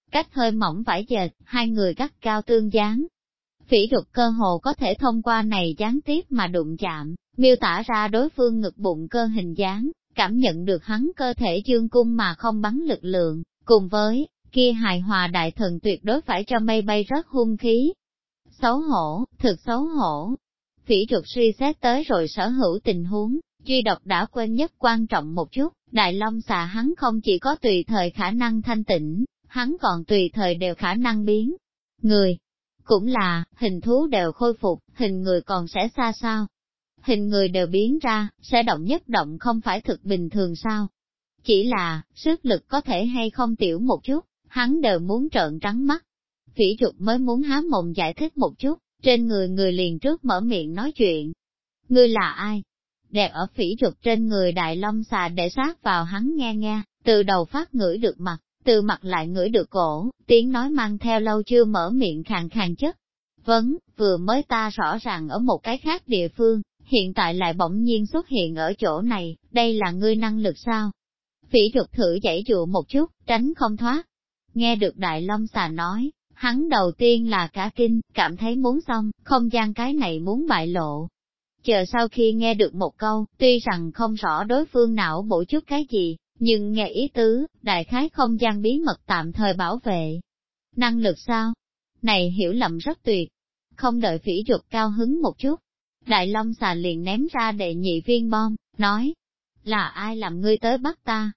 cách hơi mỏng vải dệt, hai người gắt cao tương dán. Phỉ Dục cơ hồ có thể thông qua này gián tiếp mà đụng chạm, miêu tả ra đối phương ngực bụng cơ hình dáng, cảm nhận được hắn cơ thể dương cung mà không bắn lực lượng, cùng với kia hài hòa đại thần tuyệt đối phải cho mây bay rất hung khí. Xấu hổ, thực xấu hổ. Phỉ Dục suy xét tới rồi sở hữu tình huống, duy độc đã quên nhất quan trọng một chút, Đại Long xà hắn không chỉ có tùy thời khả năng thanh tĩnh, hắn còn tùy thời đều khả năng biến. Người, cũng là, hình thú đều khôi phục, hình người còn sẽ xa sao? Hình người đều biến ra, sẽ động nhất động không phải thực bình thường sao? Chỉ là, sức lực có thể hay không tiểu một chút, hắn đều muốn trợn trắng mắt. Phỉ Dục mới muốn há mồm giải thích một chút, trên người liền trước mở miệng nói chuyện. Ngươi là ai? Đẹp ở Phỉ Dục trên người Đại Long xà để sát vào hắn nghe, từ đầu phát ngửi được mặt, từ mặt lại ngửi được cổ, tiếng nói mang theo lâu chưa mở miệng khàn khàn chất. Vừa mới ta rõ ràng ở một cái khác địa phương, hiện tại lại bỗng nhiên xuất hiện ở chỗ này, đây là ngươi năng lực sao? Phỉ Dục thử giãy dụa một chút, tránh không thoát. Nghe được Đại Long xà nói, hắn đầu tiên là cả kinh, cảm thấy muốn xong, không gian cái này muốn bại lộ. Chờ sau khi nghe được một câu, tuy rằng không rõ đối phương não bổ chút cái gì, nhưng nghe ý tứ, đại khái không gian bí mật tạm thời bảo vệ. Năng lực sao? Này hiểu lầm rất tuyệt. Không đợi Phỉ Dục cao hứng một chút, Đại Long xà liền ném ra đệ nhị viên bom, nói, là ai làm ngươi tới bắt ta?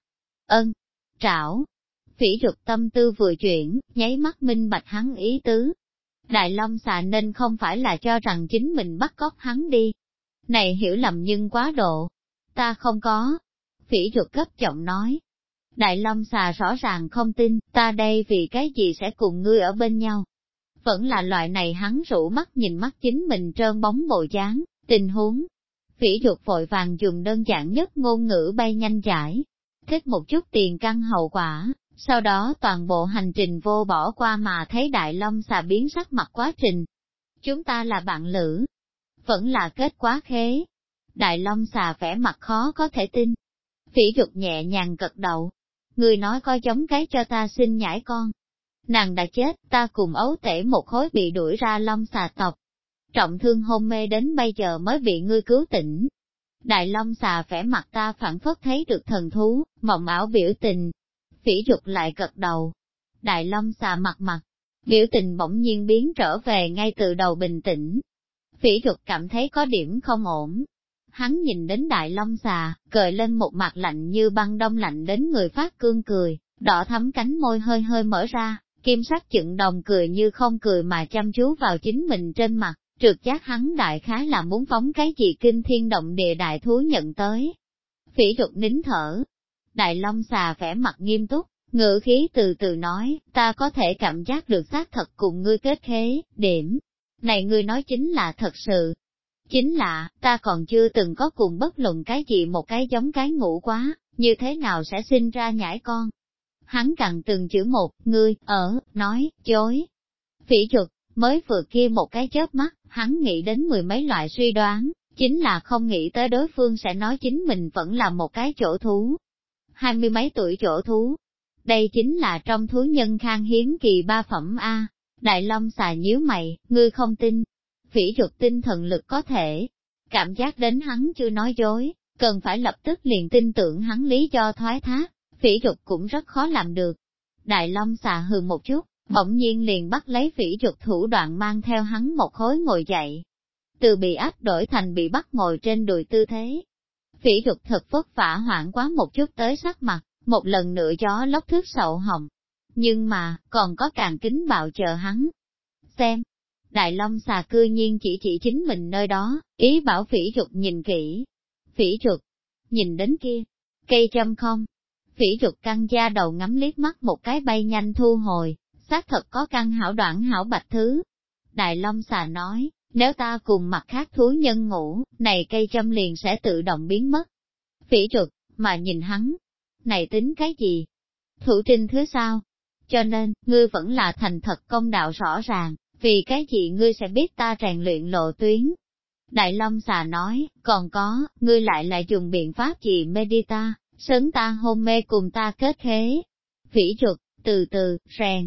Trảo. Phỉ Dục tâm tư vừa chuyển, nháy mắt minh bạch hắn ý tứ. Đại Long xà nên không phải là cho rằng chính mình bắt cóc hắn đi. Này hiểu lầm nhưng quá độ. Ta không có. Phỉ Dục cấp giọng nói. Đại Long xà rõ ràng không tin, ta đây vì cái gì sẽ cùng ngươi ở bên nhau. Vẫn là loại này hắn rũ mắt nhìn mắt chính mình trơn bóng bộ dáng, tình huống. Phỉ Dục vội vàng dùng đơn giản nhất ngôn ngữ bay nhanh giải. Thích một chút tiền căn hậu quả, sau đó toàn bộ hành trình vô bỏ qua mà thấy Đại Long xà biến sắc mặt quá trình. Chúng ta là bạn lữ. Vẫn là kết quá khế. Đại Long xà vẻ mặt khó có thể tin. Phỉ Dục nhẹ nhàng gật đầu. Người nói có giống cái cho ta sinh nhãi con. Nàng đã chết, ta cùng ấu tể một khối bị đuổi ra Long xà tộc. Trọng thương hôn mê đến bây giờ mới bị ngươi cứu tỉnh. Đại Long xà vẻ mặt ta phản phất thấy được thần thú, mộng ảo biểu tình. Phỉ Dục lại gật đầu. Đại Long xà mặt, biểu tình bỗng nhiên biến trở về ngay từ đầu bình tĩnh. Phỉ Dục cảm thấy có điểm không ổn. Hắn nhìn đến Đại Long xà, cười lên một mặt lạnh như băng đông lạnh đến người phát cương cười, đỏ thắm cánh môi hơi hơi mở ra, kim sắc chựng đồng cười như không cười mà chăm chú vào chính mình trên mặt, trượt giác hắn đại khái là muốn phóng cái gì kinh thiên động địa đại thú nhận tới. Phỉ Dục nín thở. Đại Long xà vẻ mặt nghiêm túc, ngữ khí từ từ nói, ta có thể cảm giác được xác thật cùng ngươi kết khế, điểm. Này ngươi nói chính là thật sự. Chính là, ta còn chưa từng có cùng bất luận cái gì một cái giống cái ngủ quá, như thế nào sẽ sinh ra nhãi con. Hắn cằn từng chữ một, ngươi, nói, chối. Phỉ Dục, mới vừa kia một cái chớp mắt, hắn nghĩ đến mười mấy loại suy đoán, chính là không nghĩ tới đối phương sẽ nói chính mình vẫn là một cái chỗ thú. 20 mấy tuổi chỗ thú. Đây chính là trong thú nhân khan hiếm kỳ ba phẩm A. Đại Long xà nhíu mày, ngươi không tin. Phỉ Dục tinh thần lực có thể. Cảm giác đến hắn chưa nói dối, cần phải lập tức liền tin tưởng hắn lý do thoái thác. Phỉ Dục cũng rất khó làm được. Đại Long xà hừ một chút, bỗng nhiên liền bắt lấy Phỉ Dục thủ đoạn mang theo hắn một khối ngồi dậy. Từ bị áp đổi thành bị bắt ngồi trên đùi tư thế. Phỉ Dục thật vất vả hoảng quá một chút tới sắc mặt, một lần nữa gió lốc thước sậu hồng. Nhưng mà, còn có càng kính bạo chờ hắn. Xem, Đại Long xà cư nhiên chỉ chính mình nơi đó, ý bảo Phỉ Dục nhìn kỹ. Phỉ Dục, nhìn đến kia, cây châm không? Phỉ Dục căng da đầu ngắm liếc mắt một cái bay nhanh thu hồi, xác thật có căn hảo đoạn hảo bạch thứ. Đại Long xà nói, nếu ta cùng mặt khác thú nhân ngủ, này cây châm liền sẽ tự động biến mất. Phỉ Dục, mà nhìn hắn, này tính cái gì? Thủ trinh thứ sao? Cho nên, ngươi vẫn là thành thật công đạo rõ ràng, vì cái gì ngươi sẽ biết ta rèn luyện lộ tuyến. Đại Long xà nói, còn có, ngươi lại dùng biện pháp gì mê đi ta, sớm ta hôn mê cùng ta kết khế. Phỉ Dục, từ từ, rèn,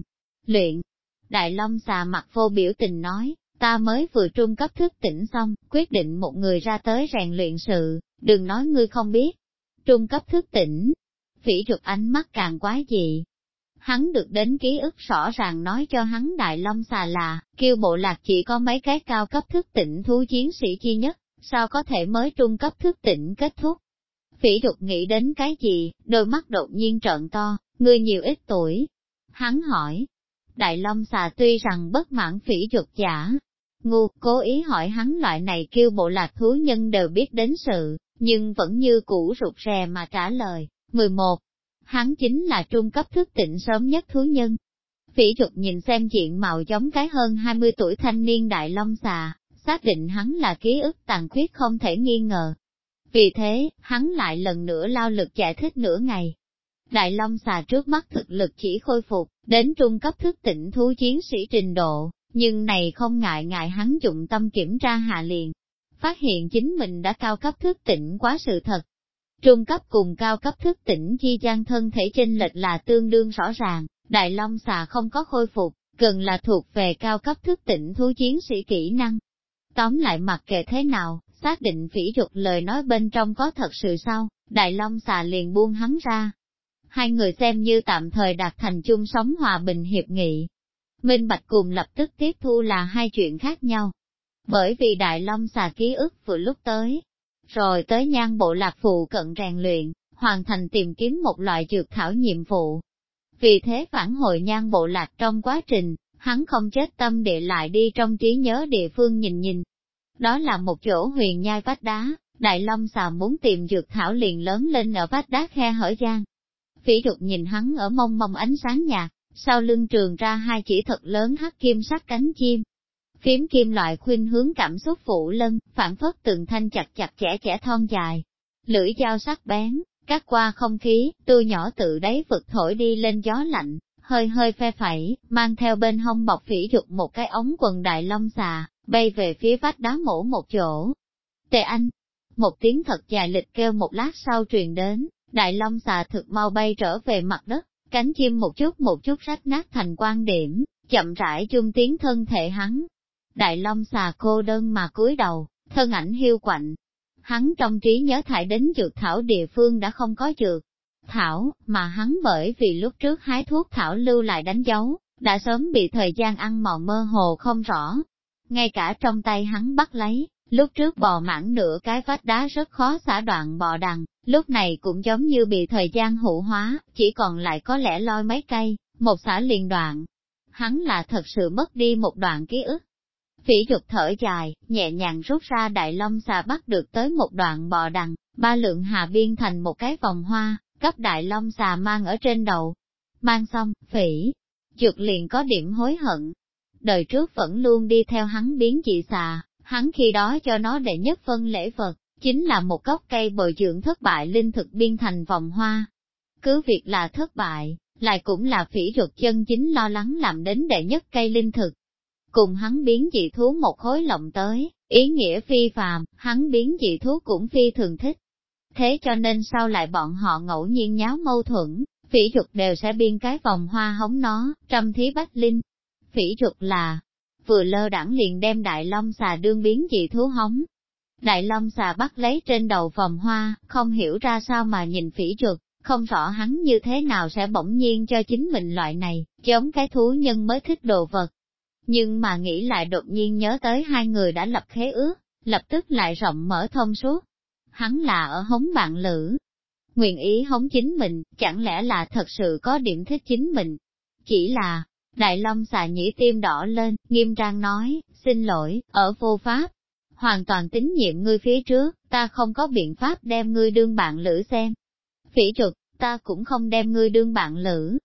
Luyện. Đại Long xà mặt vô biểu tình nói, ta mới vừa trung cấp thức tỉnh xong, quyết định một người ra tới rèn luyện sự, đừng nói ngươi không biết. Trung cấp thức tỉnh. Phỉ Trục ánh mắt càng quái dị. Hắn được đến ký ức rõ ràng nói cho hắn Đại Long xà là, Kiêu bộ lạc chỉ có mấy cái cao cấp thức tỉnh thú chiến sĩ chi nhất, sao có thể mới trung cấp thức tỉnh kết thúc. Phỉ Trục nghĩ đến cái gì, đôi mắt đột nhiên trợn to, ngươi nhiều ít tuổi. Hắn hỏi. Đại Long xà tuy rằng bất mãn Phỉ Trục giả ngu, cố ý hỏi hắn loại này Kiêu bộ lạc thú nhân đều biết đến sự, nhưng vẫn như cũ rụt rè mà trả lời, 11. Hắn chính là trung cấp thức tỉnh sớm nhất thú nhân. Phỉ Trục nhìn xem diện mạo giống cái hơn 20 tuổi thanh niên Đại Long xà, xác định hắn là ký ức tàn khuyết không thể nghi ngờ. Vì thế, hắn lại lần nữa lao lực giải thích nửa ngày. Đại Long xà trước mắt thực lực chỉ khôi phục, đến trung cấp thức tỉnh thú chiến sĩ trình độ, nhưng này không ngại hắn dụng tâm kiểm tra hạ liền. Phát hiện chính mình đã cao cấp thức tỉnh quá sự thật. Trung cấp cùng cao cấp thức tỉnh chi gian thân thể chênh lệch là tương đương rõ ràng, Đại Long xà không có khôi phục, gần là thuộc về cao cấp thức tỉnh thú chiến sĩ kỹ năng. Tóm lại mặc kệ thế nào, xác định Phỉ Trục lời nói bên trong có thật sự sao, Đại Long xà liền buông hắn ra. Hai người xem như tạm thời đạt thành chung sống hòa bình hiệp nghị. Minh Bạch cùng lập tức tiếp thu là hai chuyện khác nhau. Bởi vì Đại Long xà ký ức vừa lúc tới, rồi tới Nhan bộ lạc phụ cận rèn luyện, hoàn thành tìm kiếm một loại dược thảo nhiệm vụ. Vì thế phản hồi Nhan bộ lạc trong quá trình, hắn không chết tâm địa lại đi trong trí nhớ địa phương nhìn nhìn. Đó là một chỗ huyền nhai vách đá, Đại Long xà muốn tìm dược thảo liền lớn lên ở vách đá khe hở gian. Phỉ Trục nhìn hắn ở mông mông ánh sáng nhạt, sau lưng trường ra hai chỉ thật lớn hắc kim sắc cánh chim. Phím kim loại khuynh hướng cảm xúc phụ lân, phản phất từng thanh chặt chặt chẽ thon dài. Lưỡi dao sắc bén, cắt qua không khí, tôi nhỏ tự đáy vực thổi đi lên gió lạnh, hơi hơi phe phẩy, mang theo bên hông bọc Phỉ Trục một cái ống quần Đại Long xà, bay về phía vách đá mổ một chỗ. Tề Anh! Một tiếng thật dài lịch kêu một lát sau truyền đến, Đại Long xà thực mau bay trở về mặt đất, cánh chim một chút rách nát thành quan điểm, chậm rãi chung tiến thân thể hắn. Đại Long xà cô đơn mà cúi đầu, thân ảnh hiu quạnh. Hắn trong trí nhớ thải đến dược thảo địa phương đã không có dược thảo, mà hắn bởi vì lúc trước hái thuốc thảo lưu lại đánh dấu, đã sớm bị thời gian ăn mòn mơ hồ không rõ. Ngay cả trong tay hắn bắt lấy, lúc trước bò mãn nửa cái vách đá rất khó xả đoạn bò đằng, lúc này cũng giống như bị thời gian hữu hóa, chỉ còn lại có lẽ loi mấy cây, một xả liền đoạn. Hắn là thật sự mất đi một đoạn ký ức. Phỉ Trục thở dài, nhẹ nhàng rút ra Đại Long xà bắt được tới một đoạn bò đằng, ba lượng hà biên thành một cái vòng hoa, cấp Đại Long xà mang ở trên đầu. Mang xong, Phỉ Trục liền có điểm hối hận. Đời trước vẫn luôn đi theo hắn biến dị xà, hắn khi đó cho nó đệ nhất phân lễ vật, chính là một gốc cây bồi dưỡng thất bại linh thực biên thành vòng hoa. Cứ việc là thất bại, lại cũng là Phỉ Trục chân chính lo lắng làm đến đệ nhất cây linh thực. Cùng hắn biến dị thú một khối lộng tới, ý nghĩa phi phàm, hắn biến dị thú cũng phi thường thích. Thế cho nên sau lại bọn họ ngẫu nhiên nháo mâu thuẫn, Phỉ Trục đều sẽ biên cái vòng hoa hống nó, trăm thí bách linh. Phỉ Trục là, vừa lơ đãng liền đem Đại Long xà đương biến dị thú hống. Đại Long xà bắt lấy trên đầu vòng hoa, không hiểu ra sao mà nhìn Phỉ Trục, không rõ hắn như thế nào sẽ bỗng nhiên cho chính mình loại này, giống cái thú nhân mới thích đồ vật. Nhưng mà nghĩ lại đột nhiên nhớ tới hai người đã lập khế ước, lập tức lại rộng mở thông suốt. Hắn là ở hống bạn lữ. Nguyện ý hống chính mình, chẳng lẽ là thật sự có điểm thích chính mình. Chỉ là, Đại Long xà nhĩ tim đỏ lên, nghiêm trang nói, xin lỗi, ở vô pháp. Hoàn toàn tín nhiệm ngươi phía trước, ta không có biện pháp đem ngươi đương bạn lữ xem. Phỉ Trục, ta cũng không đem ngươi đương bạn lữ.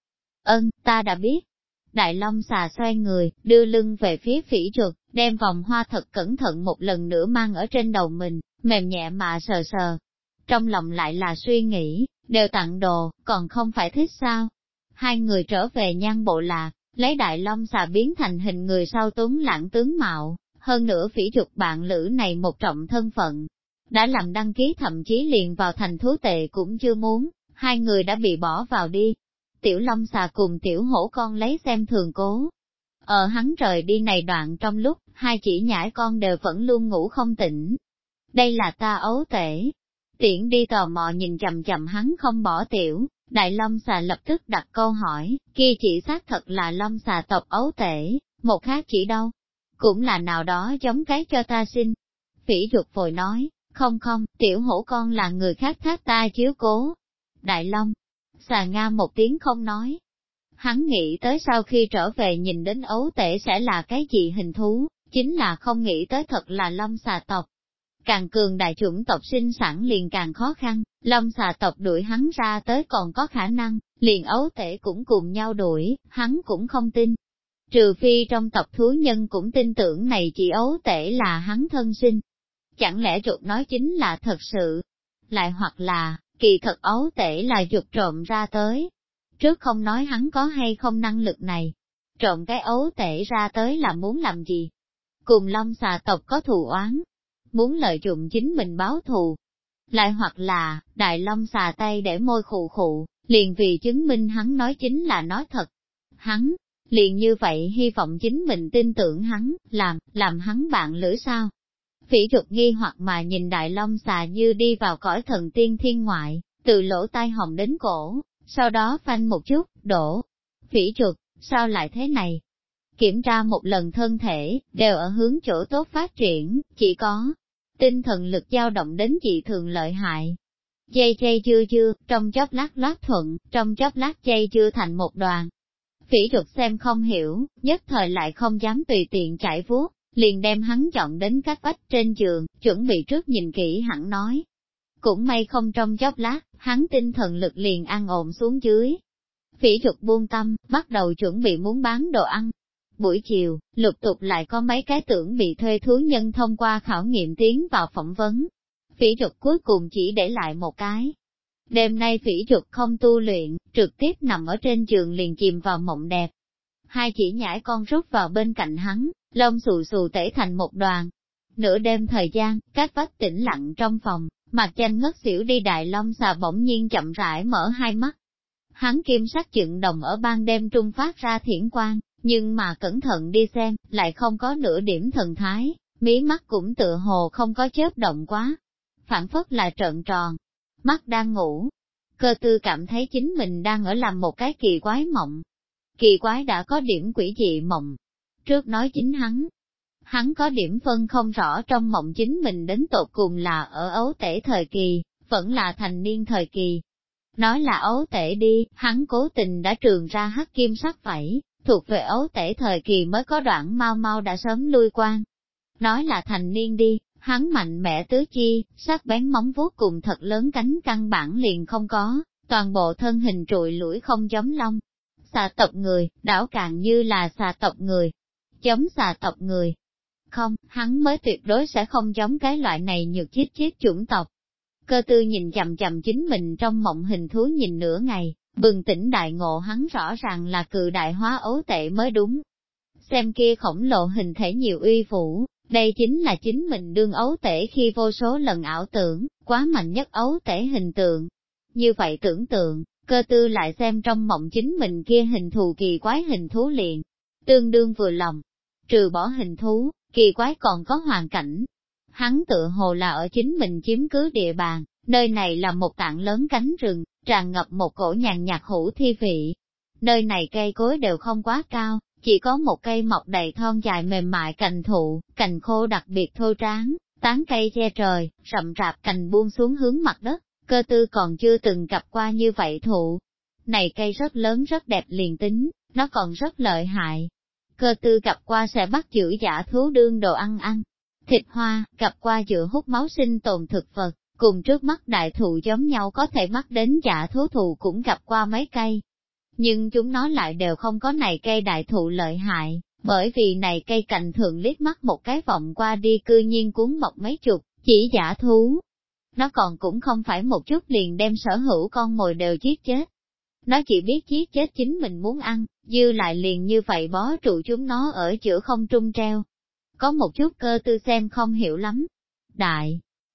Ta đã biết. Đại Long xà xoay người, đưa lưng về phía Phỉ Trục, đem vòng hoa thật cẩn thận một lần nữa mang ở trên đầu mình, mềm nhẹ mà sờ sờ. Trong lòng lại là suy nghĩ, đều tặng đồ, còn không phải thích sao? Hai người trở về Nhan bộ lạc, lấy Đại Long xà biến thành hình người sau tuấn lãng tướng mạo, hơn nữa Phỉ Trục bạn lữ này một trọng thân phận. Đã làm đăng ký thậm chí liền vào thành thú tệ cũng chưa muốn, hai người đã bị bỏ vào đi. tiểu long xà cùng tiểu hổ con lấy xem thường cố. Ở hắn rời đi này đoạn trong lúc, hai chỉ nhãi con đều vẫn luôn ngủ không tỉnh. Đây là ta ấu tể. Tiễn đi tò mò nhìn chầm chầm hắn không bỏ tiểu, đại long xà lập tức đặt câu hỏi, kia chỉ xác thật là long xà tộc ấu tể, một khác chỉ đâu? Cũng là nào đó giống cái cho ta sinh. Phỉ Duật vội nói, không không, tiểu hổ con là người khác thác ta chiếu cố. Đại long xà nga một tiếng không nói. Hắn nghĩ tới sau khi trở về nhìn đến ấu tể sẽ là cái gì hình thú, chính là không nghĩ tới thật là long xà tộc. Càng cường đại chủng tộc sinh sản liền càng khó khăn, long xà tộc đuổi hắn ra tới còn có khả năng, liền ấu tể cũng cùng nhau đuổi, hắn cũng không tin. Trừ phi trong tộc thú nhân cũng tin tưởng này chỉ ấu tể là hắn thân sinh. Chẳng lẽ Duật nói chính là thật sự? Lại hoặc là, kỳ thật ấu tể là Duật trộm ra tới. Trước không nói hắn có hay không năng lực này. Trộm cái ấu tể ra tới là muốn làm gì? Cùng long xà tộc có thù oán. Muốn lợi dụng chính mình báo thù. Lại hoặc là, đại long xà tay để môi khụ khụ, liền vì chứng minh hắn nói chính là nói thật. Hắn, liền như vậy hy vọng chính mình tin tưởng hắn, làm hắn bạn lửa sao. Phỉ Duật nghi hoặc mà nhìn đại long xà như đi vào cõi thần tiên thiên ngoại, từ lỗ tai hồng đến cổ, sau đó phanh một chút, đổ. Phỉ Duật, sao lại thế này? Kiểm tra một lần thân thể, đều ở hướng chỗ tốt phát triển, chỉ có tinh thần lực dao động đến dị thường lợi hại. Dây dưa, trong chốc lát loát thuận, trong chốc lát dây dưa thành một đoàn. Phỉ Duật xem không hiểu, nhất thời lại không dám tùy tiện chải vuốt, liền đem hắn chọn đến các vách trên giường, chuẩn bị trước nhìn kỹ hẳn nói. Cũng may không trong chốc lát, hắn tinh thần lực liền an ổn xuống dưới. Phỉ Duật buông tâm, bắt đầu chuẩn bị muốn bán đồ ăn. Buổi chiều, lục tục lại có mấy cái tưởng bị thuê thú nhân thông qua khảo nghiệm tiến vào phỏng vấn. Phỉ Duật cuối cùng chỉ để lại một cái. Đêm nay Phỉ Duật không tu luyện, trực tiếp nằm ở trên giường liền chìm vào mộng đẹp. Hai chỉ nhãi con rút vào bên cạnh hắn, lông xù xù tể thành một đoàn. Nửa đêm thời gian, các vách tĩnh lặng trong phòng, mặt chanh ngất xỉu đi đại long xà bỗng nhiên chậm rãi mở hai mắt. Hắn kim sắc chựng đồng ở ban đêm trung phát ra thiển quang, nhưng mà cẩn thận đi xem, lại không có nửa điểm thần thái, mí mắt cũng tựa hồ không có chớp động quá. Phản phất là trợn tròn, mắt đang ngủ. Cơ tư cảm thấy chính mình đang ở làm một cái kỳ quái mộng. Kỳ quái đã có điểm quỷ dị mộng. Trước nói chính hắn có điểm phân không rõ trong mộng chính mình đến tột cùng là ở ấu tể thời kỳ, vẫn là thành niên thời kỳ. Nói là ấu tể đi, hắn cố tình đã trường ra hắc kim sắc vảy, thuộc về ấu tể thời kỳ mới có đoạn mau mau đã sớm lui quan. Nói là thành niên đi, hắn mạnh mẽ tứ chi, sắc bén móng vuốt cùng thật lớn cánh căn bản liền không có, toàn bộ thân hình trụi lủi không giống long. Xà tộc người, đảo càng như là xà tộc người. Giống xà tộc người. Không, hắn mới tuyệt đối sẽ không giống cái loại này nhược chiết chủng tộc. Cơ tư nhìn chằm chằm chính mình trong mộng hình thú nhìn nửa ngày, bừng tỉnh đại ngộ hắn rõ ràng là cự đại hóa ấu tể mới đúng. Xem kia khổng lồ hình thể nhiều uy vũ, đây chính là chính mình đương ấu tể khi vô số lần ảo tưởng, quá mạnh nhất ấu tể hình tượng. Như vậy tưởng tượng, cơ tư lại xem trong mộng chính mình kia hình thù kỳ quái hình thú liền, tương đương vừa lòng. Trừ bỏ hình thú, kỳ quái còn có hoàn cảnh. Hắn tựa hồ là ở chính mình chiếm cứ địa bàn, nơi này là một tảng lớn cánh rừng, tràn ngập một cổ nhàn nhạt hữu thi vị. Nơi này cây cối đều không quá cao, chỉ có một cây mọc đầy thon dài mềm mại cành thụ, cành khô đặc biệt thô tráng, tán cây che trời, rậm rạp cành buông xuống hướng mặt đất, cơ tư còn chưa từng gặp qua như vậy thụ. Này cây rất lớn rất đẹp liền tính, nó còn rất lợi hại. Cơ tư gặp qua sẽ bắt giữ giả thú đương đồ ăn, thịt hoa, gặp qua dựa hút máu sinh tồn thực vật, cùng trước mắt đại thụ giống nhau có thể mắt đến giả thú thụ cũng gặp qua mấy cây. Nhưng chúng nó lại đều không có này cây đại thụ lợi hại, bởi vì này cây cành thường liếc mắt một cái vọng qua đi cư nhiên cuốn mọc mấy chục, chỉ giả thú. Nó còn cũng không phải một chút liền đem sở hữu con mồi đều giết chết. Nó chỉ biết giết chết chính mình muốn ăn, dư lại liền như vậy bó trụ chúng nó ở giữa không trung treo. Có một chút cơ tư xem không hiểu lắm. Đại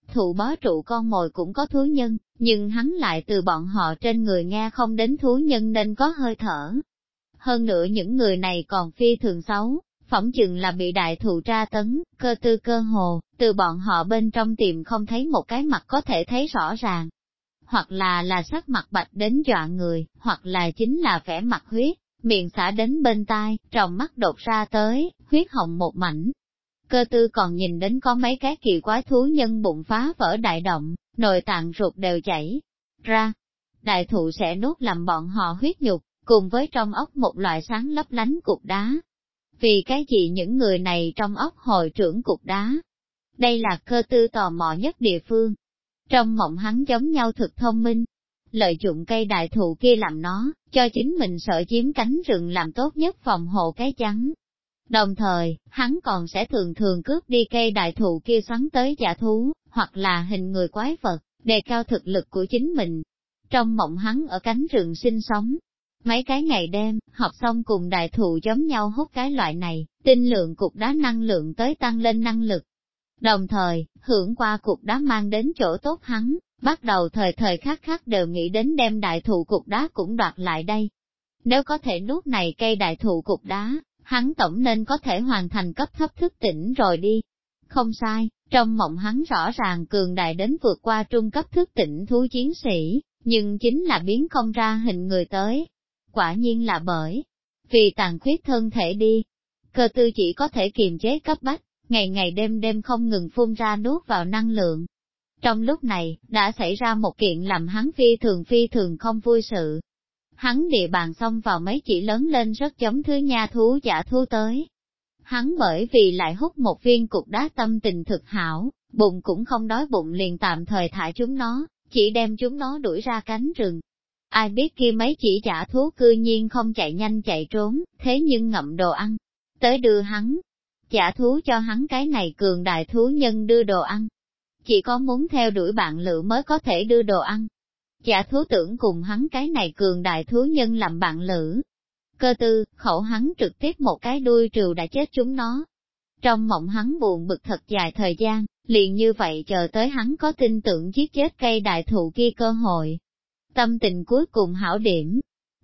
thụ bó trụ con mồi cũng có thú nhân, nhưng hắn lại từ bọn họ trên người nghe không đến thú nhân nên có hơi thở. Hơn nữa những người này còn phi thường xấu, phỏng chừng là bị đại thụ tra tấn, cơ tư cơ hồ, từ bọn họ bên trong tìm không thấy một cái mặt có thể thấy rõ ràng. Hoặc là sắc mặt bạch đến dọa người, hoặc là chính là vẻ mặt huyết, miệng xả đến bên tai, trong mắt đột ra tới, huyết hồng một mảnh. Cơ tư còn nhìn đến có mấy cái kỳ quái thú nhân bụng phá vỡ đại động, nội tạng ruột đều chảy ra. Đại thụ sẽ nuốt làm bọn họ huyết nhục, cùng với trong ốc một loại sáng lấp lánh cục đá. Vì cái gì những người này trong ốc hội trưởng cục đá? Đây là cơ tư tò mò nhất địa phương. Trong mộng hắn giống nhau thực thông minh, lợi dụng cây đại thụ kia làm nó, cho chính mình sợ chiếm cánh rừng làm tốt nhất phòng hộ cái chắn. Đồng thời, hắn còn sẽ thường thường cướp đi cây đại thụ kia xoắn tới giả thú, hoặc là hình người quái vật, đề cao thực lực của chính mình. Trong mộng hắn ở cánh rừng sinh sống, mấy cái ngày đêm, học xong cùng đại thụ giống nhau hút cái loại này, tinh lượng cục đá năng lượng tới tăng lên năng lực. Đồng thời, hưởng qua cục đá mang đến chỗ tốt hắn, bắt đầu thời thời khắc khắc đều nghĩ đến đem đại thụ cục đá cũng đoạt lại đây. Nếu có thể nuốt này cây đại thụ cục đá, hắn tổng nên có thể hoàn thành cấp thấp thức tỉnh rồi đi. Không sai, trong mộng hắn rõ ràng cường đại đến vượt qua trung cấp thức tỉnh thú chiến sĩ, nhưng chính là biến không ra hình người tới. Quả nhiên là bởi vì tàn khuyết thân thể đi. Cơ tư chỉ có thể kiềm chế cấp bách, ngày ngày đêm đêm không ngừng phun ra nuốt vào năng lượng. Trong lúc này, đã xảy ra một kiện làm hắn phi thường không vui sự. Hắn địa bàn xông vào mấy chỉ lớn lên rất giống thứ nha thú giả thú tới. Hắn bởi vì lại hút một viên cục đá tâm tình thực hảo, bụng cũng không đói bụng liền tạm thời thả chúng nó, chỉ đem chúng nó đuổi ra cánh rừng. Ai biết kia mấy chỉ giả thú cư nhiên không chạy nhanh chạy trốn, thế nhưng ngậm đồ ăn, tới đưa hắn. Giả thú cho hắn cái này cường đại thú nhân đưa đồ ăn. Chỉ có muốn theo đuổi bạn lữ mới có thể đưa đồ ăn. Giả thú tưởng cùng hắn cái này cường đại thú nhân làm bạn lữ. Cơ tư, khẩu hắn trực tiếp một cái đuôi trừ đã chết chúng nó. Trong mộng hắn buồn bực thật dài thời gian, liền như vậy chờ tới hắn có tin tưởng giết chết cây đại thụ kia cơ hội. Tâm tình cuối cùng hảo điểm.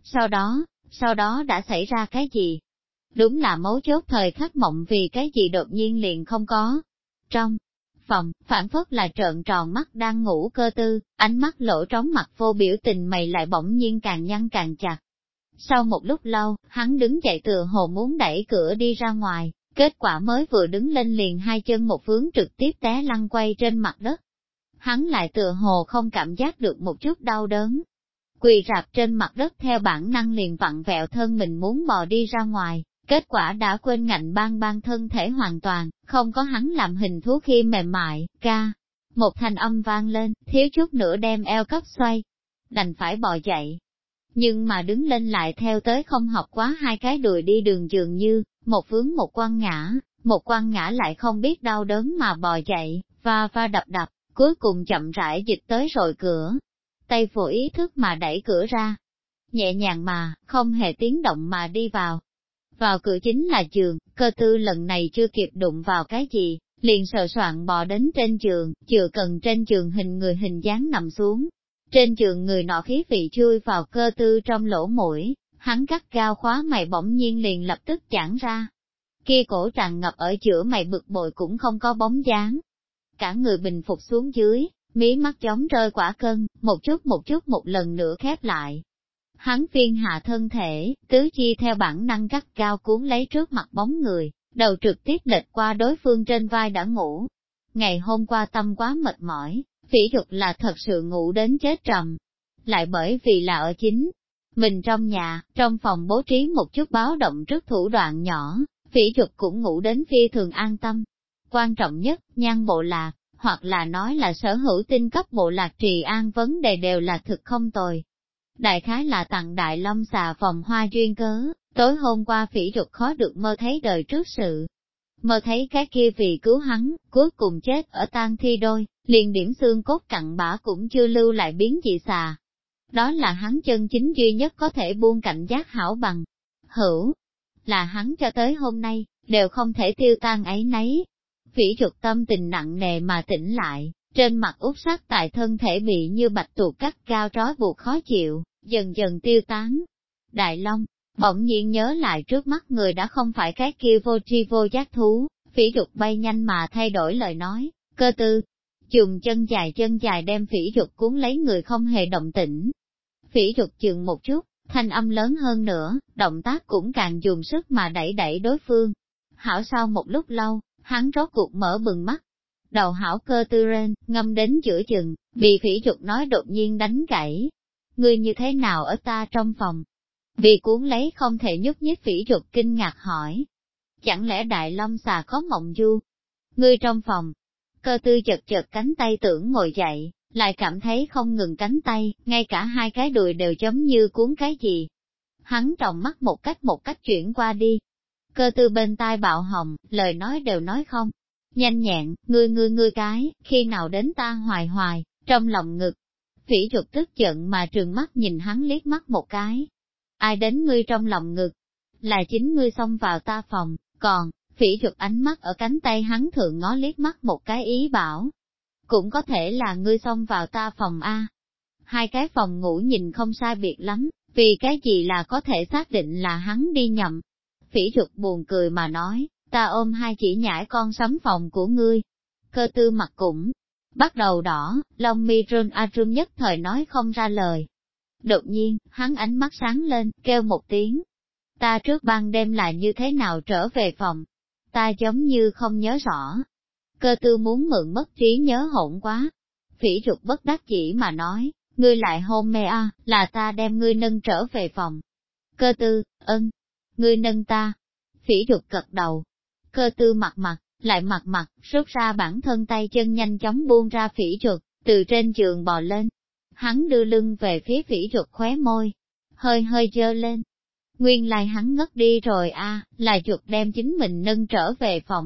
Sau đó đã xảy ra cái gì? Đúng là mấu chốt thời khắc mộng vì cái gì đột nhiên liền không có. Trong phòng, phản phất là trợn tròn mắt đang ngủ cơ tư, ánh mắt lỗ trống mặt vô biểu tình mày lại bỗng nhiên càng nhăn càng chặt. Sau một lúc lâu, hắn đứng dậy tựa hồ muốn đẩy cửa đi ra ngoài, kết quả mới vừa đứng lên liền hai chân một vướng trực tiếp té lăn quay trên mặt đất. Hắn lại tựa hồ không cảm giác được một chút đau đớn. Quỳ rạp trên mặt đất theo bản năng liền vặn vẹo thân mình muốn bò đi ra ngoài. Kết quả đã quên ngạnh bang thân thể hoàn toàn, không có hắn làm hình thú khi mềm mại, ca. Một thanh âm vang lên, thiếu chút nữa đem eo cấp xoay. Đành phải bò dậy. Nhưng mà đứng lên lại theo tới không học quá hai cái đùi đi đường dường như, một vướng một quăng ngã lại không biết đau đớn mà bò dậy, va đập, cuối cùng chậm rãi dịch tới rồi cửa. Tay vô ý thức mà đẩy cửa ra. Nhẹ nhàng mà, không hề tiếng động mà đi vào. Vào cửa chính là giường, cơ tư lần này chưa kịp đụng vào cái gì, liền sờ soạn bò đến trên giường, chừa cần trên giường hình người hình dáng nằm xuống. Trên giường người nọ khí vị chui vào cơ tư trong lỗ mũi, hắn cắt gao khóa mày bỗng nhiên liền lập tức giãn ra. Kia cổ tràn ngập ở giữa mày bực bội cũng không có bóng dáng. Cả người bình phục xuống dưới, mí mắt giống rơi quả cân, một chút một lần nữa khép lại. Hắn phiên hạ thân thể, tứ chi theo bản năng cắt cao cuốn lấy trước mặt bóng người, đầu trực tiếp lệch qua đối phương trên vai đã ngủ. Ngày hôm qua tâm quá mệt mỏi, Phỉ Dục là thật sự ngủ đến chết trầm. Lại bởi vì là ở chính mình trong nhà, trong phòng bố trí một chút báo động trước thủ đoạn nhỏ, Phỉ Dục cũng ngủ đến phi thường an tâm. Quan trọng nhất, Nhan bộ lạc, hoặc là nói là sở hữu tinh cấp bộ lạc trì an vấn đề đều là thực không tồi. Đại khái là tặng Đại Lâm xà vòng hoa duyên cớ, tối hôm qua Phỉ Dục khó được mơ thấy đời trước sự. Mơ thấy cái kia vì cứu hắn, cuối cùng chết ở tang thi đôi, liền điểm xương cốt cặn bã cũng chưa lưu lại biến dị xà. Đó là hắn chân chính duy nhất có thể buông cảnh giác hảo bằng. Hữu, là hắn cho tới hôm nay, đều không thể tiêu tan ấy nấy. Phỉ Dục tâm tình nặng nề mà tỉnh lại, trên mặt úp sát tại thân thể bị như bạch tuộc cắt cao trói buộc khó chịu, dần dần tiêu tán. Đại Long, bỗng nhiên nhớ lại trước mắt người đã không phải cái kia vô tri vô giác thú, Phỉ Dục bay nhanh mà thay đổi lời nói, Cơ Tư, dùng chân dài đem Phỉ Dục cuốn lấy người không hề động tĩnh. Phỉ Dục chừng một chút, thanh âm lớn hơn nữa, động tác cũng càng dùng sức mà đẩy đối phương. Hảo sau một lúc lâu, hắn rốt cuộc mở bừng mắt. Đầu hảo Cơ Tư rên, ngâm đến giữa chừng, bị Phỉ Dục nói đột nhiên đánh gãy. Ngươi như thế nào ở ta trong phòng? Vì cuốn lấy không thể nhúc nhích Phỉ Dục kinh ngạc hỏi. Chẳng lẽ Đại Long xà có mộng du? Ngươi trong phòng. Cơ Tư chật cánh tay tưởng ngồi dậy, lại cảm thấy không ngừng cánh tay, ngay cả hai cái đùi đều giống như cuốn cái gì. Hắn tròng mắt một cách chuyển qua đi. Cơ Tư bên tai bạo hồng, lời nói đều nói không. Nhanh nhẹn, ngươi cái, khi nào đến ta hoài, trong lòng ngực. Phỉ Dục tức giận mà trừng mắt nhìn hắn liếc mắt một cái. Ai đến ngươi trong lòng ngực? Là chính ngươi xông vào ta phòng, còn, Phỉ Dục ánh mắt ở cánh tay hắn thượng ngó liếc mắt một cái ý bảo. Cũng có thể là ngươi xông vào ta phòng A. Hai cái phòng ngủ nhìn không sai biệt lắm, vì cái gì là có thể xác định là hắn đi nhầm. Phỉ Dục buồn cười mà nói, ta ôm hai chỉ nhãi con sắm phòng của ngươi. Cơ Tư mặt cũng bắt đầu đỏ, lông mi run nhất thời nói không ra lời. Đột nhiên, hắn ánh mắt sáng lên, kêu một tiếng. Ta trước ban đêm là như thế nào trở về phòng? Ta giống như không nhớ rõ. Cơ Tư muốn mượn mất trí nhớ hỗn quá. Phỉ Dục bất đắc chỉ mà nói, ngươi lại hôn mê à, là ta đem ngươi nâng trở về phòng. Cơ Tư, ngươi nâng ta. Phỉ Dục gật đầu. Cơ Tư mặt, lại mặt, rút ra bản thân tay chân nhanh chóng buông ra Phỉ Dục, từ trên giường bò lên. Hắn đưa lưng về phía Phỉ Dục khóe môi, hơi dơ lên. Nguyên lai hắn ngất đi rồi à, là Dục đem chính mình nâng trở về phòng.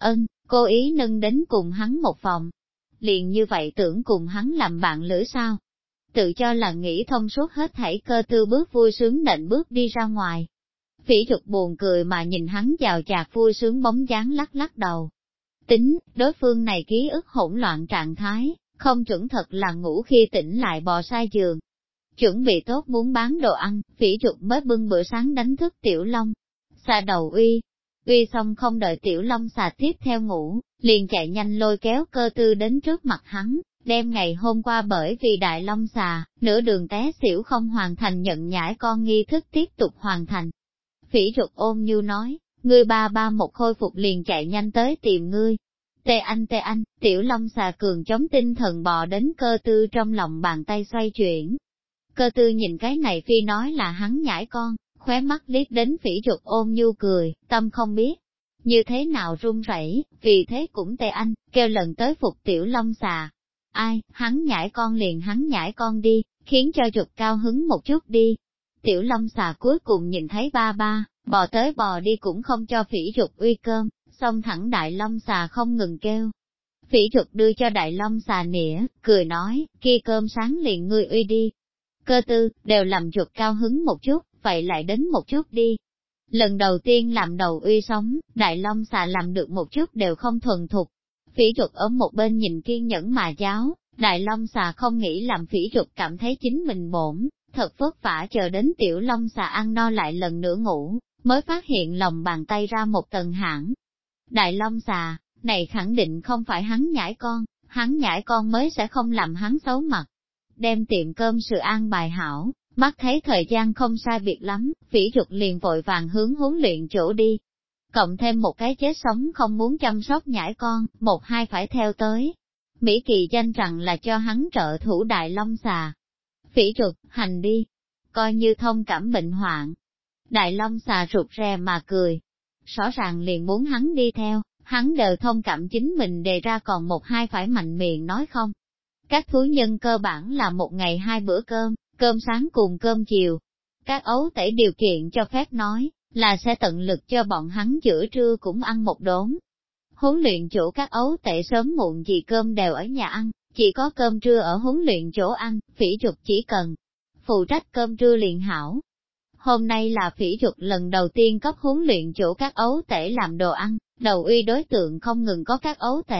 Cố ý nâng đến cùng hắn một phòng. Liền như vậy tưởng cùng hắn làm bạn lữ sao? Tự cho là nghĩ thông suốt hết thảy. Cơ Tư bước vui sướng nện bước đi ra ngoài. Phỉ Dục buồn cười mà nhìn hắn chào chạc vui sướng bóng dáng lắc đầu. Tính, đối phương này ký ức hỗn loạn trạng thái, không chuẩn thật là ngủ khi tỉnh lại bò sai giường. Chuẩn bị tốt muốn bán đồ ăn, Phỉ Dục mới bưng bữa sáng đánh thức Tiểu Long. Xà đầu uy xong không đợi Tiểu Long xà tiếp theo ngủ, liền chạy nhanh lôi kéo Cơ Tư đến trước mặt hắn, đem ngày hôm qua bởi vì Đại Long xà, nửa đường té xỉu không hoàn thành nhận nhãi con nghi thức tiếp tục hoàn thành. Phỉ Dục ôm như nói, ngươi ba một khôi phục liền chạy nhanh tới tìm ngươi. Tê anh, Tiểu Long xà cường chống tinh thần bò đến Cơ Tư trong lòng bàn tay xoay chuyển. Cơ Tư nhìn cái này phi nói là hắn nhãi con, khóe mắt liếc đến Phỉ Dục ôm nhu cười, tâm không biết như thế nào run rẩy, vì thế cũng tê anh, kêu lần tới phục Tiểu Long xà. Ai, hắn nhãi con liền hắn nhãi con đi, khiến cho Dục cao hứng một chút đi. Tiểu Long xà cuối cùng nhìn thấy ba, bò tới bò đi cũng không cho Phỉ Dục uy cơm, xong thẳng Đại Long xà không ngừng kêu. Phỉ Dục đưa cho Đại Long xà nĩa, cười nói, kia cơm sáng liền ngươi uy đi. Cơ Tư, đều làm Dục cao hứng một chút, vậy lại đến một chút đi. Lần đầu tiên làm đầu uy sống, Đại Long xà làm được một chút đều không thuần thục. Phỉ Dục ở một bên nhìn kiên nhẫn mà giáo, Đại Long xà không nghĩ làm Phỉ Dục cảm thấy chính mình bổn, thật vất vả chờ đến Tiểu Long xà ăn no lại lần nữa ngủ, mới phát hiện lòng bàn tay ra một tầng hãng. Đại Long xà, này khẳng định không phải hắn nhãi con mới sẽ không làm hắn xấu mặt. Đem tiệm cơm sự an bài hảo, mắt thấy thời gian không sai biệt lắm, Phỉ Dục liền vội vàng hướng huấn luyện chỗ đi. Cộng thêm một cái chết sống không muốn chăm sóc nhãi con, một hai phải theo tới. Mỹ Kỳ danh rằng là cho hắn trợ thủ Đại Long xà. Phỉ Dục, hành đi, coi như thông cảm bệnh hoạn. Đại Long xà rụt rè mà cười. Rõ ràng liền muốn hắn đi theo, hắn đều thông cảm chính mình đề ra còn một hai phải mạnh miệng nói không. Các thú nhân cơ bản là một ngày 2 bữa cơm sáng cùng cơm chiều. Các ấu tể điều kiện cho phép nói, là sẽ tận lực cho bọn hắn giữa trưa cũng ăn một đốn. Huấn luyện chỗ các ấu tể sớm muộn gì cơm đều ở nhà ăn, chỉ có cơm trưa ở huấn luyện chỗ ăn, Phỉ Dục chỉ cần phụ trách cơm trưa liền hảo. Hôm nay là Phỉ Dục lần đầu tiên cấp huấn luyện chỗ các ấu tể làm đồ ăn, đầu uy đối tượng không ngừng có các ấu tể,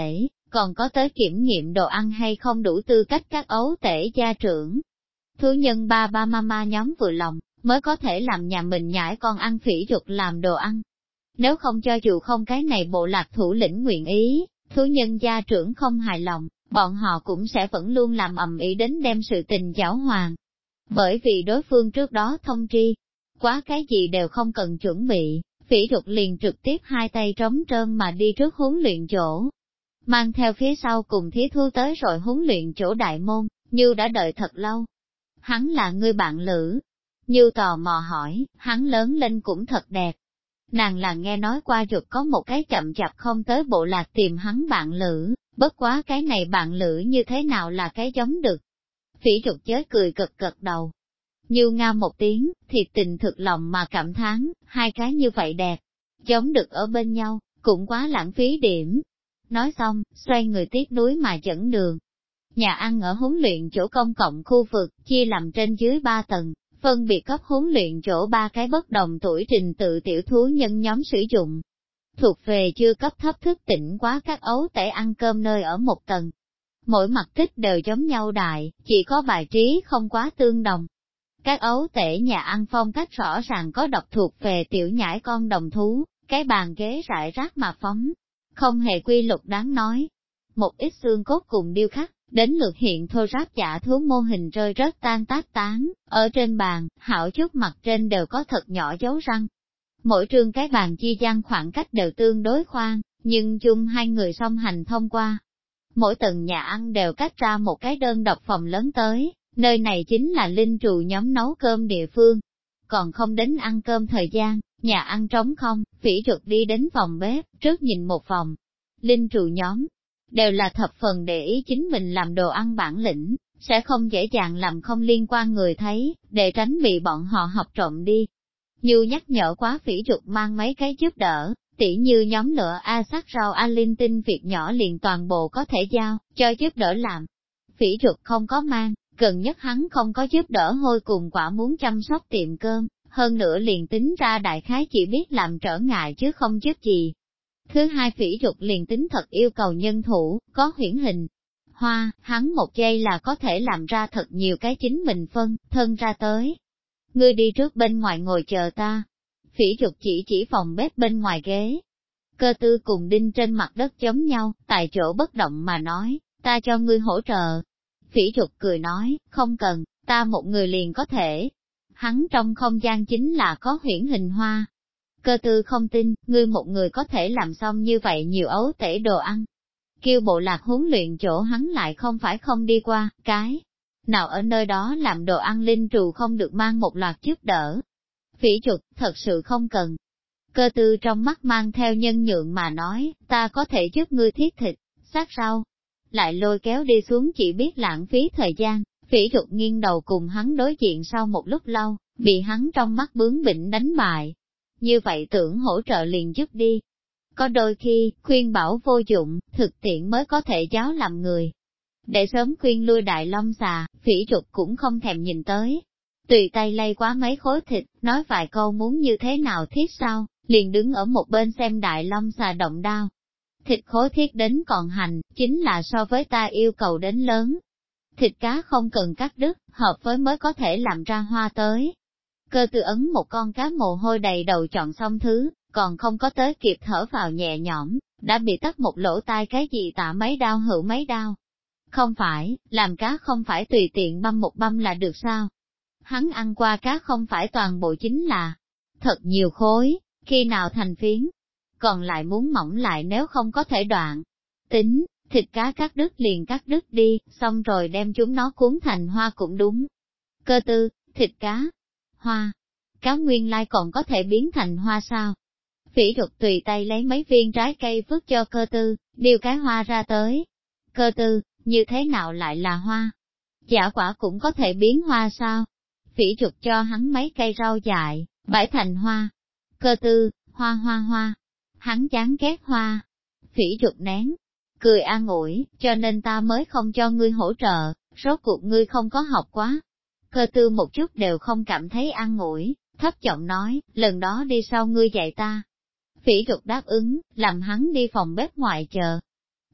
còn có tới kiểm nghiệm đồ ăn hay không đủ tư cách các ấu tể gia trưởng. Thú nhân ba ba mama nhóm vừa lòng, mới có thể làm nhà mình nhãi con ăn phỉ dục làm đồ ăn. Nếu không cho dù không cái này bộ lạc thủ lĩnh nguyện ý, thú nhân gia trưởng không hài lòng, bọn họ cũng sẽ vẫn luôn làm ầm ĩ đến đem sự tình giảo hoàn. Bởi vì đối phương trước đó thông tri, quá cái gì đều không cần chuẩn bị, phỉ dục liền trực tiếp hai tay trống trơn mà đi trước huấn luyện chỗ. Mang theo phía sau cùng thí thu tới rồi huấn luyện chỗ đại môn, như đã đợi thật lâu. Hắn là người bạn lữ. Như tò mò hỏi, hắn lớn lên cũng thật đẹp. Nàng là nghe nói qua rụt có một cái chậm chạp không tới bộ lạc tìm hắn bạn lữ, bất quá cái này bạn lữ như thế nào là cái giống được. Phỉ rụt chới cười cực cực đầu. Như nga một tiếng, thiệt tình thực lòng mà cảm thán, hai cái như vậy đẹp, giống được ở bên nhau, cũng quá lãng phí điểm. Nói xong, xoay người tiếp núi mà dẫn đường. Nhà ăn ở huấn luyện chỗ công cộng khu vực, chia làm trên dưới 3 tầng, phân biệt cấp huấn luyện chỗ 3 cái bất đồng tuổi trình tự tiểu thú nhân nhóm sử dụng. Thuộc về chưa cấp thấp thức tỉnh quá các ấu tể ăn cơm nơi ở một tầng. Mỗi mặt tích đều giống nhau đại, chỉ có bài trí không quá tương đồng. Các ấu tể nhà ăn phong cách rõ ràng có độc thuộc về tiểu nhãi con đồng thú, cái bàn ghế rải rác mà phóng, không hề quy luật đáng nói. Một ít xương cốt cùng điêu khắc, đến lượt hiện thô ráp giả thú mô hình rơi rất tan tác tán, ở trên bàn, hảo chút mặt trên đều có thật nhỏ dấu răng. Mỗi trương cái bàn chi gian khoảng cách đều tương đối khoan, nhưng chung hai người song hành thông qua. Mỗi tầng nhà ăn đều cách ra một cái đơn độc phòng lớn tới, nơi này chính là linh trù nhóm nấu cơm địa phương. Còn không đến ăn cơm thời gian, nhà ăn trống không, phỉ rụt đi đến phòng bếp, trước nhìn một vòng. Linh trù nhóm đều là thập phần để ý chính mình làm đồ ăn bản lĩnh, sẽ không dễ dàng làm không liên quan người thấy, để tránh bị bọn họ học trộm đi. Như nhắc nhở quá phỉ rụt mang mấy cái giúp đỡ, tỉ như nhóm lửa A sắc rau A linh tinh việc nhỏ liền toàn bộ có thể giao, cho giúp đỡ làm. Phỉ rụt không có mang, gần nhất hắn không có giúp đỡ hôi cùng quả muốn chăm sóc tiệm cơm, hơn nữa liền tính ra đại khái chỉ biết làm trở ngại chứ không giúp gì. Thứ hai phỉ rụt liền tính thật yêu cầu nhân thủ, có huyễn hình. Hoa, hắn một giây là có thể làm ra thật nhiều cái chính mình phân, thân ra tới. Ngươi đi trước bên ngoài ngồi chờ ta. Phỉ rụt chỉ phòng bếp bên ngoài ghế. Cơ tư cùng đinh trên mặt đất giống nhau, tại chỗ bất động mà nói, ta cho ngươi hỗ trợ. Phỉ rụt cười nói, không cần, ta một người liền có thể. Hắn trong không gian chính là có huyễn hình hoa. Cơ tư không tin, ngươi một người có thể làm xong như vậy nhiều ấu tể đồ ăn. Kêu bộ lạc huấn luyện chỗ hắn lại không phải không đi qua, cái nào ở nơi đó làm đồ ăn linh trù không được mang một loạt giúp đỡ. Phỉ rụt, thật sự không cần. Cơ tư trong mắt mang theo nhân nhượng mà nói, ta có thể giúp ngươi thiết thịt, sát rau. Lại lôi kéo đi xuống chỉ biết lãng phí thời gian, phỉ rụt nghiêng đầu cùng hắn đối diện sau một lúc lâu, bị hắn trong mắt bướng bỉnh đánh bại. Như vậy tưởng hỗ trợ liền giúp đi. Có đôi khi, khuyên bảo vô dụng, thực tiễn mới có thể giáo làm người. Để sớm khuyên lui đại long xà, phỉ rụt cũng không thèm nhìn tới. Tùy tay lay quá mấy khối thịt, nói vài câu muốn như thế nào thiết sao, liền đứng ở một bên xem đại long xà động đao. Thịt khối thiết đến còn hành, chính là so với ta yêu cầu đến lớn. Thịt cá không cần cắt đứt, hợp với mới có thể làm ra hoa tới. Cơ tư ấn một con cá mồ hôi đầy đầu chọn xong thứ, còn không có tới kịp thở vào nhẹ nhõm, đã bị tắt một lỗ tai cái gì tạ mấy đao hữu mấy đao. Không phải, làm cá không phải tùy tiện băm một băm là được sao? Hắn ăn qua cá không phải toàn bộ chính là thật nhiều khối, khi nào thành phiến, còn lại muốn mỏng lại nếu không có thể đoạn. Tính, thịt cá cắt đứt liền cắt đứt đi, xong rồi đem chúng nó cuốn thành hoa cũng đúng. Cơ tư, thịt cá, hoa, cá nguyên lai còn có thể biến thành hoa sao? Phỉ rụt tùy tay lấy mấy viên trái cây vứt cho cơ tư, điều cái hoa ra tới. Cơ tư, như thế nào lại là hoa? Giả quả cũng có thể biến hoa sao? Phỉ rụt cho hắn mấy cây rau dại, bãi thành hoa. Cơ tư, hoa hoa hoa. Hắn chán ghét hoa. Phỉ rụt nén, cười an ủi, cho nên ta mới không cho ngươi hỗ trợ, rốt cuộc ngươi không có học quá. Cơ tư một chút đều không cảm thấy an ủi, thấp giọng nói, lần đó đi sau ngươi dạy ta. Phỉ rụt đáp ứng, làm hắn đi phòng bếp ngoài chờ.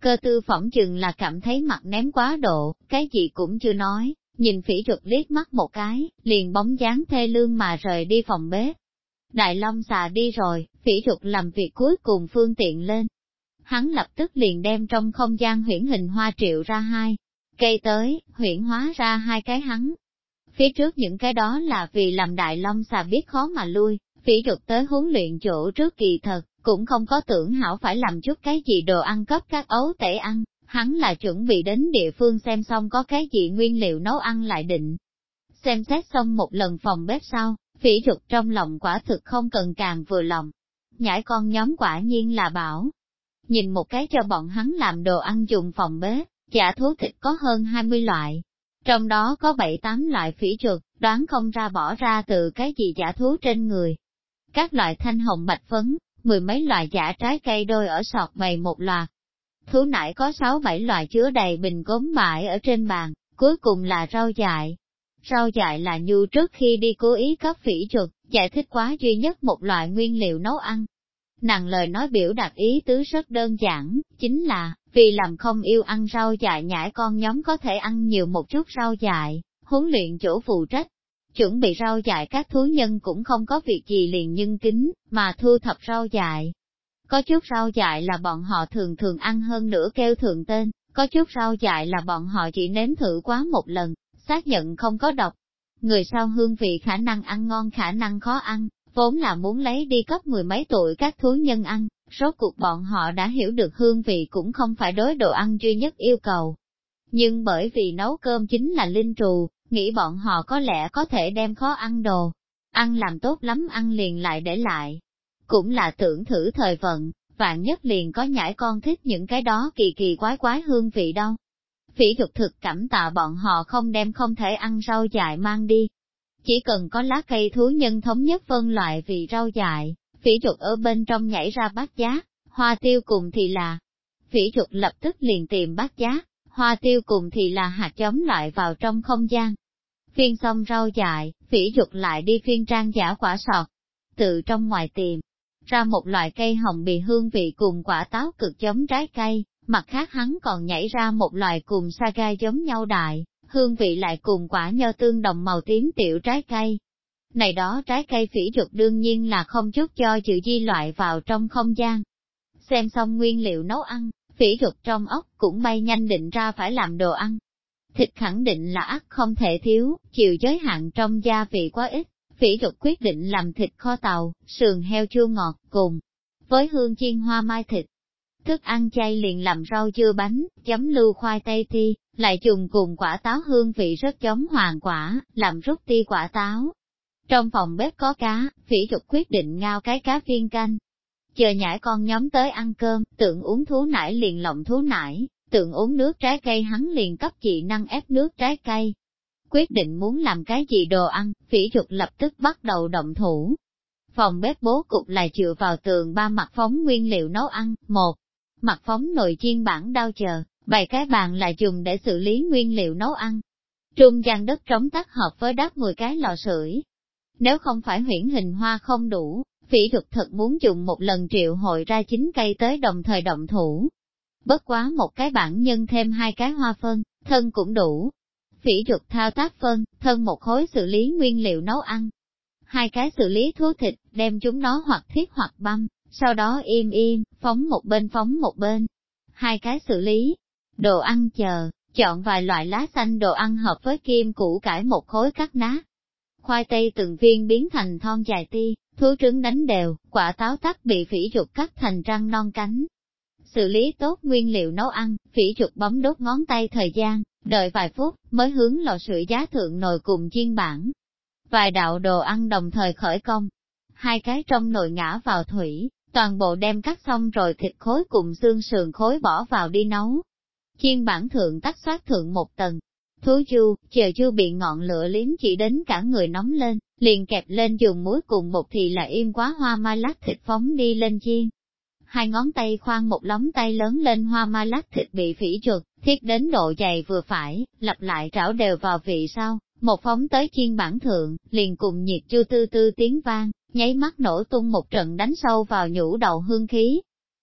Cơ tư phỏng chừng là cảm thấy mặt ném quá độ, cái gì cũng chưa nói, nhìn Phỉ Trục liếc mắt một cái, liền bóng dáng thê lương mà rời đi phòng bếp. Đại Long xà đi rồi, Phỉ Trục làm việc cuối cùng phương tiện lên. Hắn lập tức liền đem trong không gian huyễn hình hoa triệu ra hai cây tới, huyễn hóa ra hai cái hắn. Phía trước những cái đó là vì làm Đại Long xà biết khó mà lui, Phỉ Trục tới huấn luyện chỗ trước kỳ thật, cũng không có tưởng hảo phải làm chút cái gì đồ ăn cấp các ấu tể ăn, hắn là chuẩn bị đến địa phương xem xong có cái gì nguyên liệu nấu ăn lại định. Xem xét xong một lần phòng bếp sau, Phỉ Trục trong lòng quả thực không cần càng vừa lòng. Nhãi con nhóm quả nhiên là bảo. Nhìn một cái cho bọn hắn làm đồ ăn dùng phòng bếp, chả thú thịt có hơn 20 loại. Trong đó có 7-8 loại Phỉ Trục, đoán không ra bỏ ra từ cái gì giả thú trên người. Các loại thanh hồng bạch phấn, mười mấy loại giả trái cây đôi ở sọt bày một loạt. Thú nải có 6-7 loại chứa đầy bình gốm bãi ở trên bàn, cuối cùng là rau dại. Rau dại là Nhu trước khi đi cố ý cấp Phỉ Trục, giải thích quá duy nhất một loại nguyên liệu nấu ăn. Nàng lời nói biểu đạt ý tứ rất đơn giản, chính là, vì làm không yêu ăn rau dại nhãi con nhóm có thể ăn nhiều một chút rau dại, huấn luyện chỗ phụ trách. Chuẩn bị rau dại các thú nhân cũng không có việc gì liền nhân kính, mà thu thập rau dại. Có chút rau dại là bọn họ thường thường ăn hơn nữa kêu thường tên, có chút rau dại là bọn họ chỉ nếm thử quá một lần, xác nhận không có độc. Người sau hương vị khả năng ăn ngon khả năng khó ăn, vốn là muốn lấy đi cấp mười mấy tuổi các thú nhân ăn, rốt cuộc bọn họ đã hiểu được hương vị cũng không phải đối đồ ăn duy nhất yêu cầu. Nhưng bởi vì nấu cơm chính là linh trù, nghĩ bọn họ có lẽ có thể đem khó ăn đồ, ăn làm tốt lắm ăn liền lại để lại. Cũng là tưởng thử thời vận, vạn nhất liền có nhãi con thích những cái đó kỳ kỳ quái quái hương vị đâu. Phỉ Trục thực cảm tạ bọn họ không đem không thể ăn rau dại mang đi. Chỉ cần có lá cây thú nhân thống nhất phân loại vì rau dại, Phỉ Trục ở bên trong nhảy ra bát giác, hoa tiêu cùng thì là. Phỉ Trục lập tức liền tìm bát giác, hoa tiêu cùng thì là hạt giống loại vào trong không gian. Phiên xong rau dại, Phỉ Trục lại đi phiên trang giả quả sọt. Từ trong ngoài tìm ra một loại cây hồng bì hương vị cùng quả táo cực giống trái cây, mặt khác hắn còn nhảy ra một loại cùng saga giống nhau đại, hương vị lại cùng quả nho tương đồng màu tím tiểu trái cây. Này đó trái cây Phỉ Trục đương nhiên là không chút cho chữ di loại vào trong không gian. Xem xong nguyên liệu nấu ăn, Phỉ Trục trong ốc cũng bay nhanh định ra phải làm đồ ăn. Thịt khẳng định là ắt không thể thiếu, chịu giới hạn trong gia vị quá ít, Phỉ Trục quyết định làm thịt kho tàu, sườn heo chua ngọt cùng với hương chiên hoa mai thịt. Thức ăn chay liền làm rau dưa bánh, chấm lưu khoai tây ti, lại trùng cùng quả táo hương vị rất giống hoàng quả, làm rút ti quả táo. Trong phòng bếp có cá, Phỉ Trục quyết định ngao cái cá viên canh. Chờ nhãi con nhóm tới ăn cơm, tượng uống thú nải liền lộng thú nải, tượng uống nước trái cây hắn liền cấp chị năng ép nước trái cây. Quyết định muốn làm cái gì đồ ăn, Phỉ Trục lập tức bắt đầu động thủ. Phòng bếp bố cục là dựa vào tường ba mặt phóng nguyên liệu nấu ăn, một mặt phóng nồi chiên bản đao chờ, bày cái bàn là dùng để xử lý nguyên liệu nấu ăn. Trung gian đất trống tác hợp với đắp 10 cái lò sưởi. Nếu không phải huyễn hình hoa không đủ, Phỉ Trục thật muốn dùng một lần triệu hội ra 9 cây tới đồng thời động thủ. Bất quá một cái bản nhân thêm 2 cái hoa phân, thân cũng đủ. Phỉ Trục thao tác phân, thân một khối xử lý nguyên liệu nấu ăn. 2 cái xử lý thú thịt, đem chúng nó hoặc thiết hoặc băm, sau đó im, phóng một bên. 2 cái xử lý, đồ ăn chờ, chọn vài loại lá xanh đồ ăn hợp với kim củ cải một khối cắt nát. Khoai tây từng viên biến thành thon dài ti, thú trứng đánh đều, quả táo tắc bị Phỉ Trục cắt thành răng non cánh. Xử lý tốt nguyên liệu nấu ăn, Phỉ Trục bấm đốt ngón tay thời gian, đợi vài phút, mới hướng lò sưởi giá thượng nồi cùng chiên bản. Vài đạo đồ ăn đồng thời khởi công. 2 cái trong nồi ngã vào thủy, toàn bộ đem cắt xong rồi thịt khối cùng xương sườn khối bỏ vào đi nấu. Chiên bản thượng tắt xoát thượng một tầng. Thú chu, chờ chu bị ngọn lửa liếm chỉ đến cả người nóng lên, liền kẹp lên dùng muối cùng bột thì là im quá hoa mai lát thịt phóng đi lên chiên. 2 ngón tay khoan một lóng tay lớn lên hoa mai lát thịt bị Phỉ Trục thiết đến độ dày vừa phải, lặp lại trảo đều vào vị sau, một phóng tới chiên bản thượng, liền cùng nhiệt chu tư tư tiếng vang, nháy mắt nổ tung một trận đánh sâu vào nhũ đầu hương khí.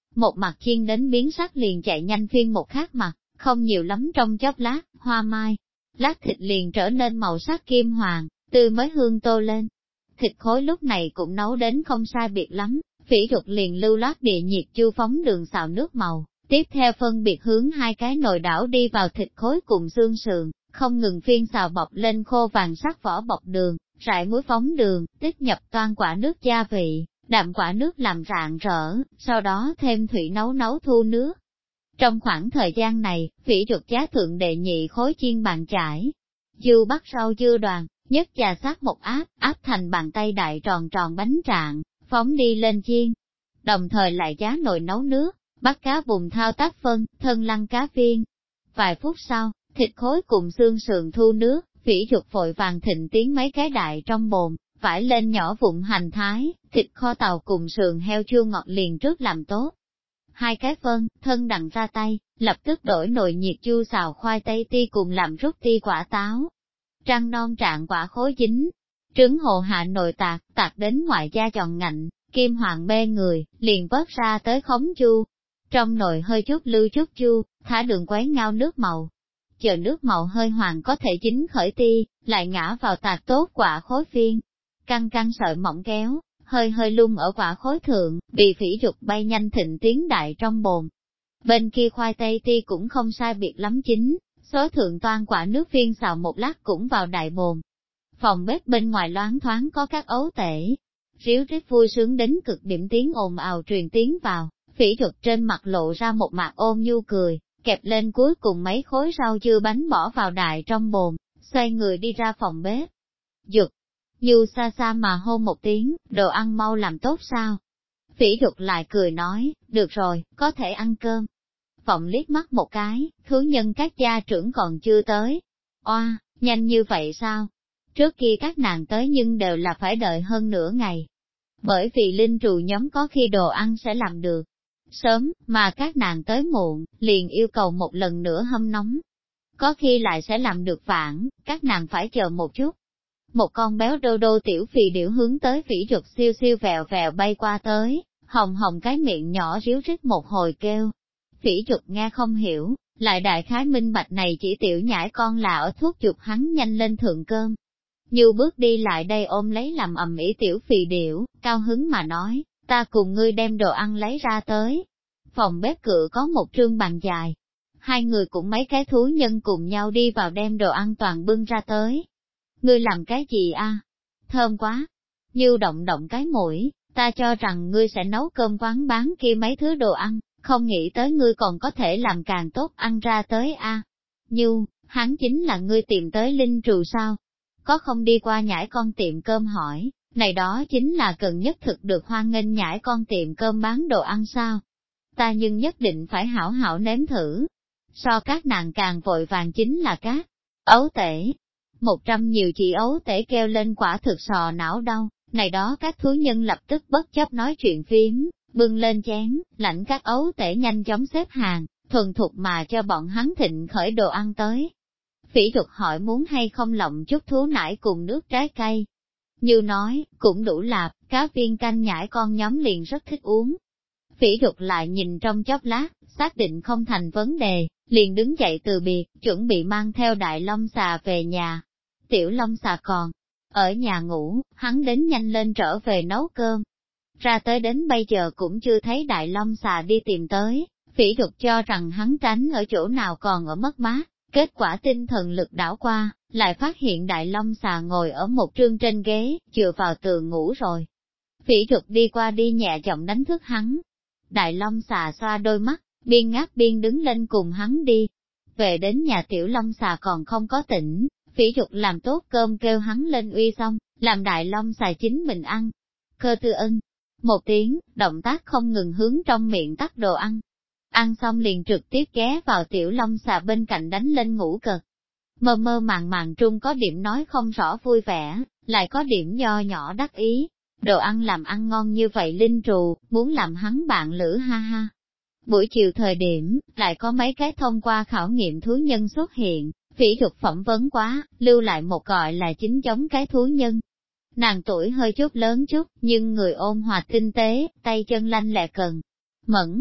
một mặt chiên đến biến sắc liền chạy nhanh phiên một khác mặt, không nhiều lắm trong chốc lát, hoa mai, lát thịt liền trở nên màu sắc kim hoàng, tươi mới hương tô lên. Thịt khối lúc này cũng nấu đến không sai biệt lắm, Phỉ Duật liền lưu loát địa nhiệt chu phóng đường xào nước màu, tiếp theo phân biệt hướng hai cái nồi đảo đi vào thịt khối cùng xương sườn, không ngừng phiên xào bọc lên khô vàng sắc vỏ bọc đường, rải muối phóng đường, tích nhập toan quả nước gia vị, đạm quả nước làm rạng rỡ, sau đó thêm thủy nấu thu nước. Trong khoảng thời gian này, Phỉ Duật giá thượng đệ nhị khối chiên bàn chải, dư bắt rau dưa đoàn, nhất trà sát một áp thành bàn tay đại tròn tròn bánh trạng, phóng đi lên chiên. Đồng thời lại giá nồi nấu nước, bắt cá vùng thao tác phân, thân lăn cá viên. Vài phút sau, thịt khối cùng xương sườn thu nước, Phỉ Duật vội vàng thịnh tiến mấy cái đại trong bồn, vải lên nhỏ vụn hành thái, thịt kho tàu cùng sườn heo chua ngọt liền trước làm tốt. Hai cái phân, thân đặng ra tay, lập tức đổi nồi nhiệt chua xào khoai tây ti cùng làm rút ti quả táo. Trăng non trạng quả khối dính, trứng hồ hạ nồi tạc đến ngoại da giòn ngạnh, kim hoàng mê người, liền vớt ra tới khống chu. Trong nồi hơi chút lưu chút chu, thả đường quấy ngao nước màu. Chờ nước màu hơi hoàng có thể chín khởi ti, lại ngã vào tạc tốt quả khối phiên. Căng sợi mỏng kéo, hơi lung ở quả khối thượng, bị Phỉ Duật bay nhanh thịnh tiến đại trong bồn. Bên kia khoai tây ti cũng không sai biệt lắm chín, số thượng toan quả nước phiên xào một lát cũng vào đại bồn. Phòng bếp bên ngoài loáng thoáng có các ấu tể, ríu rít vui sướng đến cực điểm tiếng ồn ào truyền tiếng vào, Phỉ Duật trên mặt lộ ra một mặt ôn nhu cười, kẹp lên cuối cùng mấy khối rau dưa bánh bỏ vào đại trong bồn, xoay người đi ra phòng bếp. Duật, Như xa xa mà hô một tiếng, đồ ăn mau làm tốt sao? Phỉ Duật lại cười nói, được rồi, có thể ăn cơm. Vọng liếc mắt một cái, thú nhân các gia trưởng còn chưa tới. Oa, nhanh như vậy sao? Trước kia các nàng tới nhưng đều là phải đợi hơn nửa ngày. Bởi vì linh trù nhóm có khi đồ ăn sẽ làm được sớm, mà các nàng tới muộn, liền yêu cầu một lần nữa hâm nóng. Có khi lại sẽ làm được vãn, các nàng phải chờ một chút. Một con béo đô đô tiểu phì điểu hướng tới Phỉ Duật siêu siêu vèo vèo bay qua tới, hồng hồng cái miệng nhỏ ríu rít một hồi kêu. Phỉ Duật nghe không hiểu, lại đại khái minh bạch này chỉ tiểu nhãi con là ở thuốc chụp hắn nhanh lên thượng cơm. Như bước đi lại đây ôm lấy làm ầm ĩ tiểu phì điểu, cao hứng mà nói, ta cùng ngươi đem đồ ăn lấy ra tới. Phòng bếp cửa có một trương bàn dài. Hai người cũng mấy cái thú nhân cùng nhau đi vào đem đồ ăn toàn bưng ra tới. Ngươi làm cái gì a? Thơm quá. Như động động cái mũi, ta cho rằng ngươi sẽ nấu cơm quán bán kia mấy thứ đồ ăn, không nghĩ tới ngươi còn có thể làm càng tốt ăn ra tới a. Như, hắn chính là ngươi tìm tới linh trù sao? Có không đi qua nhãi con tiệm cơm hỏi, này đó chính là cần nhất thực được hoan nghênh nhãi con tiệm cơm bán đồ ăn sao? Ta nhưng nhất định phải hảo hảo nếm thử. So các nàng càng vội vàng chính là các ấu tể. 100 nhiều chị ấu tể kêu lên quả thực sò não đau, này đó các thú nhân lập tức bất chấp nói chuyện phím, bưng lên chén, lãnh các ấu tể nhanh chóng xếp hàng, thuần thục mà cho bọn hắn thịnh khởi đồ ăn tới. Phỉ Duật hỏi muốn hay không lộng chút thú nải cùng nước trái cây. Như nói, cũng đủ lạp, cá viên canh nhãi con nhóm liền rất thích uống. Phỉ Duật lại nhìn trong chốc lát, xác định không thành vấn đề, liền đứng dậy từ biệt, chuẩn bị mang theo đại long xà về nhà. Tiểu long xà còn ở nhà ngủ, hắn đến nhanh lên trở về nấu cơm. Ra tới đến bây giờ cũng chưa thấy đại long xà đi tìm tới, Phỉ Duật cho rằng hắn tránh ở chỗ nào còn ở mất mát, kết quả tinh thần lực đảo qua, lại phát hiện đại long xà ngồi ở một trương trên ghế, dựa vào tường ngủ rồi. Phỉ Duật đi qua đi nhẹ giọng đánh thức hắn. Đại long xà xoa đôi mắt, biên ngáp biên đứng lên cùng hắn đi. Về đến nhà tiểu long xà còn không có tỉnh, Phỉ Duật làm tốt cơm kêu hắn lên uy xong, làm đại long xà chính mình ăn. Cơ tư ân, một tiếng, động tác không ngừng hướng trong miệng tắt đồ ăn. Ăn xong liền trực tiếp ghé vào tiểu long xà bên cạnh đánh lên ngủ cật. Mơ mơ màng màng trung có điểm nói không rõ vui vẻ, lại có điểm nho nhỏ đắc ý. Đồ ăn làm ăn ngon như vậy linh trù, muốn làm hắn bạn lữ ha ha. Buổi chiều thời điểm, lại có mấy cái thông qua khảo nghiệm thú nhân xuất hiện, Phỉ Duật phỏng vấn quá, lưu lại một gọi là chính giống cái thú nhân. Nàng tuổi hơi chút lớn chút, nhưng người ôn hòa tinh tế, tay chân lanh lẹ cần mẫn.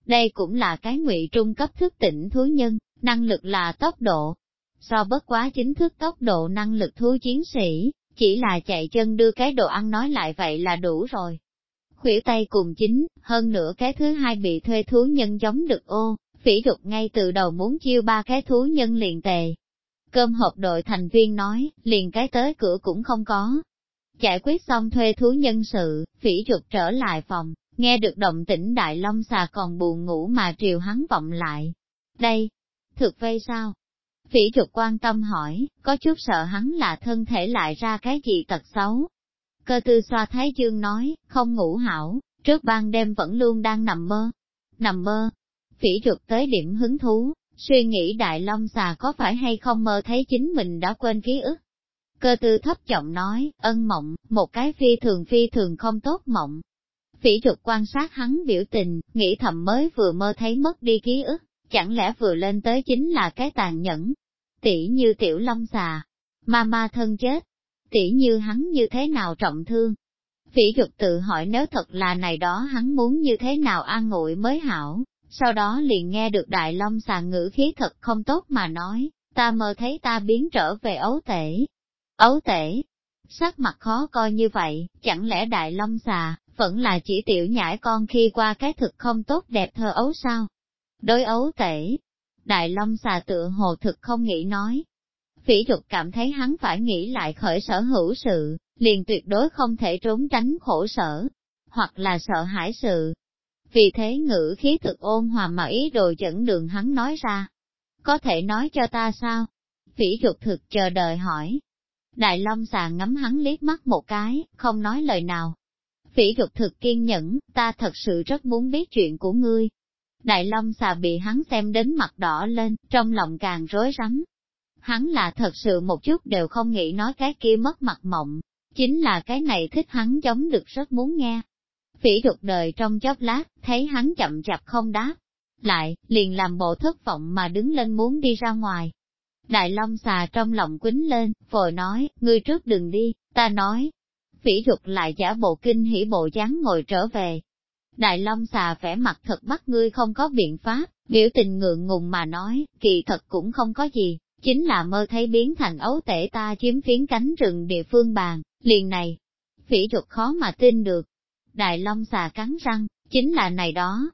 Đây cũng là cái ngụy trung cấp thức tỉnh thú nhân, năng lực là tốc độ. So bất quá chính thức tốc độ năng lực thú chiến sĩ, chỉ là chạy chân đưa cái đồ ăn nói lại vậy là đủ rồi. Khuỷu tay cùng chính, hơn nữa cái thứ hai bị thuê thú nhân giống được ô, Phỉ Dục ngay từ đầu muốn chiêu 3 cái thú nhân liền tề. Cơm hộp đội thành viên nói, liền cái tới cửa cũng không có. Giải quyết xong thuê thú nhân sự, Phỉ Dục trở lại phòng, nghe được động tĩnh Đại Long xà còn buồn ngủ mà triều hắn vọng lại. Đây, thực vây sao? Phỉ Dục quan tâm hỏi, có chút sợ hắn là thân thể lại ra cái gì tật xấu. Cơ tư xoa thái dương nói, không ngủ hảo, trước ban đêm vẫn luôn đang nằm mơ. Nằm mơ, Phỉ Dục tới điểm hứng thú, suy nghĩ Đại Long xà có phải hay không mơ thấy chính mình đã quên ký ức. Cơ tư thấp giọng nói, ân mộng, một cái phi thường không tốt mộng. Phỉ Dục quan sát hắn biểu tình, nghĩ thầm mới vừa mơ thấy mất đi ký ức, chẳng lẽ vừa lên tới chính là cái tàn nhẫn. Tỷ như tiểu long xà, ma thân chết, tỷ như hắn như thế nào trọng thương. Phỉ Dục tự hỏi nếu thật là này đó hắn muốn như thế nào an ủi mới hảo, sau đó liền nghe được Đại Long xà ngữ khí thật không tốt mà nói, ta mơ thấy ta biến trở về ấu tể. Ấu tể, sắc mặt khó coi như vậy, chẳng lẽ Đại Long xà, vẫn là chỉ tiểu nhãi con khi qua cái thực không tốt đẹp thơ ấu sao? Đối ấu tể, Đại Long xà tựa hồ thực không nghĩ nói. Phỉ Dục cảm thấy hắn phải nghĩ lại khởi sở hữu sự, liền tuyệt đối không thể trốn tránh khổ sở, hoặc là sợ hãi sự. Vì thế ngữ khí thực ôn hòa mà ý đồ dẫn đường hắn nói ra. Có thể nói cho ta sao? Phỉ Dục thực chờ đợi hỏi. Đại Long xà ngắm hắn liếc mắt một cái, không nói lời nào. Phỉ Dục thực kiên nhẫn, ta thật sự rất muốn biết chuyện của ngươi. Đại Long xà bị hắn xem đến mặt đỏ lên, trong lòng càng rối rắm. Hắn là thật sự một chút đều không nghĩ nói cái kia mất mặt mộng, chính là cái này thích hắn giống được rất muốn nghe. Phỉ Dục đời trong chốc lát, thấy hắn chậm chạp không đáp, lại, liền làm bộ thất vọng mà đứng lên muốn đi ra ngoài. Đại Long xà trong lòng quýnh lên, vội nói, ngươi trước đừng đi, ta nói. Phỉ Dục lại giả bộ kinh hỉ bộ dáng ngồi trở về. Đại Long xà vẻ mặt thật bắt ngươi không có biện pháp, biểu tình ngượng ngùng mà nói, kỳ thật cũng không có gì, chính là mơ thấy biến thành ấu tể ta chiếm phiến cánh rừng địa phương bàn, liền này. Phỉ Dục khó mà tin được. Đại Long xà cắn răng, chính là này đó.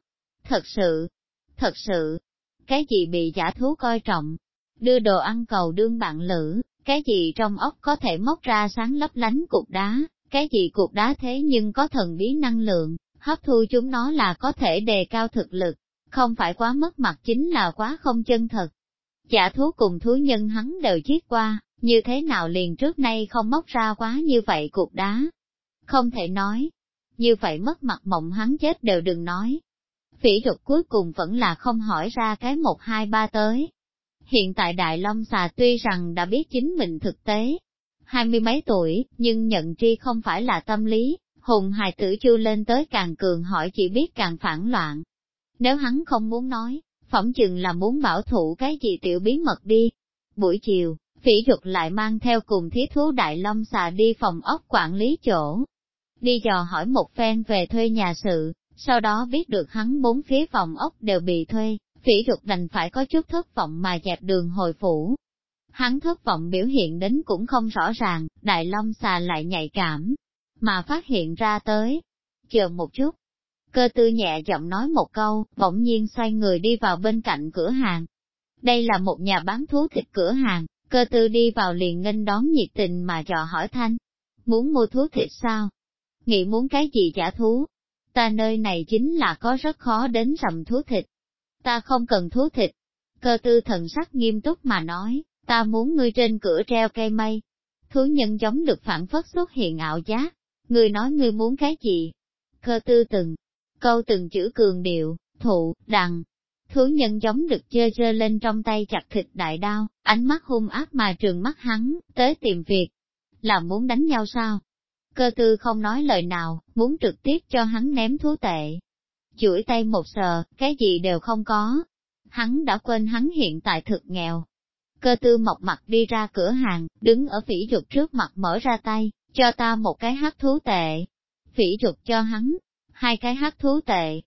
Thật sự, cái gì bị giả thú coi trọng, đưa đồ ăn cầu đương bạn lữ, cái gì trong ốc có thể móc ra sáng lấp lánh cục đá, cái gì cục đá thế nhưng có thần bí năng lượng, hấp thu chúng nó là có thể đề cao thực lực, không phải quá mất mặt chính là quá không chân thật. Giả thú cùng thú nhân hắn đều giết qua, như thế nào liền trước nay không móc ra quá như vậy cục đá. Không thể nói, như vậy mất mặt mộng hắn chết đều đừng nói. Phỉ Dục cuối cùng vẫn là không hỏi ra cái 1, 2, 3 tới. Hiện tại Đại Long xà tuy rằng đã biết chính mình thực tế, 20 mấy tuổi, nhưng nhận tri không phải là tâm lý, hùng hài tử chu lên tới càng cường hỏi chỉ biết càng phản loạn. Nếu hắn không muốn nói, phỏng chừng là muốn bảo thủ cái gì tiểu bí mật đi. Buổi chiều, Phỉ Dục lại mang theo cùng thí thú Đại Long xà đi phòng ốc quản lý chỗ. Đi dò hỏi một phen về thuê nhà sự, sau đó biết được hắn 4 phía phòng ốc đều bị thuê, Phỉ Dục đành phải có chút thất vọng mà dẹp đường hồi phủ. Hắn thất vọng biểu hiện đến cũng không rõ ràng, Đại Long xà lại nhạy cảm, mà phát hiện ra tới. Chờ một chút, Cơ tư nhẹ giọng nói một câu, bỗng nhiên xoay người đi vào bên cạnh cửa hàng. Đây là một nhà bán thú thịt cửa hàng, Cơ tư đi vào liền nghênh đón nhiệt tình mà dò hỏi thanh. Muốn mua thú thịt sao? Nghĩ muốn cái gì giả thú? Ta nơi này chính là có rất khó đến rầm thú thịt. Ta không cần thú thịt. Cơ tư thần sắc nghiêm túc mà nói, ta muốn ngươi trên cửa treo cây mây. Thú nhân giống được phản phất xuất hiện ảo giác. Ngươi nói ngươi muốn cái gì? Cơ tư từng câu từng chữ cường điệu, thụ, đằng. Thú nhân giống được chơ lên trong tay chặt thịt đại đao, ánh mắt hung ác mà trừng mắt hắn, tới tìm việc. Là muốn đánh nhau sao? Cơ tư không nói lời nào, muốn trực tiếp cho hắn ném thú tệ. Chuỗi tay một sờ, cái gì đều không có. Hắn đã quên hắn hiện tại thực nghèo. Cơ tư mộc mặt đi ra cửa hàng, đứng ở Phỉ Dục trước mặt mở ra tay, cho ta một cái hắc thú tệ. Phỉ Dục cho hắn 2 cái hắc thú tệ.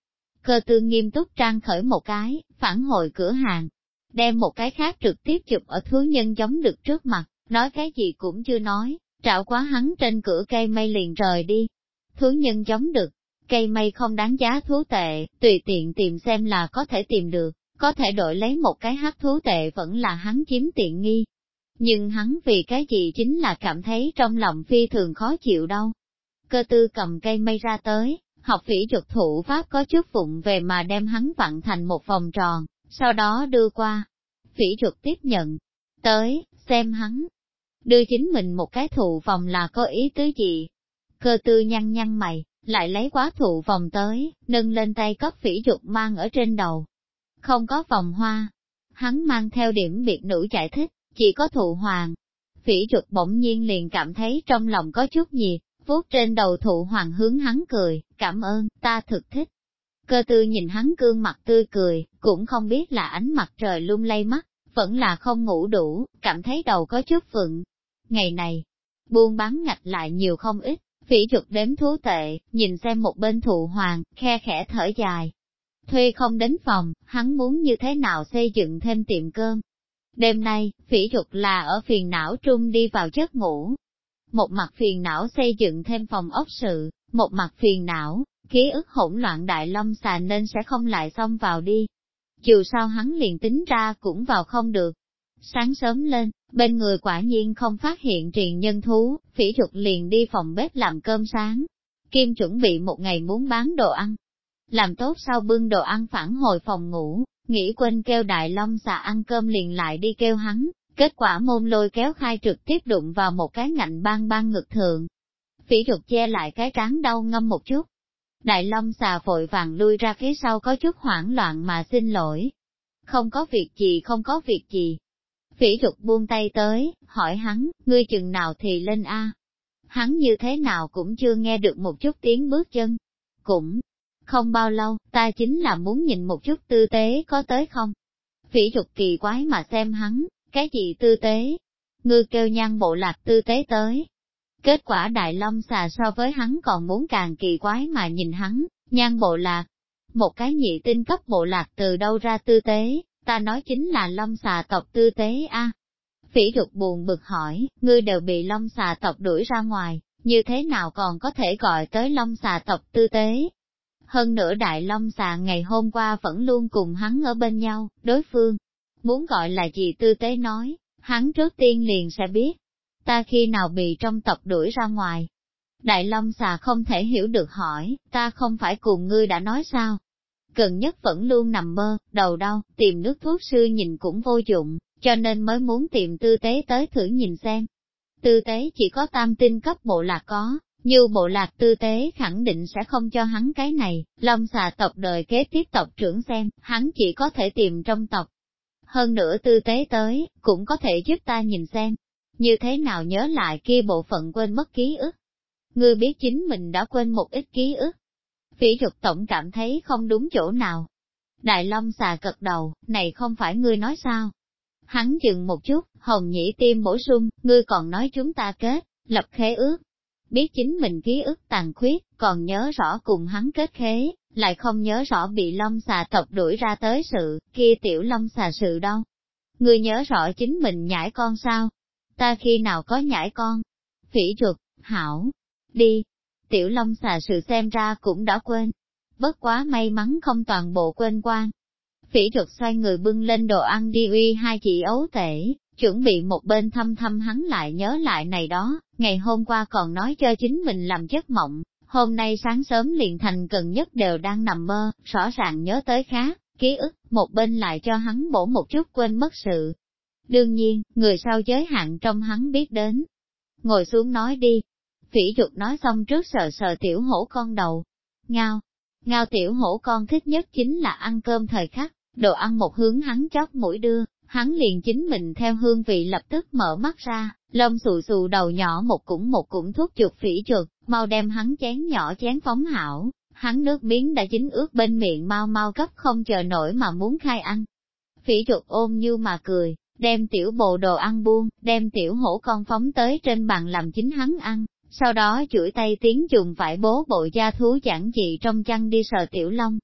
Cơ tư nghiêm túc trang khởi một cái, phản hồi cửa hàng, đem một cái khác trực tiếp chụp ở thú nhân giống được trước mặt, nói cái gì cũng chưa nói, trảo quá hắn trên cửa cây mây liền rời đi. Thú nhân giống được, cây mây không đáng giá thú tệ, tùy tiện tìm xem là có thể tìm được, có thể đổi lấy một cái hắc thú tệ vẫn là hắn chiếm tiện nghi. Nhưng hắn vì cái gì chính là cảm thấy trong lòng phi thường khó chịu đâu. Cơ tư cầm cây mây ra tới, học phỉ dục thủ pháp có chút vụng về mà đem hắn vặn thành một vòng tròn, sau đó đưa qua. Phỉ dục tiếp nhận, tới, xem hắn, đưa chính mình một cái thụ vòng là có ý tứ gì. Cơ tư nhăn nhăn mày, lại lấy quá thụ vòng tới, nâng lên tay cấp phỉ dục mang ở trên đầu. Không có vòng hoa, hắn mang theo điểm biệt nữ giải thích, chỉ có thụ hoàng. Phỉ dục bỗng nhiên liền cảm thấy trong lòng có chút nhiệt, vuốt trên đầu thụ hoàng hướng hắn cười, cảm ơn, ta thực thích. Cơ tư nhìn hắn gương mặt tươi cười, cũng không biết là ánh mặt trời lung lay mắt, vẫn là không ngủ đủ, cảm thấy đầu có chút vựng. Ngày này, buôn bán ngạch lại nhiều không ít, phỉ dục đếm thú tệ, nhìn xem một bên thụ hoàng, khe khẽ thở dài. Thuê không đến phòng, hắn muốn như thế nào xây dựng thêm tiệm cơm. Đêm nay, phỉ dục là ở phiền não trung đi vào giấc ngủ. Một mặt phiền não xây dựng thêm phòng ốc sự, một mặt phiền não, ký ức hỗn loạn đại long xà nên sẽ không lại xông vào đi. Dù sao hắn liền tính ra cũng vào không được. Sáng sớm lên, bên người quả nhiên không phát hiện triền nhân thú, phỉ dục liền đi phòng bếp làm cơm sáng. Kim chuẩn bị một ngày muốn bán đồ ăn. Làm tốt sau bưng đồ ăn phản hồi phòng ngủ, nghĩ quên kêu đại long xà ăn cơm liền lại đi kêu hắn, kết quả môn lôi kéo khai trực tiếp đụng vào một cái ngạnh bang bang ngực thượng. Phỉ dục che lại cái trán đau ngâm một chút. Đại long xà vội vàng lui ra phía sau có chút hoảng loạn mà xin lỗi. Không có việc gì không có việc gì. Phỉ dục buông tay tới, hỏi hắn, ngươi chừng nào thì lên a? Hắn như thế nào cũng chưa nghe được một chút tiếng bước chân. Cũng không bao lâu, ta chính là muốn nhìn một chút tư tế có tới không. Phỉ dục kỳ quái mà xem hắn, cái gì tư tế? Ngươi kêu Nhan Bộ Lạc tư tế tới. Kết quả Đại Long xà so với hắn còn muốn càng kỳ quái mà nhìn hắn, Nhan Bộ Lạc. Một cái nhị tinh cấp bộ lạc từ đâu ra tư tế, ta nói chính là Long xà tộc tư tế a. Phỉ dục buồn bực hỏi, ngươi đều bị Long xà tộc đuổi ra ngoài, như thế nào còn có thể gọi tới Long xà tộc tư tế? Hơn nữa Đại Long xà ngày hôm qua vẫn luôn cùng hắn ở bên nhau, đối phương muốn gọi là gì tư tế nói, hắn trước tiên liền sẽ biết. Ta khi nào bị trong tộc đuổi ra ngoài? Đại Long xà không thể hiểu được hỏi, ta không phải cùng ngươi đã nói sao? Gần nhất vẫn luôn nằm mơ, đầu đau, tìm nước thuốc sư nhìn cũng vô dụng, cho nên mới muốn tìm tư tế tới thử nhìn xem. Tư tế chỉ có tam tinh cấp bộ lạc có, như bộ lạc tư tế khẳng định sẽ không cho hắn cái này, Long xà tộc đời kế tiếp tộc trưởng xem, hắn chỉ có thể tìm trong tộc. Hơn nữa tư tế tới, cũng có thể giúp ta nhìn xem, như thế nào nhớ lại kia bộ phận quên mất ký ức. Ngươi biết chính mình đã quên một ít ký ức. Phỉ dục tổng cảm thấy không đúng chỗ nào. Đại Long xà cật đầu, này không phải ngươi nói sao? Hắn dừng một chút, hồng nhĩ tim bổ sung, ngươi còn nói chúng ta kết, lập khế ước. Biết chính mình ký ức tàn khuyết, còn nhớ rõ cùng hắn kết khế, lại không nhớ rõ bị Long xà tộc đuổi ra tới sự, kia tiểu Long xà sự đâu. Ngươi nhớ rõ chính mình nhảy con sao? Ta khi nào có nhảy con? Phỉ dục, hảo, đi. Tiểu Long xà sự xem ra cũng đã quên. Bất quá may mắn không toàn bộ quên quan. Phỉ dục xoay người bưng lên đồ ăn đi uy hai chị ấu tể, chuẩn bị một bên thăm thăm hắn lại nhớ lại này đó, ngày hôm qua còn nói cho chính mình làm giấc mộng, hôm nay sáng sớm liền thành gần nhất đều đang nằm mơ, rõ ràng nhớ tới khác, ký ức, một bên lại cho hắn bổ một chút quên mất sự. Đương nhiên, người sau giới hạn trong hắn biết đến. Ngồi xuống nói đi. Phỉ dục nói xong trước sờ sờ tiểu hổ con đầu. Ngao, ngao tiểu hổ con thích nhất chính là ăn cơm thời khắc, đồ ăn một hướng hắn chót mũi đưa, hắn liền chính mình theo hương vị lập tức mở mắt ra, lông xù xù đầu nhỏ một cũng thuốc chuột phỉ chuột, mau đem hắn chén nhỏ chén phóng hảo, hắn nước miếng đã dính ướt bên miệng mau mau gấp không chờ nổi mà muốn khai ăn. Phỉ chuột ôm như mà cười, đem tiểu bộ đồ ăn buông, đem tiểu hổ con phóng tới trên bàn làm chính hắn ăn. Sau đó chuỗi tay tiến dùng vải bố bộ da thú giản dị trong chăn đi sờ tiểu long.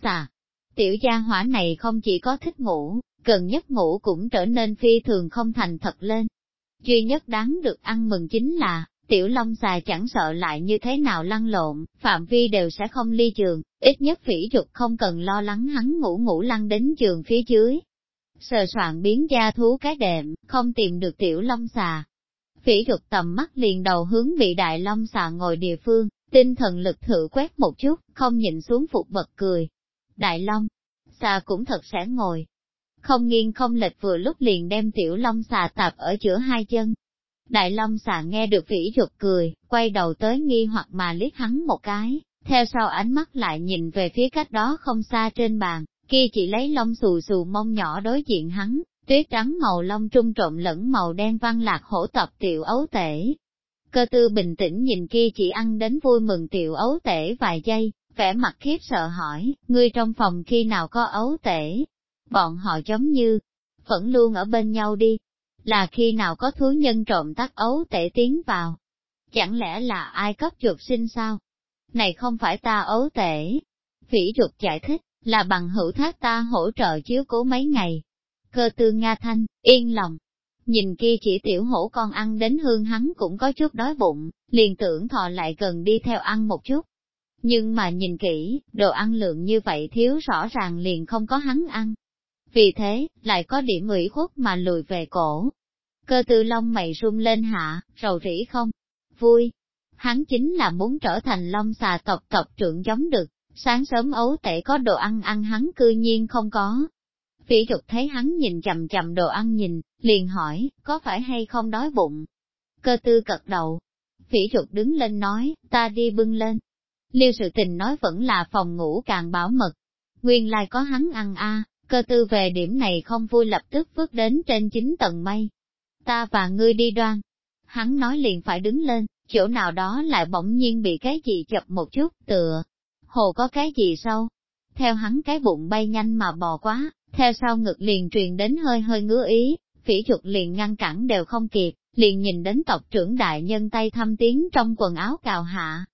Xà. Tiểu gia hỏa này không chỉ có thích ngủ, gần nhất ngủ cũng trở nên phi thường không thành thật lên. Duy nhất đáng được ăn mừng chính là, tiểu long xà chẳng sợ lại như thế nào lăn lộn, phạm vi đều sẽ không ly giường, ít nhất Phỉ Dục không cần lo lắng hắn ngủ lăn đến giường phía dưới. Sờ soạn biến gia thú cái đệm, không tìm được tiểu long xà. Phỉ Dục tầm mắt liền đầu hướng bị đại long xà ngồi địa phương, tinh thần lực thử quét một chút, không nhìn xuống phục bật cười. Đại long xà cũng thật sẽ ngồi. Không nghiêng không lệch vừa lúc liền đem tiểu long xà tạp ở giữa hai chân. Đại long xà nghe được Phỉ Dục cười, quay đầu tới nghi hoặc mà liếc hắn một cái, theo sau ánh mắt lại nhìn về phía cách đó không xa trên bàn, kia chỉ lấy lông xù xù mông nhỏ đối diện hắn, tuyết trắng màu lông trung trộn lẫn màu đen văn lạc hổ tập tiểu ấu tể. Cơ tư bình tĩnh nhìn kia chỉ ăn đến vui mừng tiểu ấu tể vài giây, vẻ mặt khiếp sợ hỏi, ngươi trong phòng khi nào có ấu tể? Bọn họ giống như, vẫn luôn ở bên nhau đi. Là khi nào có thú nhân trộm tắt ấu tể tiến vào? Chẳng lẽ là ai cấp chuột sinh sao? Này không phải ta ấu tể. Phỉ Dục giải thích, là bằng hữu thác ta hỗ trợ chiếu cố mấy ngày. Cơ tư Nga thanh, yên lòng. Nhìn kia chỉ tiểu hổ con ăn đến hương hắn cũng có chút đói bụng, liền tưởng thò lại gần đi theo ăn một chút. Nhưng mà nhìn kỹ, đồ ăn lượng như vậy thiếu rõ ràng liền không có hắn ăn. Vì thế, lại có điểm ủy khuất mà lùi về cổ. Cơ tư lông mày rung lên hạ, rầu rĩ không? Vui. Hắn chính là muốn trở thành long xà tộc trưởng giống được, sáng sớm ấu tể có đồ ăn hắn cư nhiên không có. Phỉ Dục thấy hắn nhìn chằm chằm đồ ăn nhìn, liền hỏi, có phải hay không đói bụng? Cơ tư cật đầu. Phỉ Dục đứng lên nói, ta đi bưng lên. Liêu sự tình nói vẫn là phòng ngủ càng bảo mật. Nguyên lai có hắn ăn cơ tư về điểm này không vui lập tức vứt đến trên 9 tầng mây. Ta và ngươi đi đoan. Hắn nói liền phải đứng lên, chỗ nào đó lại bỗng nhiên bị cái gì chập một chút, tựa. Hồ có cái gì sâu. Theo hắn cái bụng bay nhanh mà bò quá, theo sau ngực liền truyền đến hơi hơi ngứa ý, Phỉ Dục liền ngăn cản đều không kịp, liền nhìn đến tộc trưởng đại nhân tay thăm tiến trong quần áo cào hạ.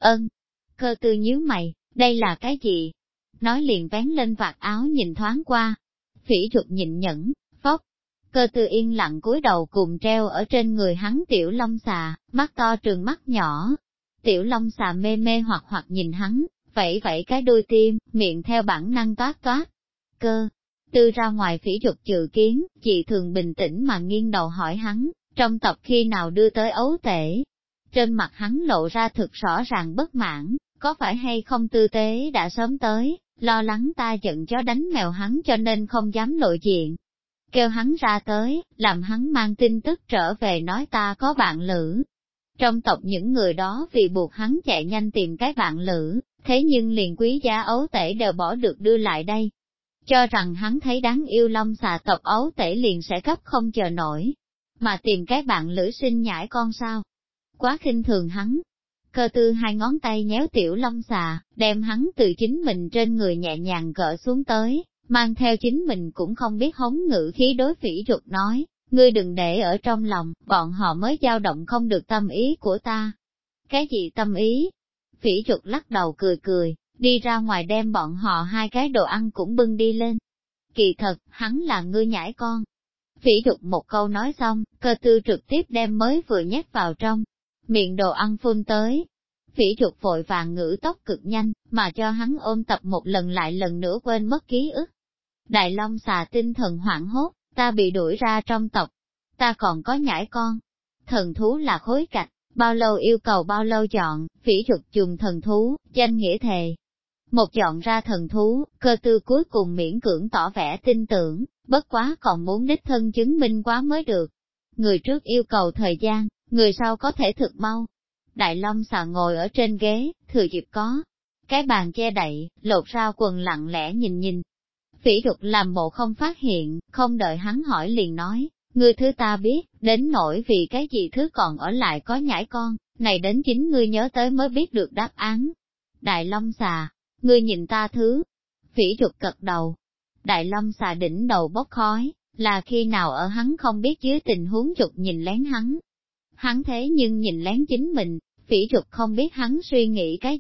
Cơ tư nhíu mày, đây là cái gì? Nói liền vén lên vạt áo nhìn thoáng qua. Phỉ Dục nhịn nhẫn, phốc. Cơ tư yên lặng cúi đầu cùng treo ở trên người hắn tiểu long xà, mắt to trừng mắt nhỏ. Tiểu long xà mê mê hoặc nhìn hắn, vẫy cái đuôi tim, miệng theo bản năng toát toát. Cơ tư ra ngoài Phỉ Dục dự kiến, chị thường bình tĩnh mà nghiêng đầu hỏi hắn, trong tộc khi nào đưa tới ấu tể. Trên mặt hắn lộ ra thực rõ ràng bất mãn, có phải hay không tư tế đã sớm tới, lo lắng ta giận chó đánh mèo hắn cho nên không dám lộ diện. Kêu hắn ra tới, làm hắn mang tin tức trở về nói ta có bạn lữ. Trong tộc những người đó vì buộc hắn chạy nhanh tìm cái bạn lữ, thế nhưng liền quý giá ấu tể đều bỏ được đưa lại đây. Cho rằng hắn thấy đáng yêu long xà tộc ấu tể liền sẽ cấp không chờ nổi, mà tìm cái bạn lữ sinh nhãi con sao. Quá khinh thường hắn. Cơ tư hai ngón tay nhéo tiểu long xà, đem hắn từ chính mình trên người nhẹ nhàng gỡ xuống tới, mang theo chính mình cũng không biết hống ngữ khí đối Phỉ Dục nói, ngươi đừng để ở trong lòng, bọn họ mới dao động không được tâm ý của ta. Cái gì tâm ý? Phỉ Dục lắc đầu cười, đi ra ngoài đem bọn họ hai cái đồ ăn cũng bưng đi lên. Kỳ thật, hắn là ngươi nhãi con. Phỉ Dục một câu nói xong, cơ tư trực tiếp đem mới vừa nhét vào trong miệng đồ ăn phun tới. Phỉ Dục vội vàng ngữ tốc cực nhanh, mà cho hắn ôm tập một lần lại lần nữa quên mất ký ức. Đại long xà tinh thần hoảng hốt, ta bị đuổi ra trong tộc, ta còn có nhãi con. Thần thú là khối cạch, bao lâu yêu cầu bao lâu chọn, Phỉ Dục dùng thần thú, danh nghĩa thề. Một chọn ra thần thú, cơ tư cuối cùng miễn cưỡng tỏ vẻ tin tưởng, bất quá còn muốn đích thân chứng minh quá mới được. Người trước yêu cầu thời gian, người sau có thể thực mau. Đại long xà ngồi ở trên ghế, thừa dịp có cái bàn che đậy, lột ra quần lặng lẽ nhìn. Phỉ Dục làm bộ không phát hiện, không đợi hắn hỏi liền nói, ngươi thứ ta biết, đến nỗi vì cái gì thứ còn ở lại có nhãi con, này đến chính ngươi nhớ tới mới biết được đáp án. Đại long xà, ngươi nhìn ta thứ. Phỉ Dục cật đầu. Đại long xà đỉnh đầu bốc khói, là khi nào ở hắn không biết dưới tình huống Dục nhìn lén hắn. Hắn thế nhưng nhìn lén chính mình, Phỉ Dục không biết hắn suy nghĩ cái gì,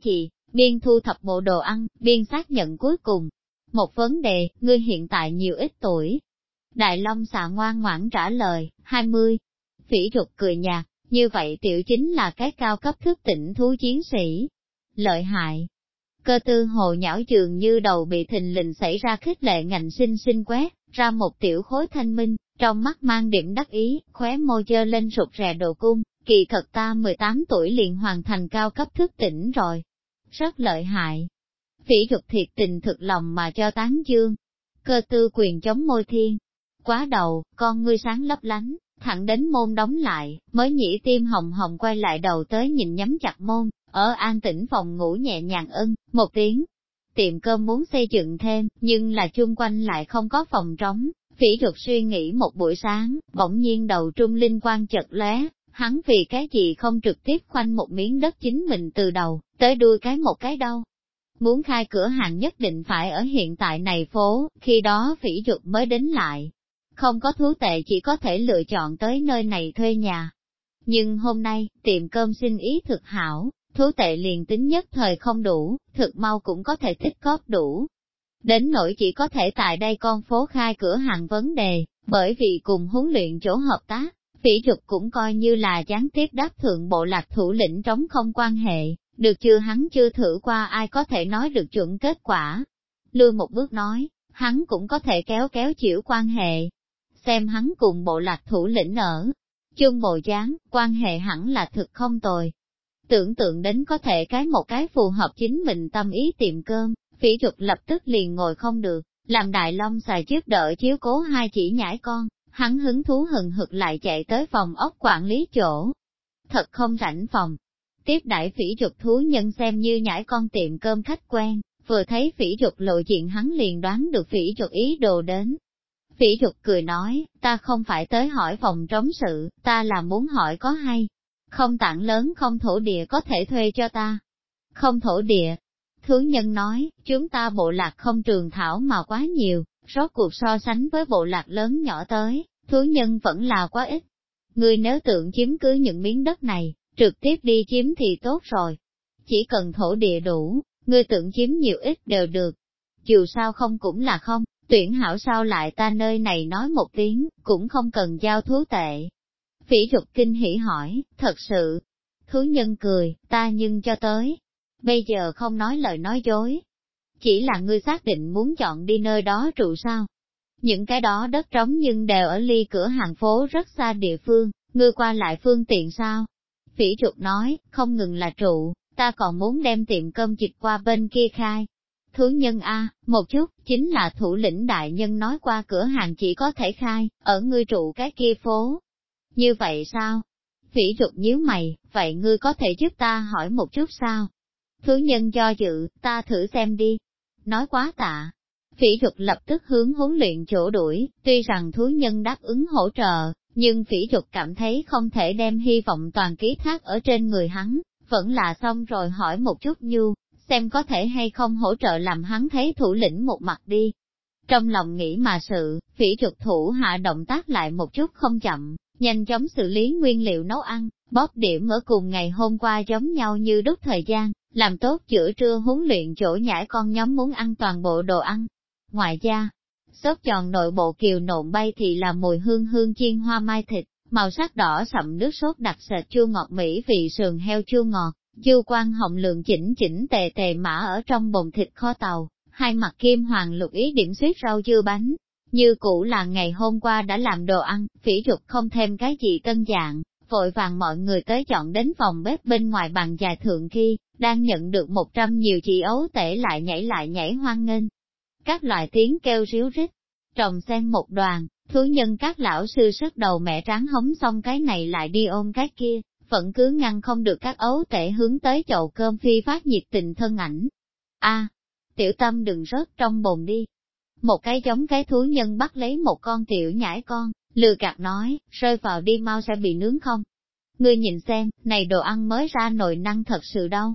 biên thu thập bộ đồ ăn, biên xác nhận cuối cùng. Một vấn đề, ngươi hiện tại nhiều ít tuổi? Đại Long xà ngoan ngoãn trả lời, 20. Phỉ Trục cười nhạt, như vậy tiểu chính là cái cao cấp thức tỉnh thú chiến sĩ. Lợi hại. Cơ tư hồ nhão dường như đầu bị thình lình xảy ra khích lệ ngạnh sinh sinh quét, ra một tiểu khối thanh minh, trong mắt mang điểm đắc ý, khóe môi dơ lên rụt rè đồ cung, kỳ thật ta 18 tuổi liền hoàn thành cao cấp thức tỉnh rồi. Rất lợi hại. Phỉ Trục thiệt tình thực lòng mà cho tán dương. Cơ tư quyền chống môi thiên. Quá đầu, con ngươi sáng lấp lánh, thẳng đến môn đóng lại, mới nhĩ tim hồng hồng quay lại đầu tới nhìn nhắm chặt môn, ở an tĩnh phòng ngủ nhẹ nhàng một tiếng. Tiệm cơm muốn xây dựng thêm, nhưng là chung quanh lại không có phòng trống. Phỉ Trục suy nghĩ một buổi sáng, bỗng nhiên đầu trung linh quang chợt lóe, hắn vì cái gì không trực tiếp khoanh một miếng đất chính mình từ đầu, tới đuôi cái một cái đâu. Muốn khai cửa hàng nhất định phải ở hiện tại này phố, khi đó Phỉ Trục mới đến lại. Không có thú tệ chỉ có thể lựa chọn tới nơi này thuê nhà. Nhưng hôm nay, tiệm cơm xin ý thực hảo, thú tệ liền tính nhất thời không đủ, thực mau cũng có thể tích góp đủ. Đến nỗi chỉ có thể tại đây con phố khai cửa hàng vấn đề, bởi vì cùng huấn luyện chỗ hợp tác, Phỉ Trục cũng coi như là gián tiếp đáp thượng bộ lạc thủ lĩnh trống không quan hệ, được chưa hắn chưa thử qua ai có thể nói được chuẩn kết quả. Lui một bước nói, hắn cũng có thể kéo kéo chịu quan hệ. Xem hắn cùng bộ lạc thủ lĩnh ở chung bộ dáng, quan hệ hẳn là thực không tồi. Tưởng tượng đến có thể một cái phù hợp chính mình tâm ý tiệm cơm, Phỉ Trục lập tức liền ngồi không được, làm Đại Long xài trước đỡ chiếu cố hai chỉ nhãi con, hắn hứng thú hừng hực lại chạy tới phòng ốc quản lý chỗ. Thật không rảnh phòng. Tiếp đãi Phỉ Trục thú nhân xem như nhãi con tiệm cơm khách quen, vừa thấy Phỉ Trục lộ diện hắn liền đoán được Phỉ Trục ý đồ đến. Phỉ Trục cười nói, ta không phải tới hỏi phòng trống sự, ta là muốn hỏi có hay không tảng lớn không thổ địa có thể thuê cho ta. Không thổ địa. Thú nhân nói, chúng ta bộ lạc không trường thảo mà quá nhiều, rốt cuộc so sánh với bộ lạc lớn nhỏ tới, thú nhân vẫn là quá ít. Ngươi nếu tưởng chiếm cứ những miếng đất này, trực tiếp đi chiếm thì tốt rồi. Chỉ cần thổ địa đủ, ngươi tưởng chiếm nhiều ít đều được. Dù sao không cũng là không, tuyển hảo sao lại ta nơi này nói một tiếng, cũng không cần giao thú tệ. Phỉ Trục kinh hỉ hỏi, thật sự. Thú nhân cười, ta nhưng cho tới. Bây giờ không nói lời nói dối. Chỉ là ngươi xác định muốn chọn đi nơi đó trụ sao. Những cái đó đất trống nhưng đều ở ly cửa hàng phố rất xa địa phương, ngươi qua lại phương tiện sao? Phỉ Trục nói, không ngừng là trụ, ta còn muốn đem tiệm cơm dịch qua bên kia khai. Thú nhân A, một chút, chính là thủ lĩnh đại nhân nói qua cửa hàng chỉ có thể khai, ở ngươi trụ cái kia phố. Như vậy sao? Phỉ Trục nhíu mày, vậy ngươi có thể giúp ta hỏi một chút sao? Thú nhân do dự, ta thử xem đi. Nói quá tạ. Phỉ Trục lập tức hướng huấn luyện chỗ đuổi, tuy rằng thú nhân đáp ứng hỗ trợ, nhưng Phỉ Trục cảm thấy không thể đem hy vọng toàn ký thác ở trên người hắn, vẫn là xong rồi hỏi một chút nhu, xem có thể hay không hỗ trợ làm hắn thấy thủ lĩnh một mặt đi. Trong lòng nghĩ mà sự, Phỉ Trục thủ hạ động tác lại một chút không chậm, nhanh chóng xử lý nguyên liệu nấu ăn, bóp điểm ở cùng ngày hôm qua giống nhau như đúc thời gian, làm tốt giữa trưa huấn luyện chỗ nhãi con nhóm muốn ăn toàn bộ đồ ăn. Ngoài ra, sốt giòn nội bộ kiều nộn bay thì là mùi hương hương chiên hoa mai thịt, màu sắc đỏ sậm nước sốt đặc sệt chua ngọt mỹ vị sườn heo chua ngọt, dư quan hồng lượng chỉnh chỉnh tề tề mã ở trong bồn thịt kho tàu, hai mặt kim hoàng lục ý điểm xuyết rau dưa bánh. Như cũ là ngày hôm qua đã làm đồ ăn, Phỉ Trục không thêm cái gì tân dạng, vội vàng mọi người tới chọn đến phòng bếp bên ngoài bàn dài thượng khi, đang nhận được 100 nhiều chị ấu tể lại nhảy hoan nghênh. Các loại tiếng kêu ríu rít, trồng xen một đoàn, thú nhân các lão sư sức đầu mẹ tráng hống xong cái này lại đi ôm cái kia, vẫn cứ ngăn không được các ấu tể hướng tới chậu cơm phi phát nhiệt tình thân ảnh. A, tiểu tâm đừng rớt trong bồn đi. Một cái giống cái thú nhân bắt lấy một con tiểu nhãi con, lừa gạt nói, rơi vào đi mau sẽ bị nướng không? Ngươi nhìn xem, này đồ ăn mới ra nồi năng thật sự đâu.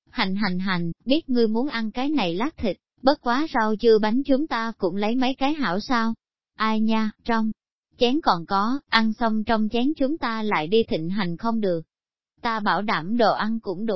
Hành, biết ngươi muốn ăn cái này lát thịt, bất quá rau dưa bánh chúng ta cũng lấy mấy cái hảo sao? Ai nha, trong chén còn có, ăn xong trong chén chúng ta lại đi thịnh hành không được. Ta bảo đảm đồ ăn cũng đủ,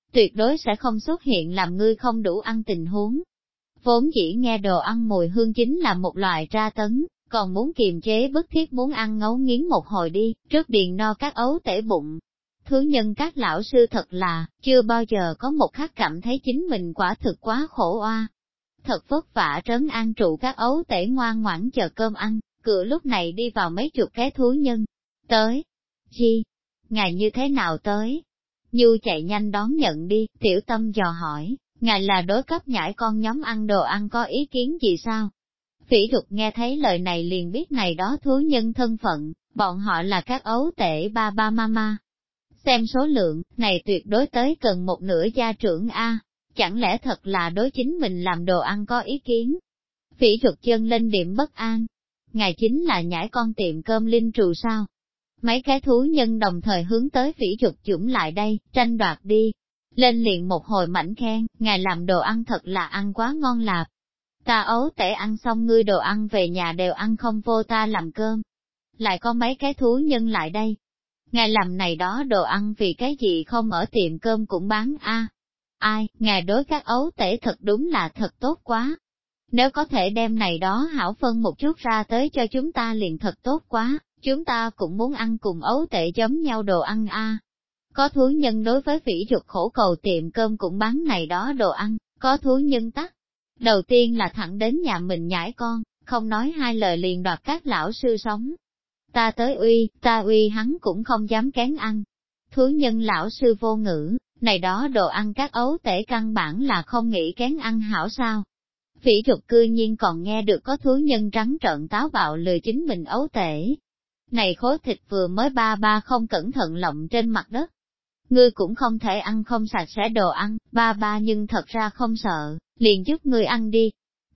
tuyệt đối sẽ không xuất hiện làm ngươi không đủ ăn tình huống. Vốn chỉ nghe đồ ăn mùi hương chính là một loại tra tấn, còn muốn kiềm chế bức thiết muốn ăn ngấu nghiến một hồi đi, trước điền no các ấu tể bụng. Thứ nhân các lão sư thật là, chưa bao giờ có một khắc cảm thấy chính mình quả thực quá khổ oa. Thật vất vả trấn an trụ các ấu tể ngoan ngoãn chờ cơm ăn, cửa lúc này đi vào mấy chục cái thú nhân. Tới. Chi? Ngài như thế nào tới? Nhu chạy nhanh đón nhận đi, tiểu tâm dò hỏi, ngài là đối cấp nhãi con nhóm ăn đồ ăn có ý kiến gì sao? Phỉ Thục nghe thấy lời này liền biết này đó thú nhân thân phận, bọn họ là các ấu tể ba ba mama. Xem số lượng, này tuyệt đối tới cần một nửa gia trưởng A, chẳng lẽ thật là đối chính mình làm đồ ăn có ý kiến? Phỉ Thục chân lên điểm bất an. Ngài chính là nhãi con tiệm cơm linh trù sao? Mấy cái thú nhân đồng thời hướng tới Phỉ Thục dũng lại đây, tranh đoạt đi. Lên liền một hồi mảnh khen, ngài làm đồ ăn thật là ăn quá ngon lạp. Ta ấu tể ăn xong ngươi đồ ăn về nhà đều ăn không vô ta làm cơm. Lại có mấy cái thú nhân lại đây. Ngài làm này đó đồ ăn vì cái gì không ở tiệm cơm cũng bán a? Ai, ngài đối các ấu tể thật đúng là thật tốt quá. Nếu có thể đem này đó hảo phân một chút ra tới cho chúng ta liền thật tốt quá, chúng ta cũng muốn ăn cùng ấu tể giống nhau đồ ăn a. Có thú nhân đối với Phỉ Thục khổ cầu tiệm cơm cũng bán này đó đồ ăn, có thú nhân tắc. Đầu tiên là thẳng đến nhà mình nhãi con, không nói hai lời liền đoạt các lão sư sống. Ta tới ta uy hắn cũng không dám kén ăn. Thú nhân lão sư vô ngữ, này đó đồ ăn các ấu tể căn bản là không nghĩ kén ăn hảo sao. Phỉ Thục cư nhiên còn nghe được có thú nhân trắng trợn táo bạo lừa chính mình ấu tể. Này khối thịt vừa mới ba ba không cẩn thận lộng trên mặt đất. Ngươi cũng không thể ăn không sạch sẽ đồ ăn, ba ba nhưng thật ra không sợ, liền giúp ngươi ăn đi.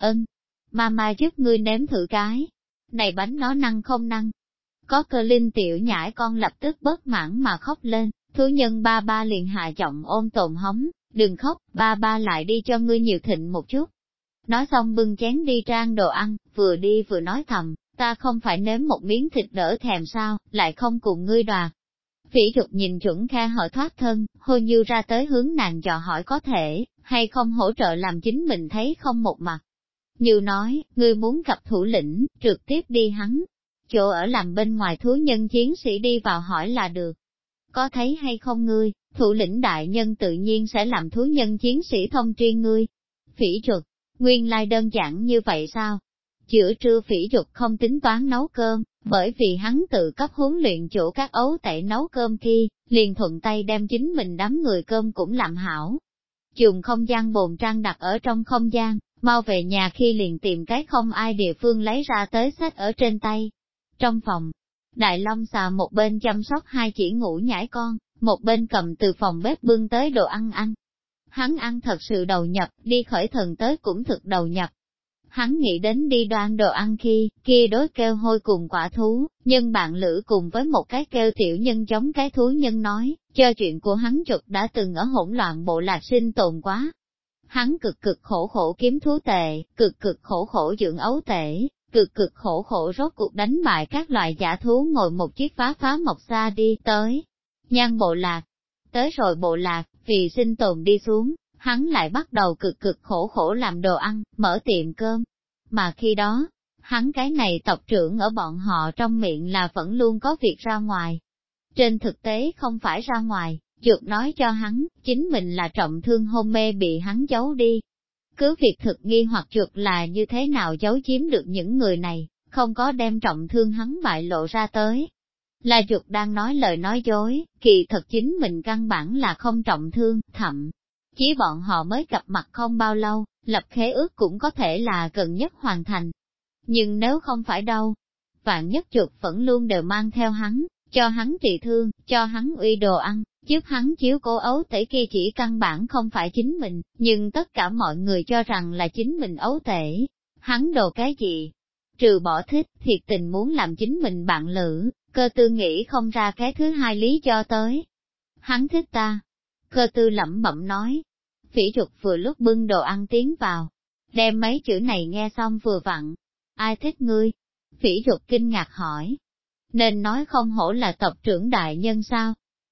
Mama giúp ngươi nếm thử cái. Này bánh nó năng không năng? Có Cơ Linh tiểu nhãi con lập tức bất mãn mà khóc lên, thú nhân ba ba liền hạ giọng ôm tồn hống, đừng khóc, ba ba lại đi cho ngươi nhiều thịnh một chút. Nói xong bưng chén đi trang đồ ăn, vừa đi vừa nói thầm, ta không phải nếm một miếng thịt đỡ thèm sao, lại không cùng ngươi đoạt. Phỉ Thục nhìn chuẩn khe hở thoát thân, hôi như ra tới hướng nàng dò hỏi có thể, hay không hỗ trợ làm chính mình thấy không một mặt. Như nói, ngươi muốn gặp thủ lĩnh, trực tiếp đi hắn. Chỗ ở làm bên ngoài thú nhân chiến sĩ đi vào hỏi là được. Có thấy hay không ngươi, thủ lĩnh đại nhân tự nhiên sẽ làm thú nhân chiến sĩ thông truyền ngươi. Phỉ Thục, nguyên lai đơn giản như vậy sao? Giữa trưa Phỉ Thục không tính toán nấu cơm, bởi vì hắn tự cấp huấn luyện chỗ các ấu tể nấu cơm kia, liền thuận tay đem chính mình đám người cơm cũng làm hảo. Dùng không gian bồn trang đặt ở trong không gian, mau về nhà khi liền tìm cái không ai địa phương lấy ra tới sách ở trên tay. Trong phòng, Đại Long xà một bên chăm sóc hai chỉ ngủ nhãi con, một bên cầm từ phòng bếp bưng tới đồ ăn ăn. Hắn ăn thật sự đầu nhập, đi khởi thần tới cũng thực đầu nhập. Hắn nghĩ đến đi đoan đồ ăn khi, kia đối kêu hôi cùng quả thú, nhưng bạn lữ cùng với một cái kêu tiểu nhân giống cái thú nhân nói, cho chuyện của hắn chuột đã từng ở hỗn loạn bộ lạc sinh tồn quá. Hắn cực cực khổ khổ kiếm thú tệ, cực cực khổ khổ dưỡng ấu tể, cực cực khổ khổ rốt cuộc đánh bại các loại giả thú ngồi một chiếc phá mộc xa đi tới. Nhan bộ lạc, tới rồi bộ lạc, vì sinh tồn đi xuống, hắn lại bắt đầu cực cực khổ khổ làm đồ ăn, mở tiệm cơm. Mà khi đó, hắn cái này tộc trưởng ở bọn họ trong miệng là vẫn luôn có việc ra ngoài. Trên thực tế không phải ra ngoài, chuột nói cho hắn, chính mình là trọng thương hôn mê bị hắn giấu đi. Cứ việc thực nghi hoặc chuột là như thế nào giấu chiếm được những người này, không có đem trọng thương hắn bại lộ ra tới. Là chuột đang nói lời nói dối, kỳ thật chính mình căn bản là không trọng thương, thậm chí bọn họ mới gặp mặt không bao lâu, lập khế ước cũng có thể là gần nhất hoàn thành. Nhưng nếu không phải đâu, vạn nhất chuột vẫn luôn đều mang theo hắn, cho hắn trị thương, cho hắn uy đồ ăn, giúp hắn chiếu cố ấu tể kia chỉ căn bản không phải chính mình, nhưng tất cả mọi người cho rằng là chính mình ấu tể. Hắn đồ cái gì? Trừ bỏ thích, thiệt tình muốn làm chính mình bạn lữ, Cơ Tư nghĩ không ra cái thứ hai lý do tới. Hắn thích ta. Cơ Tư lẩm bẩm nói. Phỉ Thục vừa lúc bưng đồ ăn tiến vào, đem mấy chữ này nghe xong vừa vặn. Ai thích ngươi? Phỉ Thục kinh ngạc hỏi. Nên nói không hổ là tộc trưởng đại nhân sao?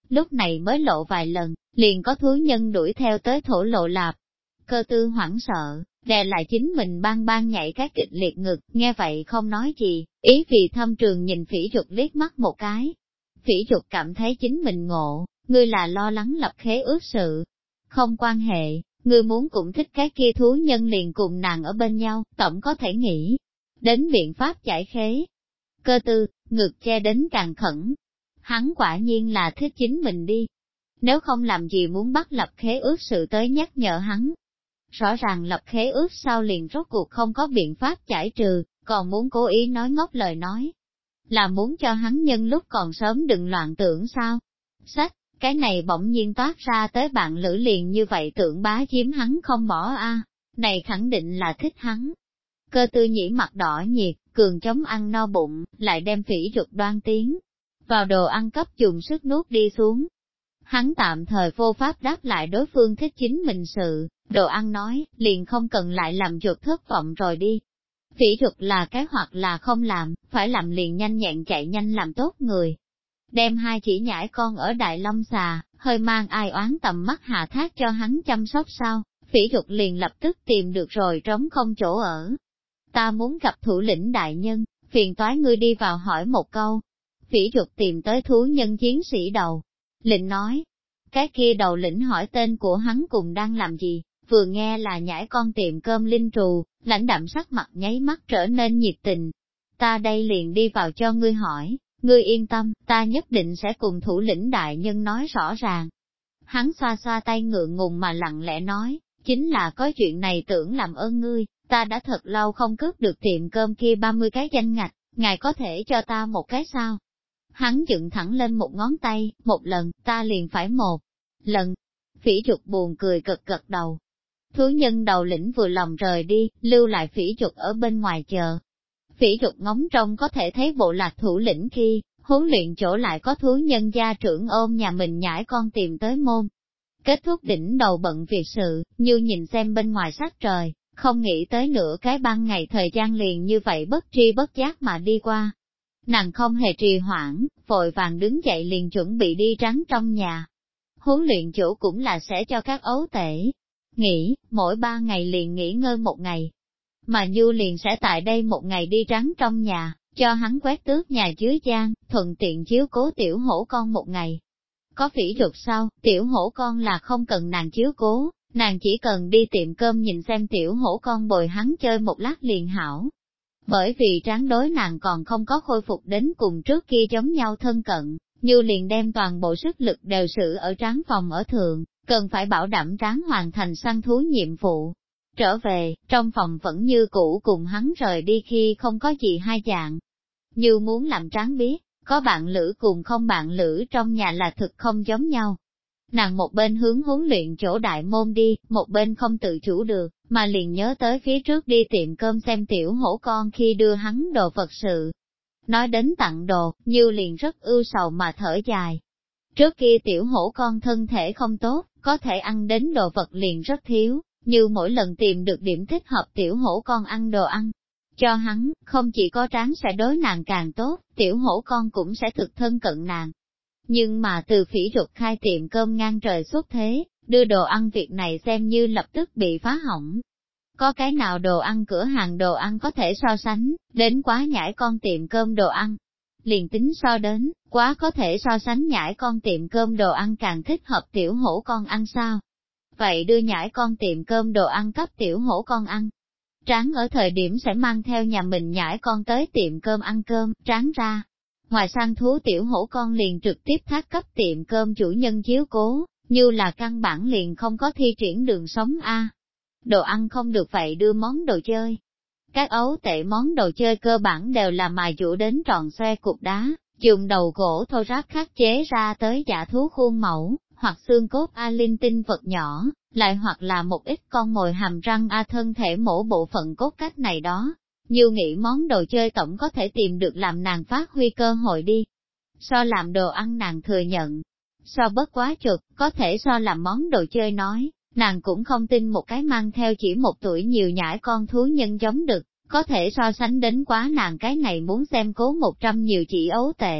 lúc này mới lộ vài lần, liền có thú nhân đuổi theo tới thổ lộ lạp. Cơ tư hoảng sợ, đè lại chính mình bang bang nhảy cái kịch liệt ngực, nghe vậy không nói gì, ý vì thâm trường nhìn phỉ trục liếc mắt một cái. Phỉ trục cảm thấy chính mình ngộ, ngươi là lo lắng lập khế ước sự. Không quan hệ, ngươi muốn cũng thích cái kia thú nhân liền cùng nàng ở bên nhau, tổng có thể nghĩ đến biện pháp giải khế. Cơ tư, ngực che đến càng khẩn. Hắn quả nhiên là thích chính mình đi. Nếu không làm gì muốn bắt lập khế ước sự tới nhắc nhở hắn. Rõ ràng lập khế ước sau liền rốt cuộc không có biện pháp giải trừ, còn muốn cố ý nói ngốc lời nói. Là muốn cho hắn nhân lúc còn sớm đừng loạn tưởng sao. Sách, cái này bỗng nhiên toát ra tới bạn lữ liền như vậy tưởng bá chiếm hắn không bỏ a, này khẳng định là thích hắn. Cơ tư nhĩ mặt đỏ nhiệt, cường chống ăn no bụng, lại đem phỉ trục đoan tiến vào đồ ăn cấp dùng sức nuốt đi xuống. Hắn tạm thời vô pháp đáp lại đối phương thích chính mình sự, đồ ăn nói, liền không cần lại làm chuột thất vọng rồi đi. Phỉ trục là cái hoặc là không làm, phải làm liền nhanh nhẹn chạy nhanh làm tốt người. Đem hai chỉ nhãi con ở Đại Long xà, hơi mang ai oán tầm mắt hạ thác cho hắn chăm sóc sau, phỉ trục liền lập tức tìm được rồi trống không chỗ ở. Ta muốn gặp thủ lĩnh đại nhân, phiền toái ngươi đi vào hỏi một câu. Phỉ trục tìm tới thú nhân chiến sĩ đầu. Lĩnh nói, cái kia đầu lĩnh hỏi tên của hắn cùng đang làm gì, vừa nghe là nhãi con tiệm cơm linh trù, lãnh đạm sắc mặt nháy mắt trở nên nhiệt tình. Ta đây liền đi vào cho ngươi hỏi, ngươi yên tâm, ta nhất định sẽ cùng thủ lĩnh đại nhân nói rõ ràng. Hắn xoa xoa tay ngượng ngùng mà lặng lẽ nói, chính là có chuyện này tưởng làm ơn ngươi, ta đã thật lâu không cướp được tiệm cơm kia 30 cái danh ngạch, ngài có thể cho ta một cái sao? Hắn dựng thẳng lên một ngón tay, một lần, ta liền phải một lần. Phỉ trục buồn cười gật gật đầu. Thú nhân đầu lĩnh vừa lòng rời đi, lưu lại phỉ trục ở bên ngoài chờ. Phỉ trục ngóng trông có thể thấy bộ lạc thủ lĩnh khi, huấn luyện chỗ lại có thú nhân gia trưởng ôm nhà mình nhãi con tìm tới môn. Kết thúc đỉnh đầu bận việc sự, như nhìn xem bên ngoài sắc trời, không nghĩ tới nửa cái ban ngày thời gian liền như vậy bất tri bất giác mà đi qua. Nàng không hề trì hoãn, vội vàng đứng dậy liền chuẩn bị đi trắng trong nhà. Huấn luyện chỗ cũng là sẽ cho các ấu tể nghỉ, mỗi 3 ngày liền nghỉ ngơi một ngày. Mà Như liền sẽ tại đây một ngày đi trắng trong nhà, cho hắn quét tước nhà dưới gian, thuận tiện chiếu cố tiểu hổ con một ngày. Có phỉ trục sau, tiểu hổ con là không cần nàng chiếu cố, nàng chỉ cần đi tiệm cơm nhìn xem tiểu hổ con bồi hắn chơi một lát liền hảo. Bởi vì tráng đối nàng còn không có khôi phục đến cùng trước kia giống nhau thân cận, Như liền đem toàn bộ sức lực đều sử ở tráng phòng ở thượng, cần phải bảo đảm tráng hoàn thành săn thú nhiệm vụ. Trở về, trong phòng vẫn như cũ cùng hắn rời đi khi không có gì hai dạng. Như muốn làm tráng biết, có bạn lữ cùng không bạn lữ trong nhà là thực không giống nhau. Nàng một bên hướng huấn luyện chỗ đại môn đi, một bên không tự chủ được, mà liền nhớ tới phía trước đi tiệm cơm xem tiểu hổ con khi đưa hắn đồ vật sự. Nói đến tặng đồ, Như liền rất ưu sầu mà thở dài. Trước kia tiểu hổ con thân thể không tốt, có thể ăn đến đồ vật liền rất thiếu, Như mỗi lần tìm được điểm thích hợp tiểu hổ con ăn đồ ăn. Cho hắn, không chỉ có tráng sẽ đối nàng càng tốt, tiểu hổ con cũng sẽ thực thân cận nàng. Nhưng mà từ phỉ trục khai tiệm cơm ngang trời xuất thế, đưa đồ ăn việc này xem như lập tức bị phá hỏng. Có cái nào đồ ăn cửa hàng đồ ăn có thể so sánh, đến quá nhãi con tiệm cơm đồ ăn. Liền tính so đến, quá có thể so sánh nhãi con tiệm cơm đồ ăn càng thích hợp tiểu hổ con ăn sao. Vậy đưa nhãi con tiệm cơm đồ ăn cấp tiểu hổ con ăn. Tráng ở thời điểm sẽ mang theo nhà mình nhãi con tới tiệm cơm ăn cơm, tráng ra. Ngoài săn thú tiểu hổ con liền trực tiếp thác cấp tiệm cơm chủ nhân chiếu cố, như là căn bản liền không có thi triển đường sống a. Đồ ăn không được vậy đưa món đồ chơi. Các ấu tệ món đồ chơi cơ bản đều là mài dũa đến tròn xoe cục đá, dùng đầu gỗ thô ráp khắc chế ra tới giả thú khuôn mẫu, hoặc xương cốt a linh tinh vật nhỏ, lại hoặc là một ít con mồi hàm răng a thân thể mổ bộ phận cốt cách này đó. Như nghĩ món đồ chơi tổng có thể tìm được làm nàng phát huy cơ hội đi. So làm đồ ăn nàng thừa nhận. So bất quá chuột, có thể so làm món đồ chơi nói, nàng cũng không tin một cái mang theo chỉ 1 tuổi nhiều nhãi con thú nhân giống được, có thể so sánh đến quá nàng cái này muốn xem cố 100 nhiều chỉ ấu tể,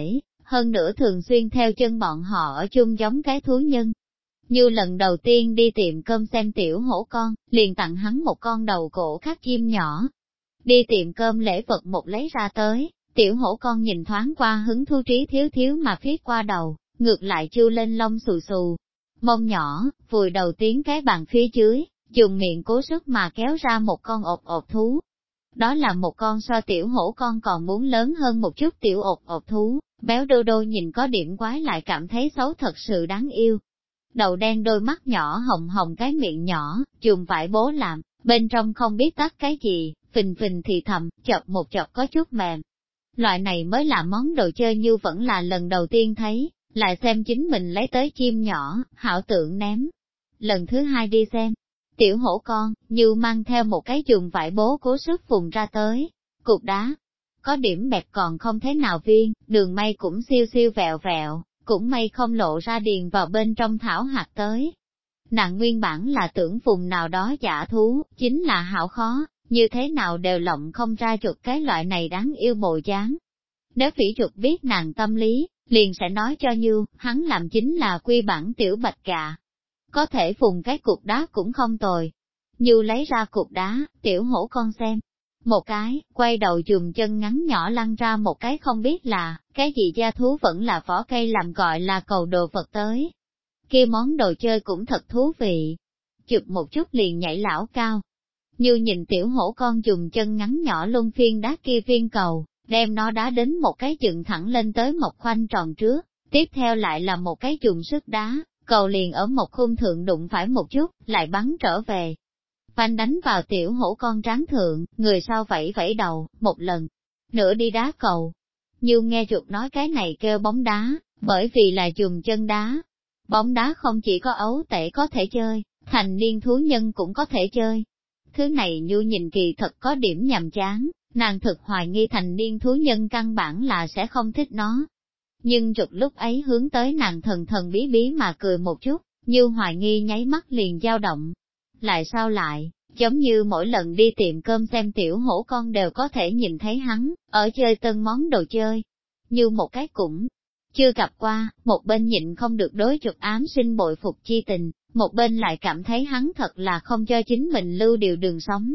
hơn nữa thường xuyên theo chân bọn họ ở chung giống cái thú nhân. Như lần đầu tiên đi tiệm cơm xem tiểu hổ con, liền tặng hắn một con đầu cổ khác chim nhỏ. Đi tiệm cơm lễ vật một lấy ra tới, tiểu hổ con nhìn thoáng qua hứng thú trí thiếu thiếu mà phiết qua đầu, ngược lại chu lên lông xù xù. Mông nhỏ, vùi đầu tiến cái bàn phía dưới, dùng miệng cố sức mà kéo ra một con ột ột thú. Đó là một con so tiểu hổ con còn muốn lớn hơn một chút tiểu ột ột thú, béo đô đô nhìn có điểm quái lại cảm thấy xấu thật sự đáng yêu. Đầu đen đôi mắt nhỏ hồng hồng cái miệng nhỏ, dùng vải bố làm, bên trong không biết tắt cái gì, phình phình thì thầm, chọc một chọc có chút mềm. Loại này mới là món đồ chơi Như vẫn là lần đầu tiên thấy, lại xem chính mình lấy tới chim nhỏ, hảo tượng ném. Lần thứ hai đi xem, tiểu hổ con, Như mang theo một cái dùng vải bố cố sức vùng ra tới, cục đá. Có điểm bẹp còn không thế nào viên, đường may cũng siêu siêu vẹo vẹo, cũng may không lộ ra điền vào bên trong thảo hạt tới. Nàng nguyên bản là tưởng vùng nào đó giả thú, chính là hảo khó, như thế nào đều lộng không ra chuột cái loại này đáng yêu bộ dáng. Nếu phỉ chuột biết nàng tâm lý, liền sẽ nói cho Như, hắn làm chính là quy bản tiểu bạch gà. Có thể vùng cái cục đá cũng không tồi. Như lấy ra cục đá, tiểu hổ con xem. Một cái, quay đầu dùng chân ngắn nhỏ lăn ra một cái không biết là, cái gì gia thú vẫn là vỏ cây làm gọi là cầu đồ vật tới. Kia món đồ chơi cũng thật thú vị. Chụp một chút liền nhảy lão cao. Như nhìn tiểu hổ con dùng chân ngắn nhỏ luân phiên đá kia viên cầu, đem nó đá đến một cái dựng thẳng lên tới một khoanh tròn trước, tiếp theo lại là một cái dùng sức đá, cầu liền ở một khung thượng đụng phải một chút, lại bắn trở về. Phanh đánh vào tiểu hổ con trán thượng, người sau vẫy vẫy đầu, một lần nữa đi đá cầu. Như nghe chuột nói cái này kêu bóng đá, bởi vì là dùng chân đá. Bóng đá không chỉ có ấu tể có thể chơi, thành niên thú nhân cũng có thể chơi. Thứ này Như nhìn kỳ thật có điểm nhàm chán, nàng thực hoài nghi thành niên thú nhân căn bản là sẽ không thích nó. Nhưng chuột lúc ấy hướng tới nàng thần thần bí bí mà cười một chút, Như hoài nghi nháy mắt liền dao động. Lại sao lại, giống như mỗi lần đi tiệm cơm xem tiểu hổ con đều có thể nhìn thấy hắn, ở chơi tân món đồ chơi. Như một cái cũng chưa gặp qua, một bên nhịn không được đối chuột ám sinh bội phục chi tình, một bên lại cảm thấy hắn thật là không cho chính mình lưu điều đường sống.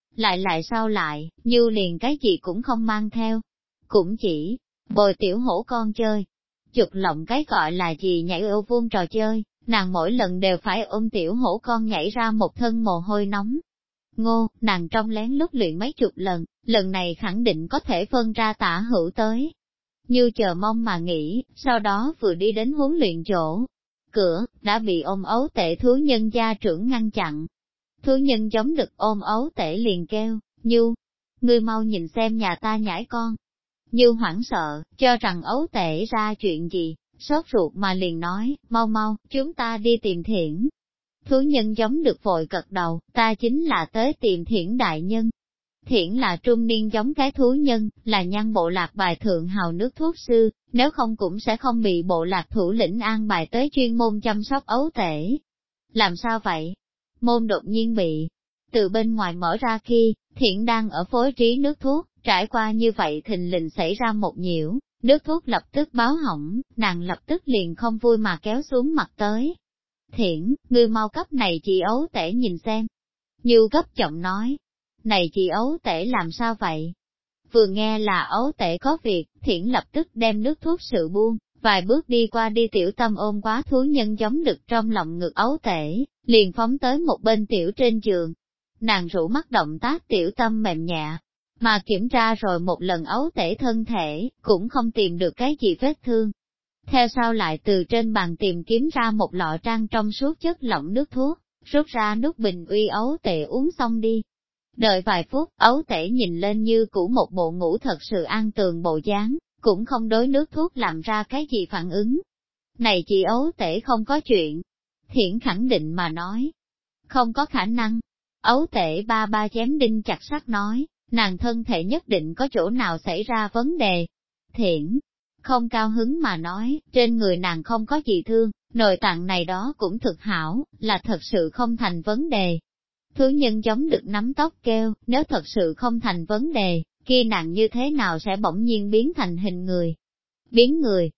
Lại sao lại, Như liền cái gì cũng không mang theo, cũng chỉ bồi tiểu hổ con chơi. Chuột lộng cái gọi là gì nhảy ô vuông trò chơi, nàng mỗi lần đều phải ôm tiểu hổ con nhảy ra một thân mồ hôi nóng. Ngô, nàng trong lén lút luyện mấy chục lần, lần này khẳng định có thể phân ra tả hữu tới. Như chờ mong mà nghĩ, sau đó vừa đi đến huấn luyện chỗ. Cửa, đã bị ôm ấu tể thú nhân gia trưởng ngăn chặn. Thú nhân giống được ôm ấu tể liền kêu, Như, ngươi mau nhìn xem nhà ta nhảy con. Như hoảng sợ, cho rằng ấu tể ra chuyện gì, sốt ruột mà liền nói, mau mau, chúng ta đi tìm Thiển. Thú nhân giống được vội cật đầu, ta chính là tới tìm Thiển đại nhân. Thiển là trung niên giống cái thú nhân, là nhân bộ lạc bài thượng hào nước thuốc sư, nếu không cũng sẽ không bị bộ lạc thủ lĩnh an bài tới chuyên môn chăm sóc ấu tể. Làm sao vậy? Môn đột nhiên bị từ bên ngoài mở ra khi, Thiển đang ở phối trí nước thuốc, trải qua như vậy thình lình xảy ra một nhiễu, nước thuốc lập tức báo hỏng, nàng lập tức liền không vui mà kéo xuống mặt tới. Thiển, ngươi mau cấp này chị ấu tể nhìn xem. Như gấp giọng nói, này chị ấu tể làm sao vậy? Vừa nghe là ấu tể có việc, Thiển lập tức đem nước thuốc sự buông, vài bước đi qua đi tiểu tâm ôm quá thú nhân giống được trong lòng ngực ấu tể, liền phóng tới một bên tiểu trên giường. Nàng rủ mắt động tác tiểu tâm mềm nhẹ, mà kiểm tra rồi một lần ấu tể thân thể, cũng không tìm được cái gì vết thương. Theo sau lại từ trên bàn tìm kiếm ra một lọ trang trong suốt chất lỏng nước thuốc, rút ra nút bình uy ấu tể uống xong đi. Đợi vài phút, ấu tể nhìn lên như cũ một bộ ngủ thật sự an tường bộ dáng, cũng không đối nước thuốc làm ra cái gì phản ứng. Này chị ấu tể không có chuyện. Thiển khẳng định mà nói. Không có khả năng. Ấu tể ba ba chém đinh chặt sắt nói, nàng thân thể nhất định có chỗ nào xảy ra vấn đề. Thiển không cao hứng mà nói, trên người nàng không có gì thương, nội tạng này đó cũng thực hảo, là thật sự không thành vấn đề. Thú nhân giống được nắm tóc kêu, nếu thật sự không thành vấn đề, kia nàng như thế nào sẽ bỗng nhiên biến thành hình người? Biến người,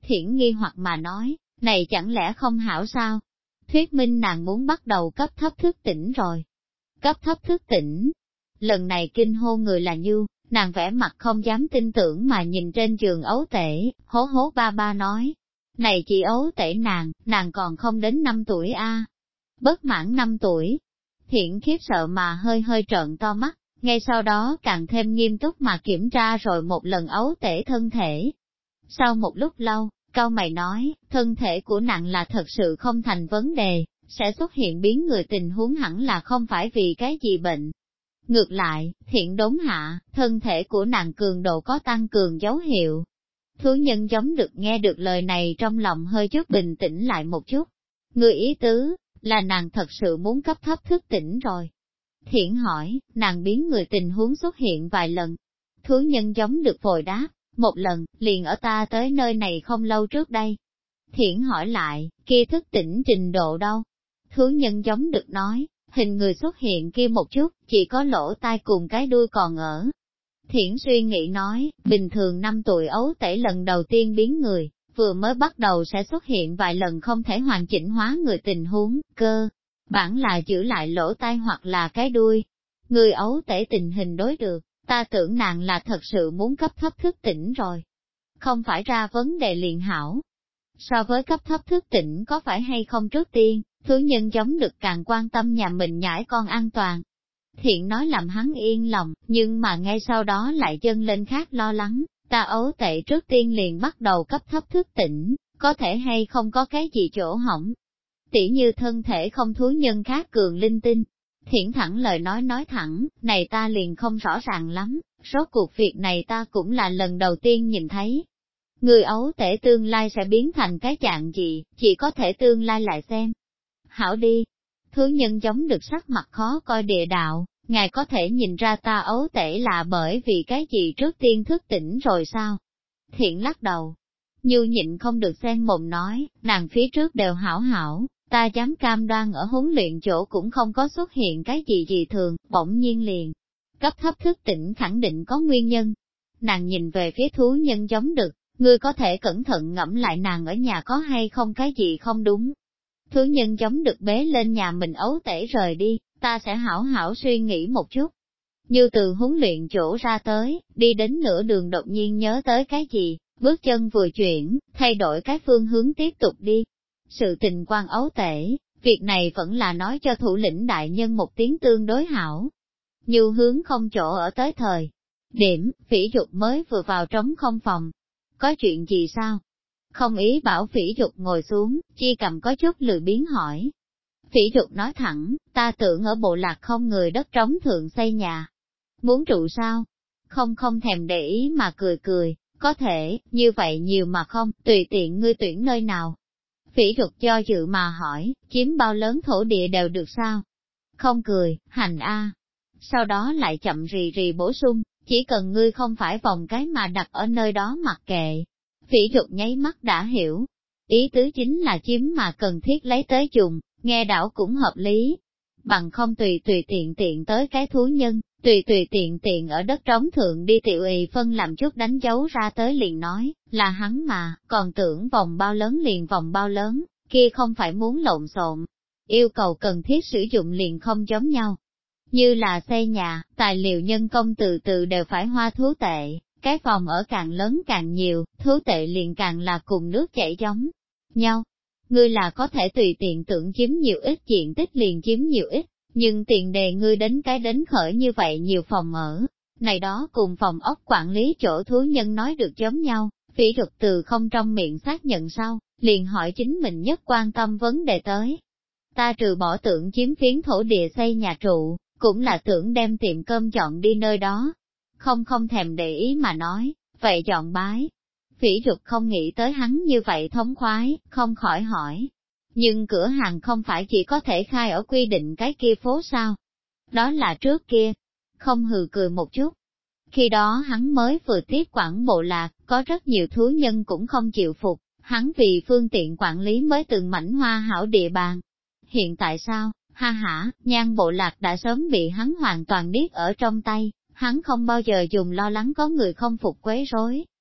Thiển nghi hoặc mà nói, này chẳng lẽ không hảo sao? Thuyết minh nàng muốn bắt đầu cấp thấp thức tỉnh rồi. Cấp thấp thức tỉnh. Lần này kinh hô người là Như, nàng vẻ mặt không dám tin tưởng mà nhìn trên giường ấu tể, hố hố ba ba nói. Này chị ấu tể nàng còn không đến 5 tuổi a, Bất mãn 5 tuổi. Thiển khiếp sợ mà hơi hơi trợn to mắt, ngay sau đó càng thêm nghiêm túc mà kiểm tra rồi một lần ấu tể thân thể. Sau một lúc lâu, cau mày nói, thân thể của nàng là thật sự không thành vấn đề, sẽ xuất hiện biến người tình huống hẳn là không phải vì cái gì bệnh. Ngược lại, thiện đốn hạ, thân thể của nàng cường độ có tăng cường dấu hiệu. Thú nhân giống được nghe được lời này trong lòng hơi chút bình tĩnh lại một chút. Người ý tứ, là nàng thật sự muốn cấp thấp thức tỉnh rồi. Thiển hỏi, nàng biến người tình huống xuất hiện vài lần. Thú nhân giống được vội đáp, một lần, liền ở ta tới nơi này không lâu trước đây. Thiển hỏi lại, kia thức tỉnh trình độ đâu? Thú nhân giống được nói, hình người xuất hiện kia một chút, chỉ có lỗ tai cùng cái đuôi còn ở. Thiển suy nghĩ nói, bình thường 5 tuổi ấu tể lần đầu tiên biến người, vừa mới bắt đầu sẽ xuất hiện vài lần không thể hoàn chỉnh hóa người tình huống, cơ bản là giữ lại lỗ tai hoặc là cái đuôi. Người ấu tể tình hình đối được, ta tưởng nàng là thật sự muốn cấp thấp thức tỉnh rồi. Không phải ra vấn đề liền hảo. So với cấp thấp thức tỉnh có phải hay không trước tiên, thú nhân giống được càng quan tâm nhà mình nhãi con an toàn. Thiện nói làm hắn yên lòng, nhưng mà ngay sau đó lại dâng lên khác lo lắng, ta ấu tệ trước tiên liền bắt đầu cấp thấp thức tỉnh, có thể hay không có cái gì chỗ hỏng. Tỉ như thân thể không thú nhân khác cường linh tinh. Thiển thẳng lời nói thẳng, này ta liền không rõ ràng lắm, rốt cuộc việc này ta cũng là lần đầu tiên nhìn thấy. Người ấu tể tương lai sẽ biến thành cái dạng gì, chỉ có thể tương lai lại xem. Hảo đi, thú nhân giống được sắc mặt khó coi địa đạo, ngài có thể nhìn ra ta ấu tể là bởi vì cái gì trước tiên thức tỉnh rồi sao? Thiện lắc đầu, Như nhịn không được xen mồm nói, nàng phía trước đều hảo hảo, ta dám cam đoan ở huấn luyện chỗ cũng không có xuất hiện cái gì thường, bỗng nhiên liền. Cấp thấp thức tỉnh khẳng định có nguyên nhân. Nàng nhìn về phía thú nhân giống được, ngươi có thể cẩn thận ngẫm lại nàng ở nhà có hay không cái gì không đúng. Thú nhân giống được bế lên nhà mình ấu tể rời đi, ta sẽ hảo hảo suy nghĩ một chút. Như từ huấn luyện chỗ ra tới, đi đến nửa đường đột nhiên nhớ tới cái gì, bước chân vừa chuyển, thay đổi cái phương hướng tiếp tục đi. Sự tình quan ấu tể, việc này vẫn là nói cho thủ lĩnh đại nhân một tiếng tương đối hảo. Như hướng không chỗ ở tới thời điểm, Phỉ Dục mới vừa vào trống không phòng. Có chuyện gì sao? Không ý bảo Phỉ Dục ngồi xuống, Chi Cầm có chút lười biếng hỏi. Phỉ Dục nói thẳng, ta tưởng ở bộ lạc không người đất trống thượng xây nhà. Muốn trụ sao? Không thèm để ý mà cười, có thể, như vậy nhiều mà không, tùy tiện ngươi tuyển nơi nào. Phỉ Dục cho dự mà hỏi, chiếm bao lớn thổ địa đều được sao? Không cười, hành a. Sau đó lại chậm rì rì bổ sung, chỉ cần ngươi không phải vòng cái mà đặt ở nơi đó mặc kệ. Phỉ Dục nháy mắt đã hiểu. Ý tứ chính là chiếm mà cần thiết lấy tới dùng, nghe đảo cũng hợp lý. Bằng không tùy tiện tới cái thú nhân, tùy tiện ở đất trống thượng đi tiểu ì phân làm chút đánh dấu ra tới liền nói, là hắn mà, còn tưởng vòng bao lớn liền vòng bao lớn, kia không phải muốn lộn xộn. Yêu cầu cần thiết sử dụng liền không giống nhau. Như là xây nhà, tài liệu nhân công từ từ đều phải hoa thú tệ, cái phòng ở càng lớn càng nhiều, thú tệ liền càng là cùng nước chảy giống nhau. Ngươi là có thể tùy tiện tưởng chiếm nhiều ít diện tích liền chiếm nhiều ít, nhưng tiền đề ngươi đến khởi như vậy nhiều phòng ở, này đó cùng phòng ốc quản lý chỗ thú nhân nói được giống nhau. Phỉ Dục từ không trong miệng xác nhận sau, liền hỏi chính mình nhất quan tâm vấn đề tới. Ta trừ bỏ tưởng chiếm phiến thổ địa xây nhà trụ, cũng là tưởng đem tiệm cơm chọn đi nơi đó. Không thèm để ý mà nói, vậy chọn bái. Phỉ Dục không nghĩ tới hắn như vậy thống khoái, không khỏi hỏi. Nhưng cửa hàng không phải chỉ có thể khai ở quy định cái kia phố sao? Đó là trước kia. Không hừ cười một chút. Khi đó hắn mới vừa tiếp quản bộ lạc, có rất nhiều thú nhân cũng không chịu phục, hắn vì phương tiện quản lý mới từng mảnh hoa hảo địa bàn. Hiện tại sao? Ha hả, Nhan bộ lạc đã sớm bị hắn hoàn toàn điếc ở trong tay, hắn không bao giờ dùng lo lắng có người không phục quấy rối.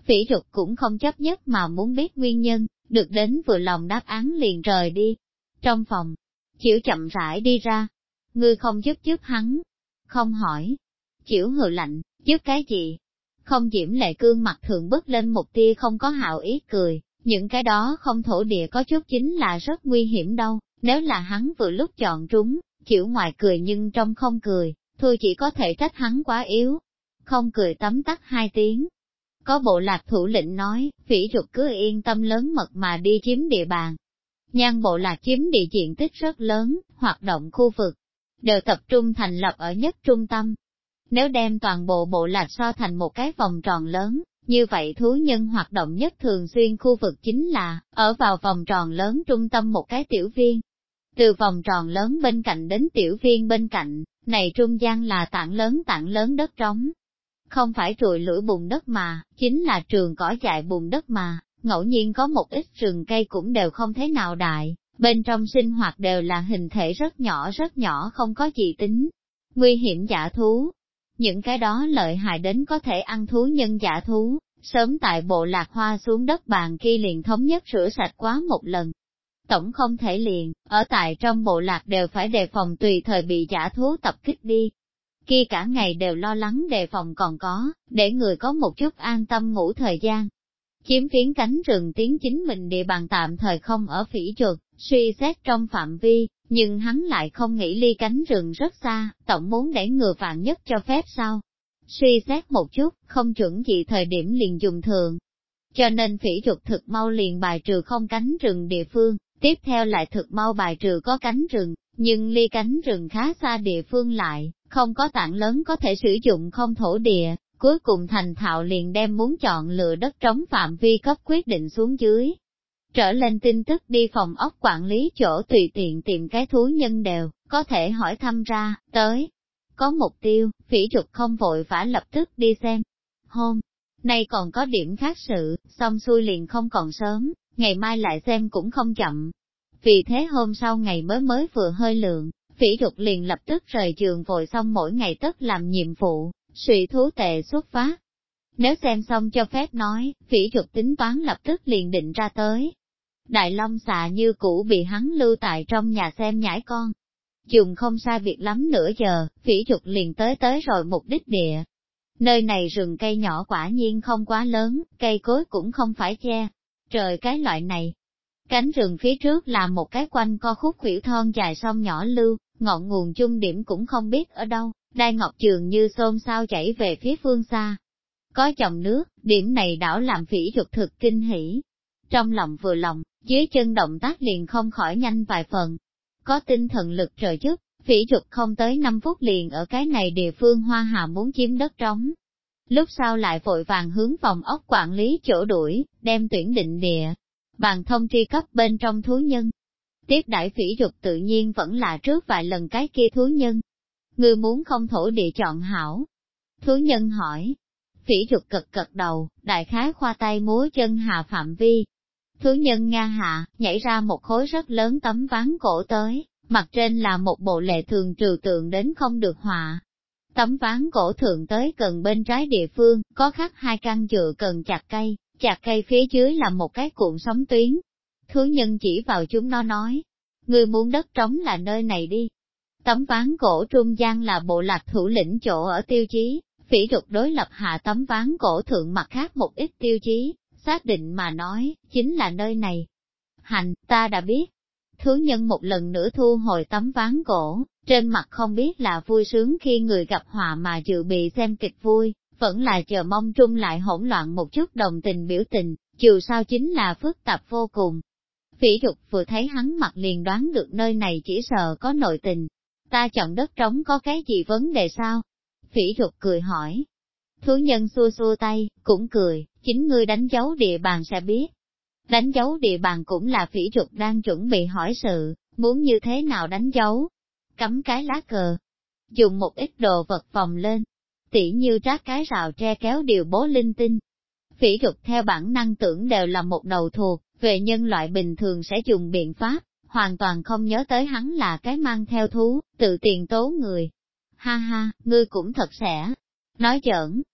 Phỉ Trục cũng không chấp nhất mà muốn biết nguyên nhân, được đến vừa lòng đáp án liền rời đi. Trong phòng, Chiểu chậm rãi đi ra. Ngươi không giúp hắn. Không hỏi. Chiểu hừ lạnh, giúp cái gì? Không Diễm Lệ Cương mặt thường bứt lên một tia không có hảo ý cười, những cái đó không thổ địa có chút chính là rất nguy hiểm đâu, nếu là hắn vừa lúc chọn trúng, Chiểu ngoài cười nhưng trong không cười, thôi chỉ có thể trách hắn quá yếu. Không cười tấm tắc 2 tiếng. Có bộ lạc thủ lĩnh nói, Phỉ Trục cứ yên tâm lớn mật mà đi chiếm địa bàn. Nhan bộ lạc chiếm địa diện tích rất lớn, hoạt động khu vực đều tập trung thành lập ở nhất trung tâm. Nếu đem toàn bộ bộ lạc so thành một cái vòng tròn lớn, như vậy thú nhân hoạt động nhất thường xuyên khu vực chính là, ở vào vòng tròn lớn trung tâm một cái tiểu viên. Từ vòng tròn lớn bên cạnh đến tiểu viên bên cạnh, này trung gian là tảng lớn đất trống. Không phải trụi lủi bùn đất mà, chính là trường cỏ dại bùn đất mà, ngẫu nhiên có một ít rừng cây cũng đều không thế nào đại, bên trong sinh hoạt đều là hình thể rất nhỏ không có gì tính. Nguy hiểm dã thú. Những cái đó lợi hại đến có thể ăn thú nhân dã thú, sớm tại bộ lạc hoa xuống đất bàn kia liền thống nhất rửa sạch quá một lần. Tổng không thể liền, ở tại trong bộ lạc đều phải đề phòng tùy thời bị dã thú tập kích đi. Kia cả ngày đều lo lắng đề phòng còn có, để người có một chút an tâm ngủ thời gian. Chiếm phiến cánh rừng tiến chính mình địa bàn tạm thời không ở Phỉ Trục, suy xét trong phạm vi, nhưng hắn lại không nghĩ ly cánh rừng rất xa, tổng muốn để ngừa vạn nhất cho phép sao. Suy xét một chút, không chuẩn gì thời điểm liền dùng thường. Cho nên Phỉ Trục thực mau liền bài trừ không cánh rừng địa phương, tiếp theo lại thực mau bài trừ có cánh rừng, nhưng ly cánh rừng khá xa địa phương lại, không có tảng lớn có thể sử dụng không thổ địa, cuối cùng thành thạo liền đem muốn chọn lựa đất trống phạm vi cấp quyết định xuống dưới. Trở lên tin tức đi phòng ốc quản lý chỗ tùy tiện tìm cái thú nhân đều, có thể hỏi thăm ra, tới. Có mục tiêu, Phỉ Trục không vội vã lập tức đi xem. Hôm nay còn có điểm khác sự, xong xuôi liền không còn sớm, ngày mai lại xem cũng không chậm. Vì thế hôm sau ngày mới vừa hơi lượng, Phỉ Trục liền lập tức rời giường vội xong mỗi ngày tất làm nhiệm vụ, suy thú tệ xuất phát. Nếu xem xong cho phép nói, Phỉ Trục tính toán lập tức liền định ra tới. Đại Long xà như cũ bị hắn lưu tại trong nhà xem nhãi con. Dùng không sai biệt lắm nửa giờ, Phỉ Trục liền tới rồi mục đích địa. Nơi này rừng cây nhỏ quả nhiên không quá lớn, cây cối cũng không phải che. Trời cái loại này. Cánh rừng phía trước là một cái quanh co khúc khuỷu thon dài sông nhỏ lưu, ngọn nguồn chung điểm cũng không biết ở đâu, Đai Ngọc Trường như xôn xao chảy về phía phương xa. Có dòng nước, điểm này đảo làm Phỉ Trục thực kinh hỉ. Trong lòng vừa lòng, dưới chân động tác liền không khỏi nhanh vài phần. Có tinh thần lực trợ giúp, Phỉ Trục không tới 5 phút liền ở cái này địa phương Hoa Hà muốn chiếm đất trống. Lúc sau lại vội vàng hướng phòng ốc quản lý chỗ đuổi, đem tuyển định địa bàn thông tri cấp bên trong thú nhân. Tiếp đãi Phỉ Trục tự nhiên vẫn là trước vài lần cái kia thú nhân. Ngươi muốn không thổ địa chọn hảo? Thú nhân hỏi. Phỉ Trục cật đầu, đại khái khoa tay múa chân hạ phạm vi. Thú nhân nga hạ, nhảy ra một khối rất lớn tấm ván cổ tới, mặt trên là một bộ lệ thường trừu tượng đến không được họa. Tấm ván cổ thượng tới gần bên trái địa phương, có khắc 2 căn dựa cần chặt cây phía dưới là một cái cuộn sóng tuyến. Thú nhân chỉ vào chúng nó nói, ngươi muốn đất trống là nơi này đi. Tấm ván cổ trung gian là bộ lạc thủ lĩnh chỗ ở tiêu chí, Phỉ Trục đối lập hạ tấm ván cổ thượng mặt khác một ít tiêu chí, xác định mà nói, chính là nơi này. Hành, ta đã biết. Thú nhân một lần nữa thu hồi tấm ván cổ, trên mặt không biết là vui sướng khi người gặp họa mà dự bị xem kịch vui, vẫn là chờ mong trung lại hỗn loạn một chút đồng tình biểu tình, dù sao chính là phức tạp vô cùng. Phỉ Trục vừa thấy hắn mặt liền đoán được nơi này chỉ sợ có nội tình. Ta chọn đất trống có cái gì vấn đề sao? Phỉ Trục cười hỏi. Thú nhân xua xua tay, cũng cười, chính ngươi đánh dấu địa bàn sẽ biết. Đánh dấu địa bàn cũng là Phỉ Trục đang chuẩn bị hỏi sự, muốn như thế nào đánh dấu? Cắm cái lá cờ, dùng một ít đồ vật vòng lên, tỉ như trát cái rào tre kéo điều bố linh tinh. Phỉ Trục theo bản năng tưởng đều là một đầu thuộc, về nhân loại bình thường sẽ dùng biện pháp, hoàn toàn không nhớ tới hắn là cái mang theo thú, tự tiền tố người. Ha ha, ngươi cũng thật sẽ. Nói giỡn.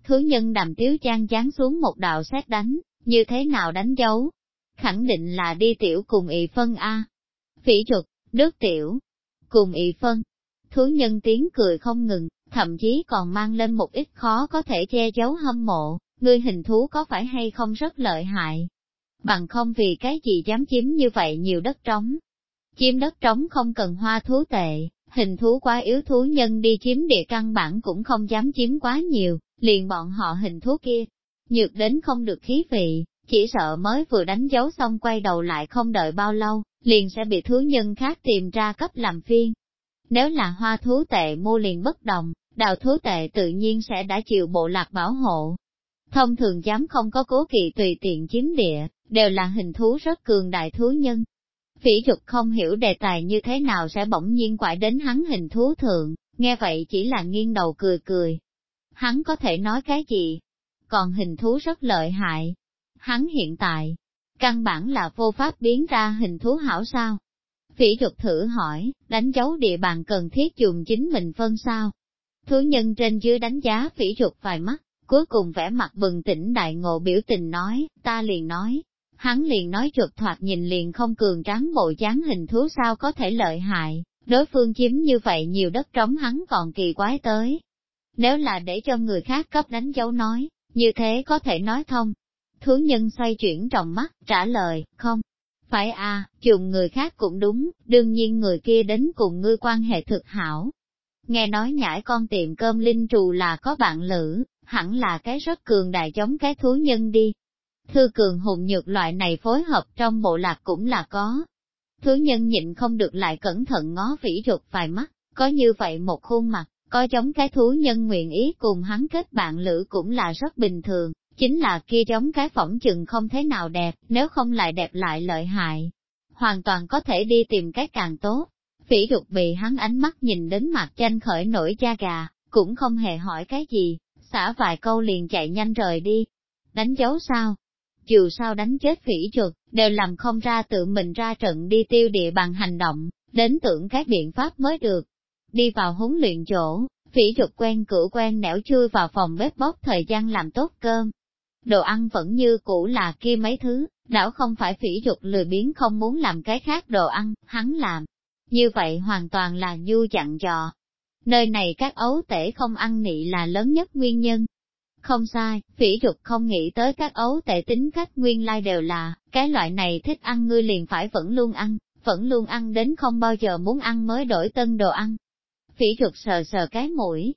Thú nhân Đàm Tiếu Trang giáng xuống một đạo sét đánh, như thế nào đánh dấu? Khẳng định là đi tiểu cùng ị phân a. Phỉ Trục, nước tiểu, cùng ị phân. Thú nhân tiếng cười không ngừng, thậm chí còn mang lên một ít khó có thể che giấu hâm mộ, ngươi hình thú có phải hay không rất lợi hại? Bằng không vì cái gì dám chiếm như vậy nhiều đất trống. Chiếm đất trống không cần hoa thú tệ, hình thú quá yếu thú nhân đi chiếm địa căn bản cũng không dám chiếm quá nhiều, liền bọn họ hình thú kia. Nhược đến không được khí vị, chỉ sợ mới vừa đánh dấu xong quay đầu lại không đợi bao lâu, liền sẽ bị thú nhân khác tìm ra cấp làm phiên. Nếu là hoa thú tệ mua liền bất đồng, đào thú tệ tự nhiên sẽ đã chịu bộ lạc bảo hộ. Thông thường dám không có cố kỵ tùy tiện chiếm địa, đều là hình thú rất cường đại thú nhân. Phỉ Trục không hiểu đề tài như thế nào sẽ bỗng nhiên quải đến hắn hình thú thượng, nghe vậy chỉ là nghiêng đầu cười cười. Hắn có thể nói cái gì? Còn hình thú rất lợi hại. Hắn hiện tại, căn bản là vô pháp biến ra hình thú hảo sao? Phỉ Trục thử hỏi, đánh dấu địa bàn cần thiết dùng chính mình phân sao? Thú nhân trên dưới đánh giá Phỉ Trục vài mắt, cuối cùng vẻ mặt bừng tỉnh đại ngộ biểu tình nói, ta liền nói. Hắn liền nói Trục thoạt nhìn liền không cường tráng bộ dáng hình thú sao có thể lợi hại, đối phương chiếm như vậy nhiều đất trống hắn còn kỳ quái tới. Nếu là để cho người khác cấp đánh dấu nói, như thế có thể nói thông. Thú nhân xoay chuyển trong mắt, trả lời, không. Phải dùng người khác cũng đúng, đương nhiên người kia đến cùng ngươi quan hệ thực hảo. Nghe nói nhãi con tiệm cơm linh trù là có bạn lữ, hẳn là cái rất cường đại giống cái thú nhân đi. Thư cường hùng nhược loại này phối hợp trong bộ lạc cũng là có. Thú nhân nhịn không được lại cẩn thận ngó Phỉ Trục vài mắt, có như vậy một khuôn mặt, có giống cái thú nhân nguyện ý cùng hắn kết bạn lữ cũng là rất bình thường, chính là kia giống cái phỏng chừng không thế nào đẹp, nếu không lại đẹp lại lợi hại. Hoàn toàn có thể đi tìm cái càng tốt. Phỉ Trục bị hắn ánh mắt nhìn đến mặt chanh khởi nổi da gà, cũng không hề hỏi cái gì, xả vài câu liền chạy nhanh rời đi. Đánh dấu sao? Dù sao đánh chết Phỉ Trục, đều làm không ra tự mình ra trận đi tiêu địa bằng hành động, đến tưởng các biện pháp mới được. Đi vào huấn luyện chỗ, Phỉ Trục quen cửa quen nẻo chui vào phòng bếp bóc thời gian làm tốt cơm. Đồ ăn vẫn như cũ là kia mấy thứ, đảo không phải Phỉ Trục lười biếng không muốn làm cái khác đồ ăn, hắn làm. Như vậy hoàn toàn là du dặn dò. Nơi này các ấu tể không ăn nị là lớn nhất nguyên nhân. Không sai, Phỉ Trục không nghĩ tới các ấu tể tính cách nguyên lai đều là, cái loại này thích ăn ngươi liền phải vẫn luôn ăn đến không bao giờ muốn ăn mới đổi tân đồ ăn. Phỉ Trục sờ sờ cái mũi,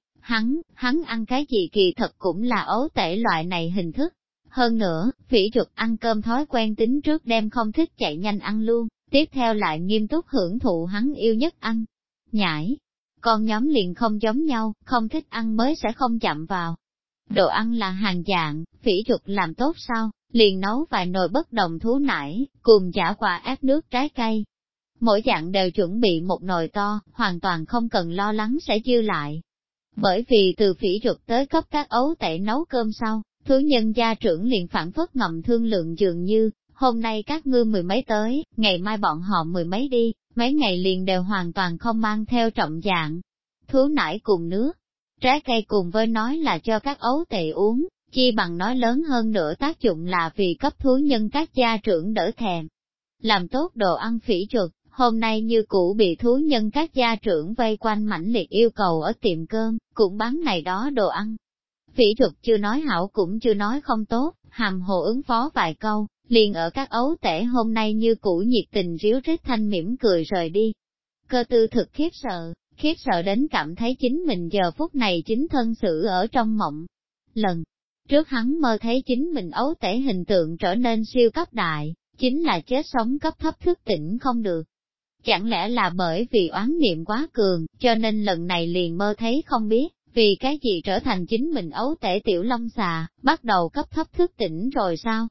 hắn ăn cái gì kỳ thật cũng là ấu tể loại này hình thức. Hơn nữa, Phỉ Trục ăn cơm thói quen tính trước đem không thích chạy nhanh ăn luôn, tiếp theo lại nghiêm túc hưởng thụ hắn yêu nhất ăn. Nhãi, con nhóm liền không giống nhau, không thích ăn mới sẽ không chậm vào. Đồ ăn là hàng dạng, Phỉ Trục làm tốt sao, liền nấu vài nồi bất đồng thú nải, cùng chả quà ép nước trái cây. Mỗi dạng đều chuẩn bị một nồi to, hoàn toàn không cần lo lắng sẽ dư lại. Bởi vì từ Phỉ Trục tới cấp các ấu tể nấu cơm sau, thú nhân gia trưởng liền phản phất ngầm thương lượng dường như, hôm nay các ngươi mười mấy tới, ngày mai bọn họ mười mấy đi, mấy ngày liền đều hoàn toàn không mang theo trọng dạng. Thú nải cùng nước, trái cây cùng với nói là cho các ấu tể uống, chi bằng nói lớn hơn nữa tác dụng là vì cấp thú nhân các gia trưởng đỡ thèm. Làm tốt đồ ăn Phỉ Trục, hôm nay như cũ bị thú nhân các gia trưởng vây quanh mãnh liệt yêu cầu ở tiệm cơm, cũng bán này đó đồ ăn. Phỉ Trục chưa nói hảo cũng chưa nói không tốt, hàm hồ ứng phó vài câu, liền ở các ấu tể hôm nay như cũ nhiệt tình ríu rít thanh mỉm cười rời đi. Cơ tư thực khiếp sợ đến cảm thấy chính mình giờ phút này chính thân xử ở trong mộng. Lần trước hắn mơ thấy chính mình ấu tể hình tượng trở nên siêu cấp đại, chính là chết sống cấp thấp thức tỉnh không được. Chẳng lẽ là bởi vì oán niệm quá cường, cho nên lần này liền mơ thấy không biết, vì cái gì trở thành chính mình ấu tể tiểu long xà, bắt đầu cấp thấp thức tỉnh rồi sao?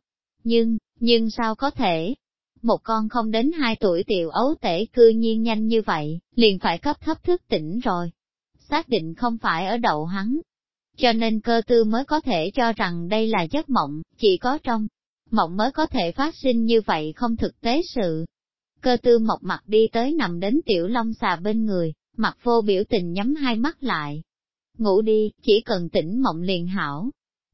Nhưng sao có thể? Một con không đến 2 tuổi tiểu ấu tể cư nhiên nhanh như vậy, liền phải cấp thấp thức tỉnh rồi. Xác định không phải ở đậu hắn. Cho nên cơ tư mới có thể cho rằng đây là giấc mộng, chỉ có trong mộng mới có thể phát sinh như vậy không thực tế sự. Cơ tư mộc mặt đi tới nằm đến tiểu long xà bên người, mặt vô biểu tình nhắm hai mắt lại. Ngủ đi, chỉ cần tỉnh mộng liền hảo.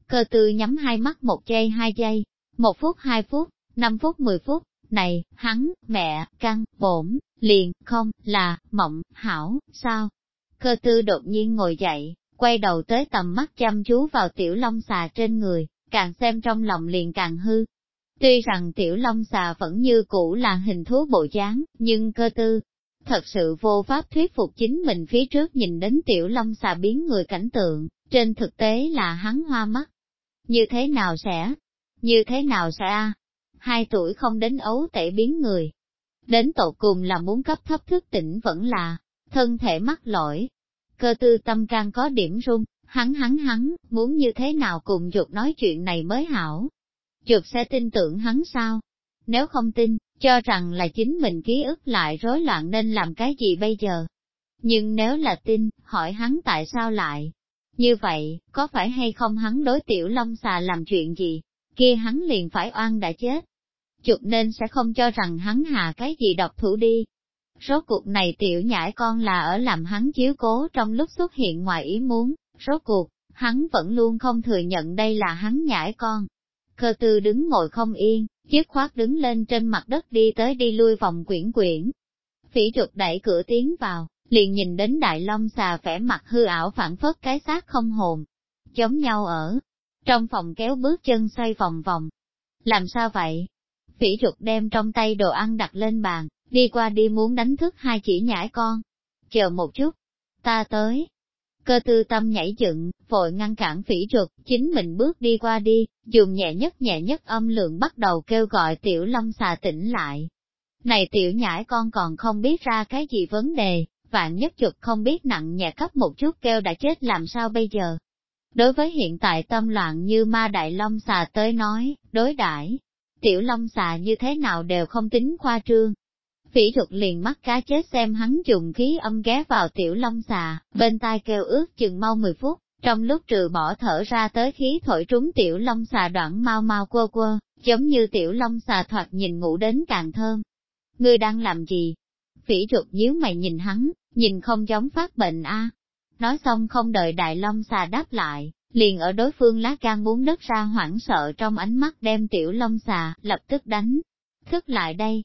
Cơ tư nhắm hai mắt 1 giây 2 giây, 1 phút 2 phút, 5 phút 10 phút, này, hắn, mẹ, căn, bổn, liền, không, là, mộng, hảo, sao? Cơ tư đột nhiên ngồi dậy, quay đầu tới tầm mắt chăm chú vào tiểu long xà trên người, càng xem trong lòng liền càng hư. Tuy rằng tiểu long xà vẫn như cũ là hình thú bộ dáng, nhưng cơ tư, thật sự vô pháp thuyết phục chính mình phía trước nhìn đến tiểu long xà biến người cảnh tượng, trên thực tế là hắn hoa mắt. Như thế nào sẽ? Như thế nào sẽ a? 2 tuổi không đến ấu tể biến người. Đến tột cùng là muốn cấp thấp thức tỉnh vẫn là thân thể mắc lỗi. Cơ tư tâm can có điểm run, hắn, muốn như thế nào cùng Dục nói chuyện này mới hảo. Dục sẽ tin tưởng hắn sao? Nếu không tin, cho rằng là chính mình ký ức lại rối loạn nên làm cái gì bây giờ? Nhưng nếu là tin, hỏi hắn tại sao lại? Như vậy, có phải hay không hắn đối tiểu long xà làm chuyện gì? Kia hắn liền phải oan đã chết. Dục nên sẽ không cho rằng hắn hạ cái gì độc thủ đi. Rốt cuộc này tiểu nhãi con là ở làm hắn chiếu cố trong lúc xuất hiện ngoài ý muốn, rốt cuộc, hắn vẫn luôn không thừa nhận đây là hắn nhãi con. Cơ tư đứng ngồi không yên, dứt khoát đứng lên trên mặt đất đi tới đi lui vòng quyển quyển. Phỉ Trục đẩy cửa tiến vào, liền nhìn đến đại long xà vẻ mặt hư ảo phản phất cái xác không hồn. Giống nhau ở trong phòng kéo bước chân xoay vòng vòng. Làm sao vậy? Phỉ Trục đem trong tay đồ ăn đặt lên bàn, đi qua đi muốn đánh thức 2 chỉ nhãi con. Chờ một chút, ta tới. Cơ tư tâm nhảy dựng, vội ngăn cản Phỉ Trục, chính mình bước đi qua đi, dùng nhẹ nhất âm lượng bắt đầu kêu gọi tiểu long xà tỉnh lại. Này tiểu nhãi con còn không biết ra cái gì vấn đề, vạn nhất Trục không biết nặng nhẹ cấp một chút kêu đã chết làm sao bây giờ. Đối với hiện tại tâm loạn như ma đại long xà tới nói, đối đãi tiểu long xà như thế nào đều không tính khoa trương. Phỉ Trục liền mắt cá chết xem hắn dùng khí âm ghé vào tiểu long xà, bên tai kêu ướt chừng mau 10 phút, trong lúc trừ bỏ thở ra tới khí thổi trúng tiểu long xà đoạn mau mau quơ quơ, giống như tiểu long xà thoạt nhìn ngủ đến càng thơm. Ngươi đang làm gì? Phỉ Trục nhíu mày nhìn hắn, nhìn không giống phát bệnh a. Nói xong không đợi đại long xà đáp lại, liền ở đối phương lá gan muốn đất ra hoảng sợ trong ánh mắt đem tiểu long xà lập tức đánh thức lại đây.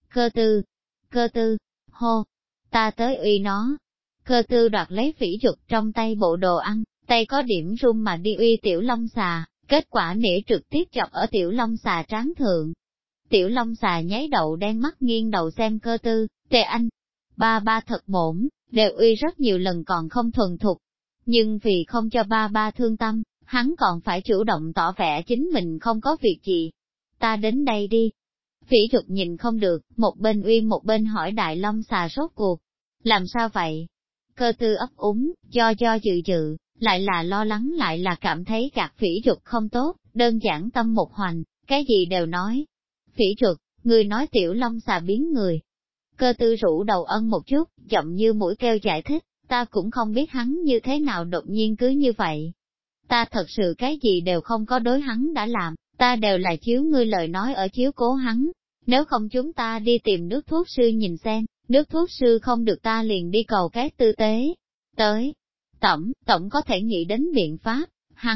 Cơ tư, hô, ta tới uy nó. Cơ tư đoạt lấy Phỉ Trục trong tay bộ đồ ăn, tay có điểm run mà đi uy tiểu long xà, kết quả nĩa trực tiếp chọc ở tiểu long xà trán thượng. Tiểu long xà nháy đầu đen mắt nghiêng đầu xem cơ tư, tề anh, ba thật bổn, đều uy rất nhiều lần còn không thuần thục. Nhưng vì không cho ba thương tâm, hắn còn phải chủ động tỏ vẻ chính mình không có việc gì. Ta đến đây đi. Phỉ Trục nhìn không được, một bên uy một bên hỏi đại long xà rốt cuộc. Làm sao vậy? Cơ tư ấp úng, do dự, lại là lo lắng lại là cảm thấy gạt Phỉ Trục không tốt, đơn giản tâm một hoành, cái gì đều nói. Phỉ Trục, người nói tiểu long xà biến người. Cơ tư rũ đầu ân một chút, giọng như mũi kêu giải thích, ta cũng không biết hắn như thế nào đột nhiên cứ như vậy. Ta thật sự cái gì đều không có đối hắn đã làm, ta đều là chiếu ngươi lời nói ở chiếu cố hắn. Nếu không chúng ta đi tìm nước thuốc sư nhìn xem, nước thuốc sư không được ta liền đi cầu cái tư tế. Tới, tổng có thể nghĩ đến biện pháp,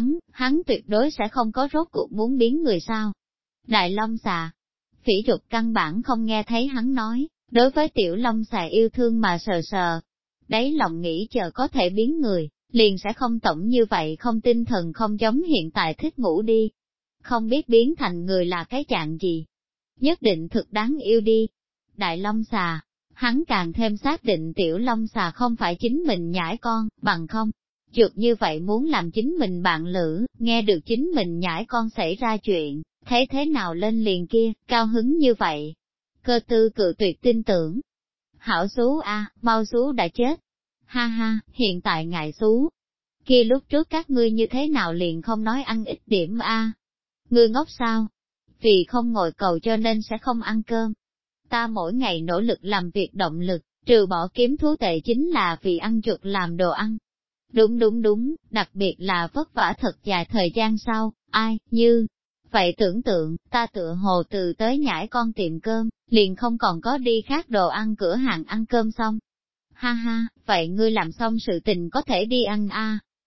hắn tuyệt đối sẽ không có rốt cuộc muốn biến người sao. Đại long xà, Phỉ Trục căn bản không nghe thấy hắn nói, đối với tiểu long xà yêu thương mà sờ sờ. Đấy lòng nghĩ chờ có thể biến người, liền sẽ không tổng như vậy không tinh thần không giống hiện tại thích ngủ đi. Không biết biến thành người là cái dạng gì. Nhất định thực đáng yêu đi. Đại long xà, hắn càng thêm xác định tiểu long xà không phải chính mình nhãi con, bằng không. Trượt như vậy muốn làm chính mình bạn lữ, nghe được chính mình nhãi con xảy ra chuyện, thấy thế nào lên liền kia, cao hứng như vậy. Cơ tư cự tuyệt tin tưởng. Hảo xú a, mau xú đã chết. Ha ha, hiện tại ngại xú. Kia lúc trước các ngươi như thế nào liền không nói ăn ít điểm a? Ngươi ngốc sao? Vì không ngồi cầu cho nên sẽ không ăn cơm. Ta mỗi ngày nỗ lực làm việc động lực, trừ bỏ kiếm thú tệ chính là vì ăn chuột làm đồ ăn. Đúng, đặc biệt là vất vả thật dài thời gian sau, ai, như. Vậy tưởng tượng, ta tựa hồ từ tới nhãi con tiệm cơm, liền không còn có đi khác đồ ăn cửa hàng ăn cơm xong. Ha ha, vậy ngươi làm xong sự tình có thể đi ăn a.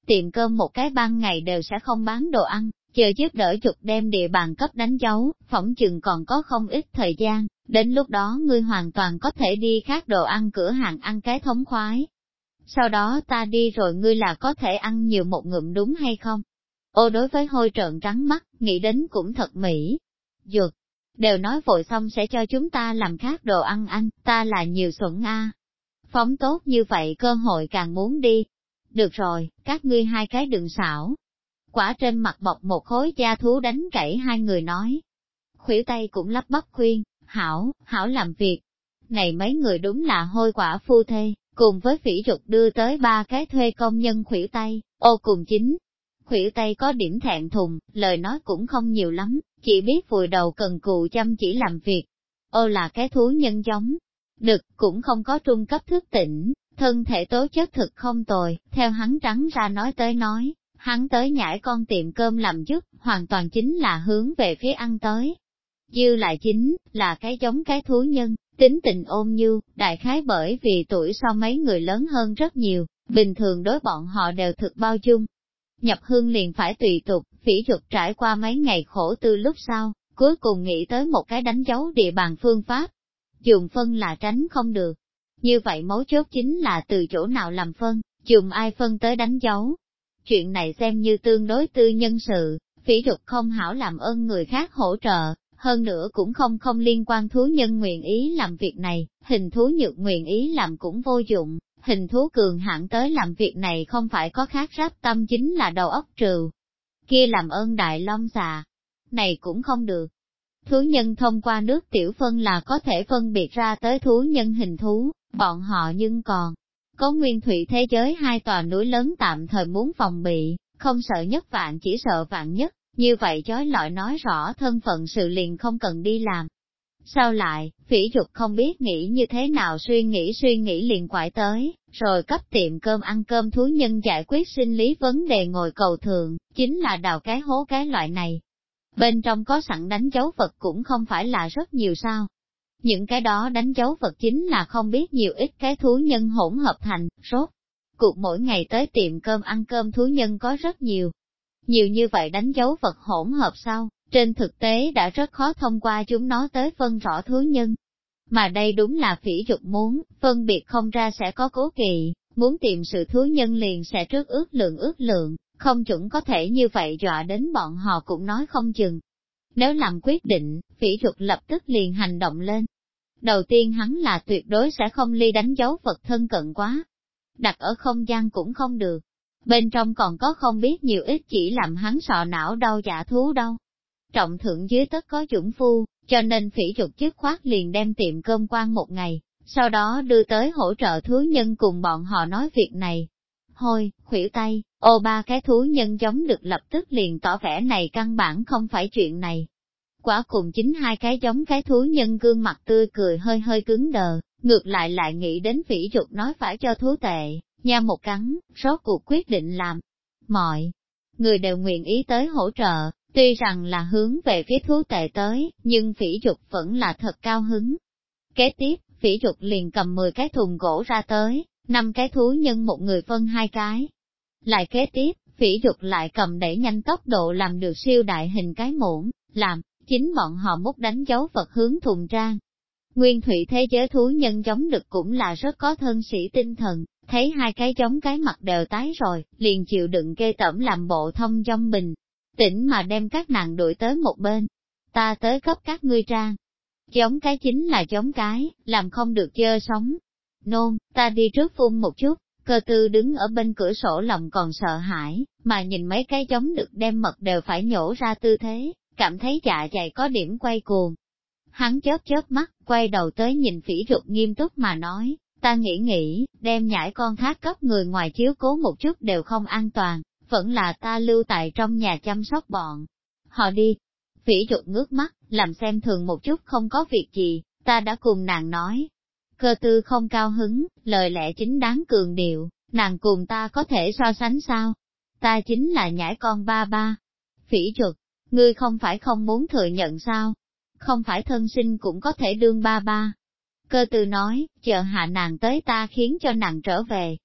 tiệm cơm một cái ban ngày đều sẽ không bán đồ ăn, chờ giúp đỡ chục đem địa bàn cấp đánh dấu, phỏng chừng còn có không ít thời gian, đến lúc đó ngươi hoàn toàn có thể đi khác đồ ăn cửa hàng ăn cái thống khoái. Sau đó ta đi rồi ngươi là có thể ăn nhiều một ngụm đúng hay không? Ô đối với hôi trợn trắng mắt, nghĩ đến cũng thật mỹ. Dược, đều nói vội xong sẽ cho chúng ta làm khác đồ ăn anh, ta là nhiều xuẩn a. Phóng tốt như vậy cơ hội càng muốn đi. Được rồi, các ngươi hai cái đừng xảo. Quả trên mặt bọc một khối da thú đánh cảy hai người nói. Khuỷu tay cũng lắp bắp khuyên, hảo làm việc. Này mấy người đúng là hôi quả phu thê, cùng với phỉ rụt đưa tới ba cái thuê công nhân khuỷu tay, ô cùng chính. Khuỷu tay có điểm thẹn thùng, lời nói cũng không nhiều lắm, chỉ biết vùi đầu cần cù chăm chỉ làm việc. Ô là cái thú nhân giống. Đực cũng không có trung cấp thức tỉnh, thân thể tố chất thực không tồi, theo hắn trắng ra nói, hắn tới nhảy con tiệm cơm làm giúp, hoàn toàn chính là hướng về phía ăn tới. Dư lại chính, là cái giống cái thú nhân, tính tình ôn nhu, đại khái bởi vì tuổi so mấy người lớn hơn rất nhiều, bình thường đối bọn họ đều thực bao dung. Nhập hương liền phải tùy tục, phỉ dục trải qua mấy ngày khổ tư lúc sau, cuối cùng nghĩ tới một cái đánh dấu địa bàn phương pháp. Dùng phân là tránh không được. Như vậy mấu chốt chính là từ chỗ nào làm phân, dùng ai phân tới đánh dấu. Chuyện này xem như tương đối tư nhân sự, phỉ dục không hảo làm ơn người khác hỗ trợ, hơn nữa cũng không liên quan thú nhân nguyện ý làm việc này, hình thú nhược nguyện ý làm cũng vô dụng, hình thú cường hãn tới làm việc này không phải có khác ráp tâm chính là đầu óc trừ. Kia làm ơn đại long xà, này cũng không được. Thú nhân thông qua nước tiểu phân là có thể phân biệt ra tới thú nhân hình thú, bọn họ nhưng còn có nguyên thủy thế giới hai tòa núi lớn tạm thời muốn phòng bị, không sợ nhất vạn chỉ sợ vạn nhất, như vậy chói lọi nói rõ thân phận sự liền không cần đi làm. Sau lại, phỉ dục không biết nghĩ như thế nào suy nghĩ liền quải tới, rồi cấp tiệm cơm ăn cơm thú nhân giải quyết sinh lý vấn đề ngồi cầu thường, chính là đào cái hố cái loại này. Bên trong có sẵn đánh dấu vật cũng không phải là rất nhiều sao. Những cái đó đánh dấu vật chính là không biết nhiều ít cái thú nhân hỗn hợp thành, rốt. Cuộc mỗi ngày tới tiệm cơm ăn cơm thú nhân có rất nhiều. Nhiều như vậy đánh dấu vật hỗn hợp sau, trên thực tế đã rất khó thông qua chúng nó tới phân rõ thú nhân. Mà đây đúng là phỉ dục muốn, phân biệt không ra sẽ có cố kỵ, muốn tìm sự thú nhân liền sẽ trước ước lượng, không chuẩn có thể như vậy dọa đến bọn họ cũng nói không chừng. Nếu làm quyết định, phỉ dục lập tức liền hành động lên. Đầu tiên hắn là tuyệt đối sẽ không ly đánh dấu vật thân cận quá. Đặt ở không gian cũng không được. Bên trong còn có không biết nhiều ít chỉ làm hắn sọ não đau dạ thú đâu. Trọng thượng dưới tất có dũng phu, cho nên phỉ dục dứt khoát liền đem tiệm cơm quan một ngày, sau đó đưa tới hỗ trợ thú nhân cùng bọn họ nói việc này. Hôi, khuỷu tay, ô ba cái thú nhân giống được lập tức liền tỏ vẻ này căn bản không phải chuyện này. Quả cùng chính hai cái giống cái thú nhân gương mặt tươi cười hơi cứng đờ, ngược lại nghĩ đến phỉ dục nói phải cho thú tệ, nha một cắn, rốt cuộc quyết định làm. Mọi người đều nguyện ý tới hỗ trợ, tuy rằng là hướng về phía thú tệ tới, nhưng phỉ dục vẫn là thật cao hứng. Kế tiếp, phỉ dục liền cầm 10 cái thùng gỗ ra tới, 5 cái thú nhân một người phân 2 cái. Lại kế tiếp, phỉ dục lại cầm đẩy nhanh tốc độ làm được siêu đại hình cái muỗng, làm, chính bọn họ múc đánh dấu vật hướng thùng trang. Nguyên thủy thế giới thú nhân giống được cũng là rất có thân sĩ tinh thần, thấy hai cái giống cái mặt đều tái rồi, liền chịu đựng ghê tởm làm bộ thông dong bình. Tỉnh mà đem các nàng đuổi tới một bên. Ta tới cấp các ngươi trang. Giống cái chính là giống cái, làm không được dơ sống. Nôn, ta đi trước phun một chút, Cơ tư đứng ở bên cửa sổ lòng còn sợ hãi, mà nhìn mấy cái giống được đem mật đều phải nhổ ra tư thế, cảm thấy dạ dày có điểm quay cuồng. Hắn chớp mắt, quay đầu tới nhìn phỉ rụt nghiêm túc mà nói, ta nghĩ, đem nhãi con thác cấp người ngoài chiếu cố một chút đều không an toàn, vẫn là ta lưu tại trong nhà chăm sóc bọn. Họ đi. Phỉ rụt ngước mắt, làm xem thường một chút không có việc gì, ta đã cùng nàng nói. Cơ tư không cao hứng, lời lẽ chính đáng cường điệu, nàng cùng ta có thể so sánh sao? Ta chính là nhãi con ba. Phỉ rụt, ngươi không phải không muốn thừa nhận sao? Không phải thân sinh cũng có thể đương ba. Cơ tư nói, chờ hạ nàng tới ta khiến cho nàng trở về.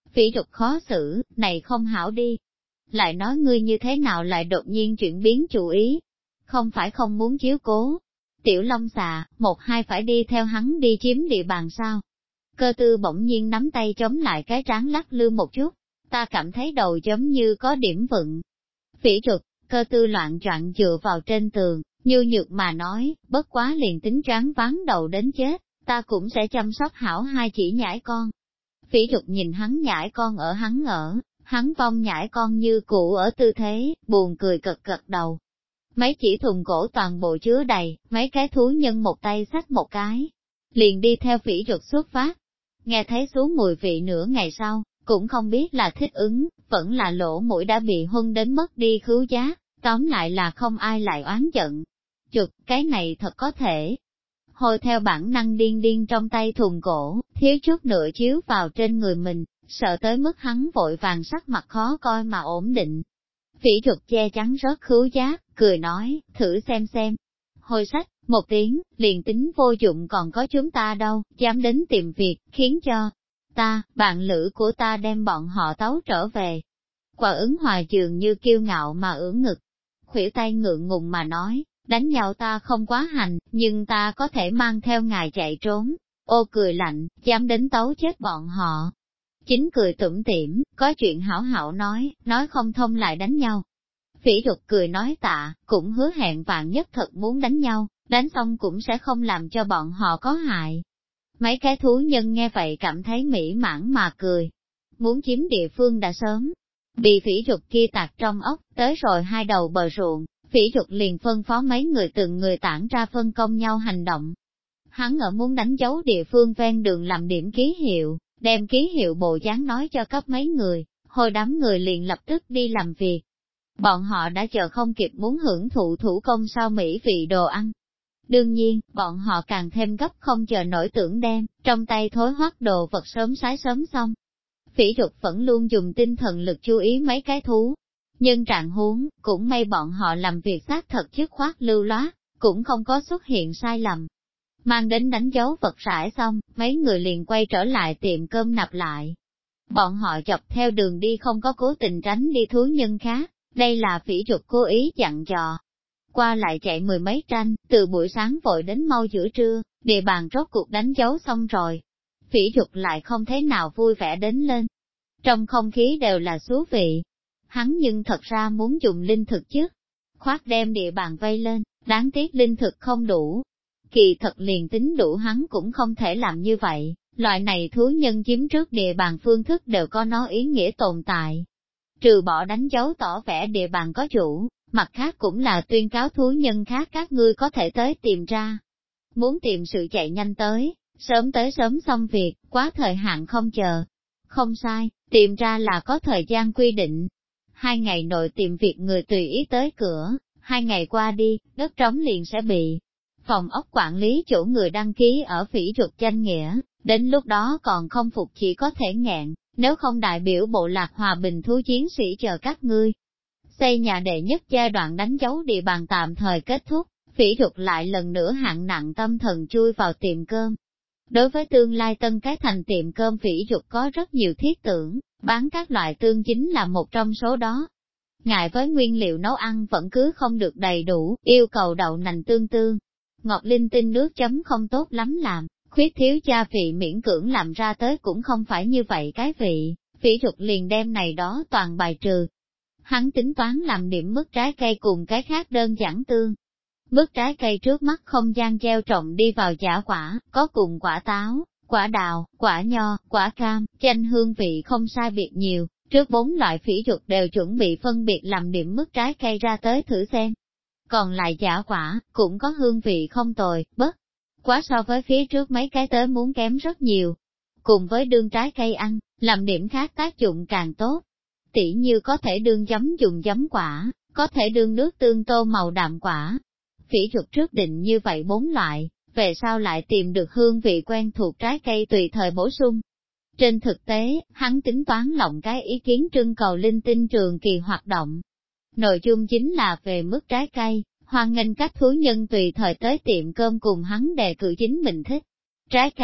Phỉ Trục khó xử, này không hảo đi. Lại nói ngươi như thế nào lại đột nhiên chuyển biến chủ ý? Không phải không muốn chiếu cố. Tiểu Long xà, một hai phải đi theo hắn đi chiếm địa bàn sao? Cơ tư bỗng nhiên nắm tay chống lại cái trán lắc lư một chút. Ta cảm thấy đầu giống như có điểm vựng. Phỉ Trục, cơ tư loạn choạng dựa vào trên tường, như nhược mà nói, bất quá liền tính choáng váng đầu đến chết, ta cũng sẽ chăm sóc hảo hai chỉ nhãi con. Phỉ Trục nhìn hắn nhãi con ở hắn vong nhãi con như cũ ở tư thế, buồn cười cật cật đầu. Mấy chỉ thùng gỗ toàn bộ chứa đầy, mấy cái thú nhân một tay xách một cái, liền đi theo Phỉ Trục xuất phát. Nghe thấy xuống mùi vị nửa ngày sau, cũng không biết là thích ứng, vẫn là lỗ mũi đã bị hôn đến mất đi khứu giác, tóm lại là không ai lại oán giận. Chục, cái này thật có thể. Hồi theo bản năng điên điên trong tay thùng gỗ, thiếu chút nữa chiếu vào trên người mình, sợ tới mức hắn vội vàng sắc mặt khó coi mà ổn định. Phỉ Trục che chắn rớt khứu giác, cười nói, thử xem. Hồi sách, một tiếng, liền tính vô dụng còn có chúng ta đâu, dám đến tìm việc, khiến cho ta, bạn lữ của ta đem bọn họ tấu trở về. Quả ứng hòa dường như kiêu ngạo mà ưỡn ngực, khuỷu tay ngượng ngùng mà nói, đánh nhau ta không quá hành, nhưng ta có thể mang theo ngài chạy trốn. Ô cười lạnh, dám đến tấu chết bọn họ. Chính cười tủm tỉm, có chuyện hảo hảo nói không thông lại đánh nhau. Phỉ Trục cười nói tạ, cũng hứa hẹn vạn nhất thật muốn đánh nhau, đánh xong cũng sẽ không làm cho bọn họ có hại. Mấy cái thú nhân nghe vậy cảm thấy mỹ mãn mà cười. Muốn chiếm địa phương đã sớm, bị Phỉ Trục kia tạc trong ốc, tới rồi hai đầu bờ ruộng, Phỉ Trục liền phân phó mấy người từng người tản ra phân công nhau hành động. Hắn ở muốn đánh dấu địa phương ven đường làm điểm ký hiệu, đem ký hiệu bộ dáng nói cho cấp mấy người, hồi đám người liền lập tức đi làm việc. Bọn họ đã chờ không kịp muốn hưởng thụ thủ công sao mỹ vị đồ ăn. Đương nhiên, bọn họ càng thêm gấp không chờ nổi tưởng đem, trong tay thối hoắt đồ vật sớm sái sớm xong. Phỉ Trục vẫn luôn dùng tinh thần lực chú ý mấy cái thú. Nhưng trạng huống, cũng may bọn họ làm việc xác thật dứt khoát lưu loát, cũng không có xuất hiện sai lầm. Mang đến đánh dấu vật rải xong, mấy người liền quay trở lại tiệm cơm nạp lại. Bọn họ dọc theo đường đi không có cố tình tránh đi thú nhân khác, đây là Phỉ Trục cố ý dặn dò. Qua lại chạy mười mấy tranh, từ buổi sáng vội đến mau giữa trưa, địa bàn rốt cuộc đánh dấu xong rồi. Phỉ Trục lại không thế nào vui vẻ đến lên. Trong không khí đều là xú vị. Hắn nhưng thật ra muốn dùng linh thực chứ. Khoát đem địa bàn vây lên, đáng tiếc linh thực không đủ. Kỳ thật liền tính đủ hắn cũng không thể làm như vậy, loại này thú nhân chiếm trước địa bàn phương thức đều có nó ý nghĩa tồn tại. Trừ bỏ đánh dấu tỏ vẻ địa bàn có chủ, mặt khác cũng là tuyên cáo thú nhân khác các ngươi có thể tới tìm ra. Muốn tìm sự chạy nhanh tới sớm xong việc, quá thời hạn không chờ. Không sai, tìm ra là có thời gian quy định. 2 ngày nội tìm việc người tùy ý tới cửa, 2 ngày qua đi, đất trống liền sẽ bị phòng ốc quản lý chỗ người đăng ký ở Phỉ Trục danh nghĩa, đến lúc đó còn không phục chỉ có thể nghẹn, nếu không đại biểu bộ lạc hòa bình thú chiến sĩ chờ các ngươi. Xây nhà đệ nhất giai đoạn đánh dấu địa bàn tạm thời kết thúc, Phỉ Trục lại lần nữa hạng nặng tâm thần chui vào tiệm cơm. Đối với tương lai tân cái thành tiệm cơm Phỉ Trục có rất nhiều thiết tưởng, bán các loại tương chính là một trong số đó. Ngại với nguyên liệu nấu ăn vẫn cứ không được đầy đủ, yêu cầu đậu nành tương, ngọt linh tinh nước chấm không tốt lắm làm, khuyết thiếu gia vị miễn cưỡng làm ra tới cũng không phải như vậy cái vị, Phỉ Trục liền đem này đó toàn bài trừ. Hắn tính toán làm điểm mứt trái cây cùng cái khác đơn giản tương. Mứt trái cây trước mắt không gian gieo trồng đi vào giả quả, có cùng quả táo, quả đào, quả nho, quả cam, chanh hương vị không sai biệt nhiều, trước 4 loại Phỉ Trục đều chuẩn bị phân biệt làm điểm mứt trái cây ra tới thử xem. Còn lại giả quả, cũng có hương vị không tồi, bất quá so với phía trước mấy cái tới muốn kém rất nhiều. Cùng với đương trái cây ăn, làm điểm khác tác dụng càng tốt. Tỉ như có thể đương giấm dùng giấm quả, có thể đương nước tương tô màu đạm quả. Phỉ Trục trước định như vậy 4 loại, về sau lại tìm được hương vị quen thuộc trái cây tùy thời bổ sung. Trên thực tế, hắn tính toán lộng cái ý kiến trưng cầu linh tinh trường kỳ hoạt động. Nội dung chính là về mức trái cây, hoan nghênh các thú nhân tùy thời tới tiệm cơm cùng hắn đề cử chính mình thích. Trái cây,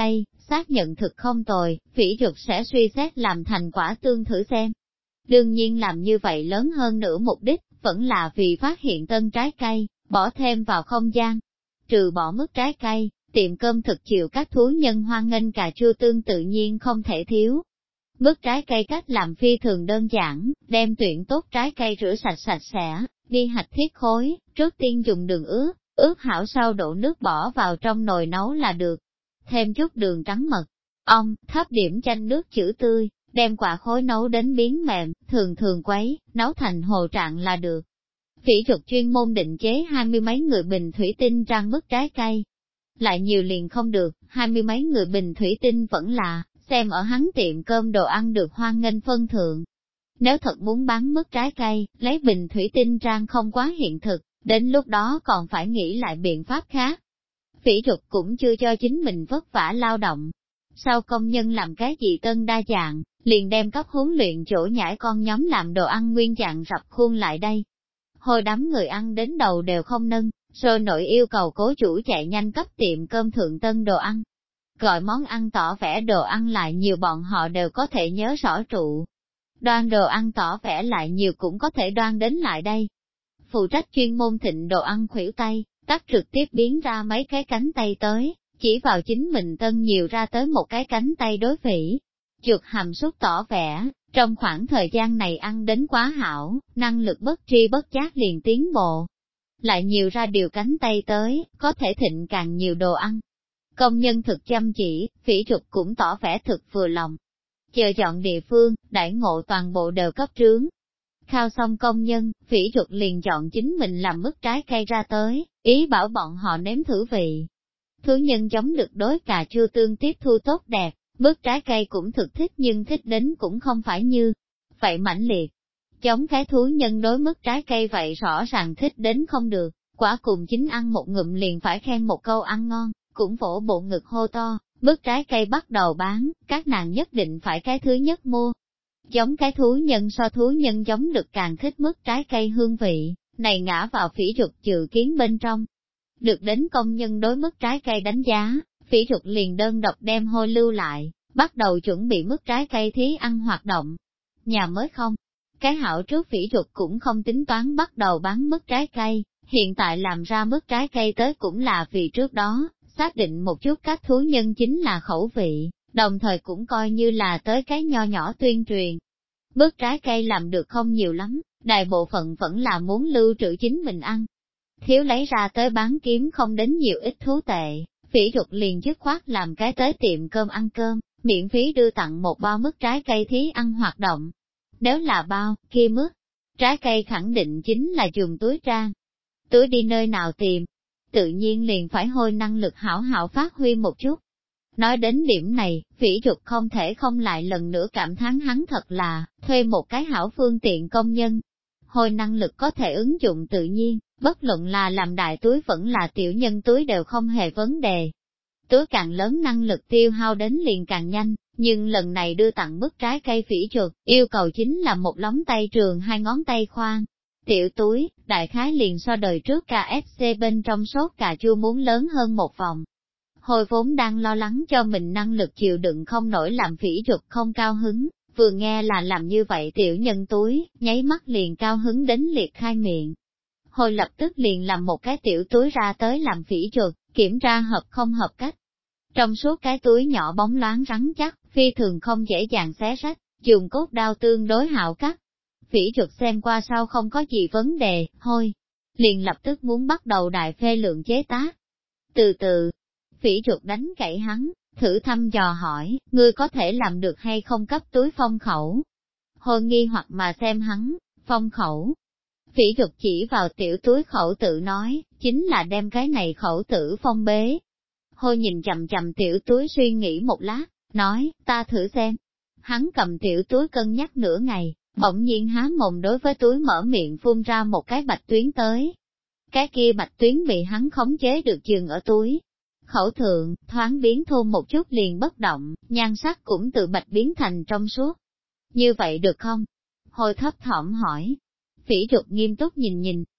xác nhận thực không tồi, Phỉ Dực sẽ suy xét làm thành quả tương thử xem. Đương nhiên làm như vậy lớn hơn nữa mục đích, vẫn là vì phát hiện tân trái cây, bỏ thêm vào không gian. Trừ bỏ mức trái cây, tiệm cơm thực chịu các thú nhân hoan nghênh cà chua tương tự nhiên không thể thiếu. Mức trái cây cách làm phi thường đơn giản, đem tuyển tốt trái cây rửa sạch sạch sẽ, đi hạch thiết khối, trước tiên dùng đường ướp hảo sau đổ nước bỏ vào trong nồi nấu là được. Thêm chút đường trắng mật, ong, thấp điểm chanh nước chữ tươi, đem quả khối nấu đến biến mềm, thường thường quấy, nấu thành hồ trạng là được. Phỉ Dực chuyên môn định chế 20 mấy người bình thủy tinh trang mức trái cây. Lại nhiều liền không được, 20 mấy người bình thủy tinh vẫn là, xem ở hắn tiệm cơm đồ ăn được hoan nghênh phân thượng. Nếu thật muốn bán mức trái cây, lấy bình thủy tinh trang không quá hiện thực, đến lúc đó còn phải nghĩ lại biện pháp khác. Phỉ Dực cũng chưa cho chính mình vất vả lao động. Sau công nhân làm cái gì tân đa dạng, liền đem cấp huấn luyện chỗ nhãi con nhóm làm đồ ăn nguyên dạng rập khuôn lại đây. Hồi đám người ăn đến đầu đều không nâng, sôi nổi yêu cầu cố chủ chạy nhanh cấp tiệm cơm thượng tân đồ ăn. Gọi món ăn tỏ vẻ đồ ăn lại nhiều bọn họ đều có thể nhớ rõ trụ. Đoan đồ ăn tỏ vẻ lại nhiều cũng có thể đoan đến lại đây. Phụ trách chuyên môn thịnh đồ ăn khuỷu tay, tắt trực tiếp biến ra mấy cái cánh tay tới, chỉ vào chính mình tân nhiều ra tới một cái cánh tay đối Phỉ Dực hàm xúc tỏ vẻ, trong khoảng thời gian này ăn đến quá hảo, năng lực bất tri bất giác liền tiến bộ. Lại nhiều ra điều cánh tay tới, có thể thịnh càng nhiều đồ ăn. Công nhân thực chăm chỉ, Phỉ Dực cũng tỏ vẻ thực vừa lòng. Chờ chọn địa phương, đãi ngộ toàn bộ đều cấp trướng. Khao xong công nhân, Phỉ Dực liền chọn chính mình làm mức trái cây ra tới, ý bảo bọn họ nếm thử vị. Thú nhân giống được đối cà chua tương tiếp thu tốt đẹp, mức trái cây cũng thực thích nhưng thích đến cũng không phải như vậy mãnh liệt. Giống cái thú nhân đối mức trái cây vậy rõ ràng thích đến không được, quả cùng chính ăn một ngụm liền phải khen một câu ăn ngon, cũng vỗ bộ ngực hô to, mức trái cây bắt đầu bán, các nàng nhất định phải cái thứ nhất mua. Giống cái thú nhân so thú nhân giống được càng thích mức trái cây hương vị, này ngã vào Phỉ Dực dự kiến bên trong. Được đến công nhân đối mức trái cây đánh giá, Phỉ Dực liền đơn độc đem hôi lưu lại, bắt đầu chuẩn bị mức trái cây thí ăn hoạt động. Nhà mới không, cái hảo trước Phỉ Dực cũng không tính toán bắt đầu bán mức trái cây, hiện tại làm ra mức trái cây tới cũng là vì trước đó, xác định một chút các thú nhân chính là khẩu vị, đồng thời cũng coi như là tới cái nho nhỏ tuyên truyền. Mức trái cây làm được không nhiều lắm, đại bộ phận vẫn là muốn lưu trữ chính mình ăn. Thiếu lấy ra tới bán kiếm không đến nhiều ít thú tệ, Phỉ Dực liền dứt khoát làm cái tới tiệm cơm ăn cơm, miễn phí đưa tặng một bao mức trái cây thí ăn hoạt động. Nếu là bao, kia mức trái cây khẳng định chính là dùng túi trang. Túi đi nơi nào tìm? Tự nhiên liền phải hôi năng lực hảo hảo phát huy một chút. Nói đến điểm này, Phỉ Dực không thể không lại lần nữa cảm thán hắn thật là, thuê một cái hảo phương tiện công nhân. Hồi năng lực có thể ứng dụng tự nhiên, bất luận là làm đại túi vẫn là tiểu nhân túi đều không hề vấn đề. Túi càng lớn năng lực tiêu hao đến liền càng nhanh, nhưng lần này đưa tặng bức trái cây Phỉ Dực, yêu cầu chính là một lóng tay trường 2 ngón tay khoan. Tiểu túi, đại khái liền so đời trước KFC bên trong sốt cà chua muốn lớn hơn một vòng. Hồi vốn đang lo lắng cho mình năng lực chịu đựng không nổi làm Phỉ Dực không cao hứng, vừa nghe là làm như vậy tiểu nhân túi, nháy mắt liền cao hứng đến liệt khai miệng. Hồi lập tức liền làm một cái tiểu túi ra tới làm Phỉ Dực, kiểm tra hợp không hợp cách. Trong suốt cái túi nhỏ bóng loáng rắn chắc, phi thường không dễ dàng xé rách, dùng cốt đao tương đối hảo cắt. Phỉ Dực xem qua sau không có gì vấn đề, thôi, liền lập tức muốn bắt đầu đại phê lượng chế tác. Từ từ, Phỉ Dực đánh gãy hắn, thử thăm dò hỏi, ngươi có thể làm được hay không cấp túi phong khẩu? Hồi nghi hoặc mà xem hắn, phong khẩu. Phỉ Dực chỉ vào tiểu túi khẩu tự nói, chính là đem cái này khẩu tử phong bế. Hồi nhìn chầm chầm tiểu túi suy nghĩ một lát, nói, ta thử xem. Hắn cầm tiểu túi cân nhắc nửa ngày, bỗng nhiên há mồm đối với túi mở miệng phun ra một cái bạch tuyến tới. Cái kia bạch tuyến bị hắn khống chế được chừng ở túi. Khẩu thượng, thoáng biến thô một chút liền bất động, nhan sắc cũng từ bạch biến thành trong suốt. Như vậy được không? Hồi thấp thỏm hỏi. Phỉ Dực nghiêm túc nhìn nhìn,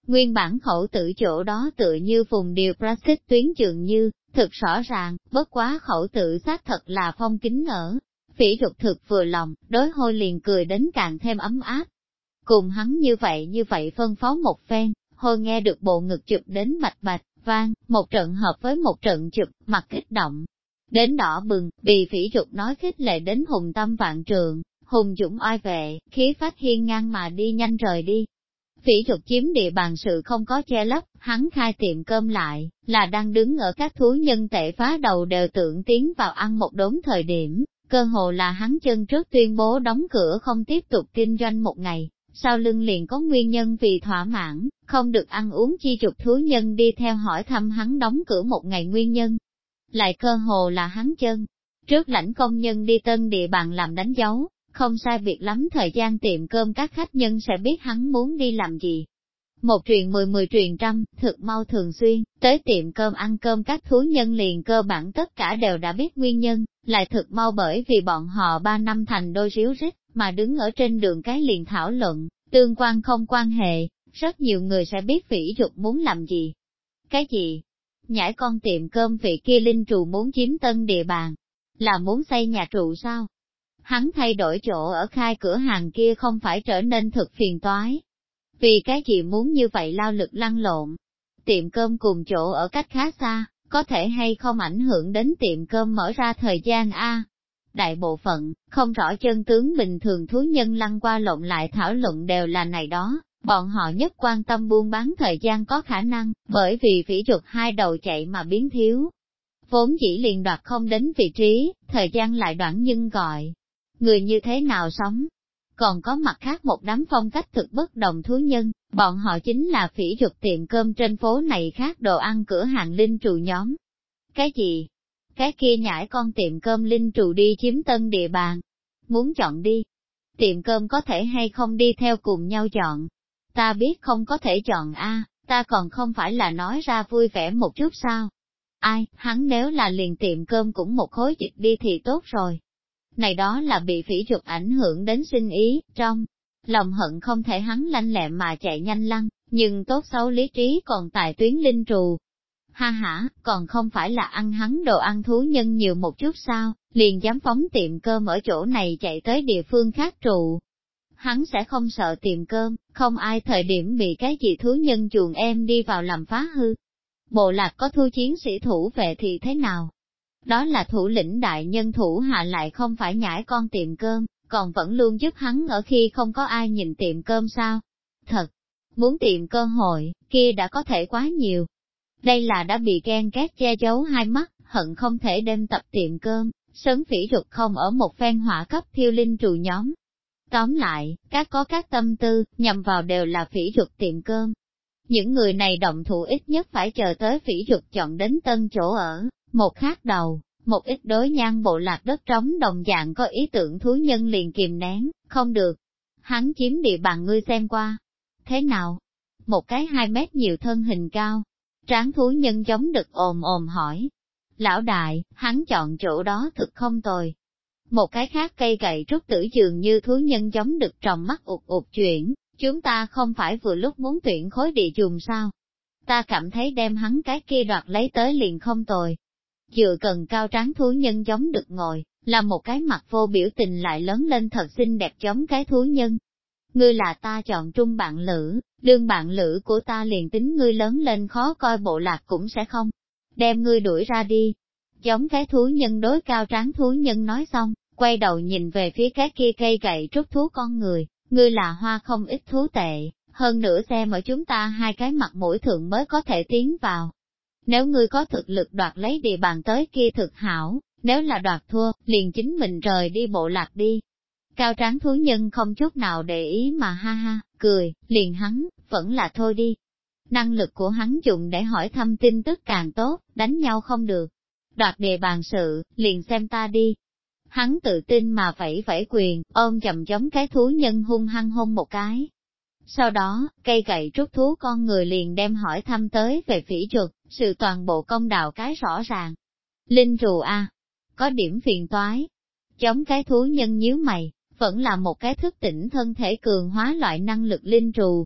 Nguyên bản khẩu tử chỗ đó tựa như vùng điều Brexit tuyến dường như, thực rõ ràng, bất quá khẩu tử xác thật là phong kính ở. Phỉ Dục thực vừa lòng, đối hôi liền cười đến càng thêm ấm áp. Cùng hắn như vậy phân phó một phen, hôi nghe được bộ ngực chụp đến bạch bạch, vang, một trận hợp với một trận chụp, mặt kích động. Đến đỏ bừng, bị Phỉ Dục nói khích lệ đến hùng tâm vạn trượng, hùng dũng oai vệ, khí phách hiên ngang mà đi nhanh rời đi. Phỉ Dục chiếm địa bàn sự không có che lấp, hắn khai tiệm cơm lại, là đang đứng ở các thú nhân tệ phá đầu đều tưởng tiến vào ăn một đốn thời điểm, cơ hồ là hắn chân trước tuyên bố đóng cửa không tiếp tục kinh doanh một ngày, sau lưng liền có nguyên nhân vì thỏa mãn, không được ăn uống chi chục thú nhân đi theo hỏi thăm hắn đóng cửa một ngày nguyên nhân. Lại cơ hồ là hắn chân trước lãnh công nhân đi tân địa bàn làm đánh dấu. Không sai biệt lắm thời gian tiệm cơm các khách nhân sẽ biết hắn muốn đi làm gì. Một truyền 10 truyền trăm, thực mau thường xuyên, tới tiệm cơm ăn cơm các thú nhân liền cơ bản tất cả đều đã biết nguyên nhân, lại thực mau bởi vì bọn họ 3 năm thành đôi ríu rít, mà đứng ở trên đường cái liền thảo luận, tương quan không quan hệ, rất nhiều người sẽ biết Phỉ Dục muốn làm gì. Cái gì? Nhãi con tiệm cơm vị kia linh trù muốn chiếm tân địa bàn, là muốn xây nhà trụ sao? Hắn thay đổi chỗ ở khai cửa hàng kia không phải trở nên thực phiền toái. Vì cái gì muốn như vậy lao lực lăn lộn. Tiệm cơm cùng chỗ ở cách khá xa, có thể hay không ảnh hưởng đến tiệm cơm mở ra thời gian A. Đại bộ phận, không rõ chân tướng bình thường thú nhân lăn qua lộn lại thảo luận đều là này đó, bọn họ nhất quan tâm buôn bán thời gian có khả năng, bởi vì Phỉ Dục hai đầu chạy mà biến thiếu. Vốn chỉ liền đoạt không đến vị trí, thời gian lại đoạn nhưng gọi. Người như thế nào sống? Còn có mặt khác một đám phong cách thực bất đồng thú nhân, bọn họ chính là Phỉ Dục tiệm cơm trên phố này khác đồ ăn cửa hàng linh trù nhóm. Cái gì? Cái kia nhãi con tiệm cơm linh trù đi chiếm tân địa bàn. Muốn chọn đi. Tiệm cơm có thể hay không đi theo cùng nhau chọn. Ta biết không có thể chọn a, ta còn không phải là nói ra vui vẻ một chút sao? Ai, hắn nếu là liền tiệm cơm cũng một khối dịch đi thì tốt rồi. Này đó là bị Phỉ Dục ảnh hưởng đến sinh ý, trong lòng hận không thể hắn lanh lẹ mà chạy nhanh lăng, nhưng tốt xấu lý trí còn tại tuyến linh trù. Ha ha, còn không phải là ăn hắn đồ ăn thú nhân nhiều một chút sao, liền dám phóng tiệm cơm ở chỗ này chạy tới địa phương khác trụ. Hắn sẽ không sợ tiệm cơm, không ai thời điểm bị cái gì thú nhân chuồn em đi vào làm phá hư. Bộ lạc có thu chiến sĩ thủ vệ thì thế nào? Đó là thủ lĩnh đại nhân thủ hạ lại không phải nhãi con tiệm cơm, còn vẫn luôn giúp hắn ở khi không có ai nhìn tiệm cơm sao. Thật, muốn tiệm cơ hội, kia đã có thể quá nhiều. Đây là đã bị ghen ghét che giấu hai mắt, hận không thể đem tập tiệm cơm, sớm Phỉ Dục không ở một phen hỏa cấp thiêu linh trù nhóm. Tóm lại, có các tâm tư, nhằm vào đều là Phỉ Dục tiệm cơm. Những người này động thủ ít nhất phải chờ tới Phỉ Dục chọn đến tân chỗ ở. Một khác đầu, một ít đối nhan bộ lạc đất trống đồng dạng có ý tưởng thú nhân liền kìm nén, không được. Hắn chiếm địa bàn ngươi xem qua. Thế nào? Một cái 2 mét nhiều thân hình cao. Tráng thú nhân chống đực ồm ồm hỏi. Lão đại, hắn chọn chỗ đó thực không tồi. Một cái khác cây gậy trúc tử dường như thú nhân chống đực tròng mắt ụt ụt chuyển, chúng ta không phải vừa lúc muốn tuyển khối địa dùng sao? Ta cảm thấy đem hắn cái kia đoạt lấy tới liền không tồi. Dựa cần cao tráng thú nhân giống được ngồi, là một cái mặt vô biểu tình lại lớn lên thật xinh đẹp giống cái thú nhân. Ngươi là ta chọn trung bạn lữ, đương bạn lữ của ta liền tính ngươi lớn lên khó coi bộ lạc cũng sẽ không. Đem ngươi đuổi ra đi. Giống cái thú nhân đối cao tráng thú nhân nói xong, quay đầu nhìn về phía cái kia cây gậy trúc thú con người, ngươi là hoa không ít thú tệ, hơn nữa xem ở chúng ta hai cái mặt mũi thượng mới có thể tiến vào. Nếu ngươi có thực lực đoạt lấy địa bàn tới kia thực hảo, nếu là đoạt thua, liền chính mình rời đi bộ lạc đi. Cao tráng thú nhân không chút nào để ý mà ha ha, cười, liền hắn, vẫn là thôi đi. Năng lực của hắn dùng để hỏi thăm tin tức càng tốt, đánh nhau không được. Đoạt địa bàn sự, liền xem ta đi. Hắn tự tin mà vẫy vẫy quyền, ôm chầm giống cái thú nhân hung hăng hôn một cái. Sau đó, cây gậy trúc thú con người liền đem hỏi thăm tới về Phỉ Dục, sự toàn bộ công đạo cái rõ ràng. Linh trù a, có điểm phiền toái. Giống cái thú nhân nhíu mày, vẫn là một cái thức tỉnh thân thể cường hóa loại năng lực linh trù.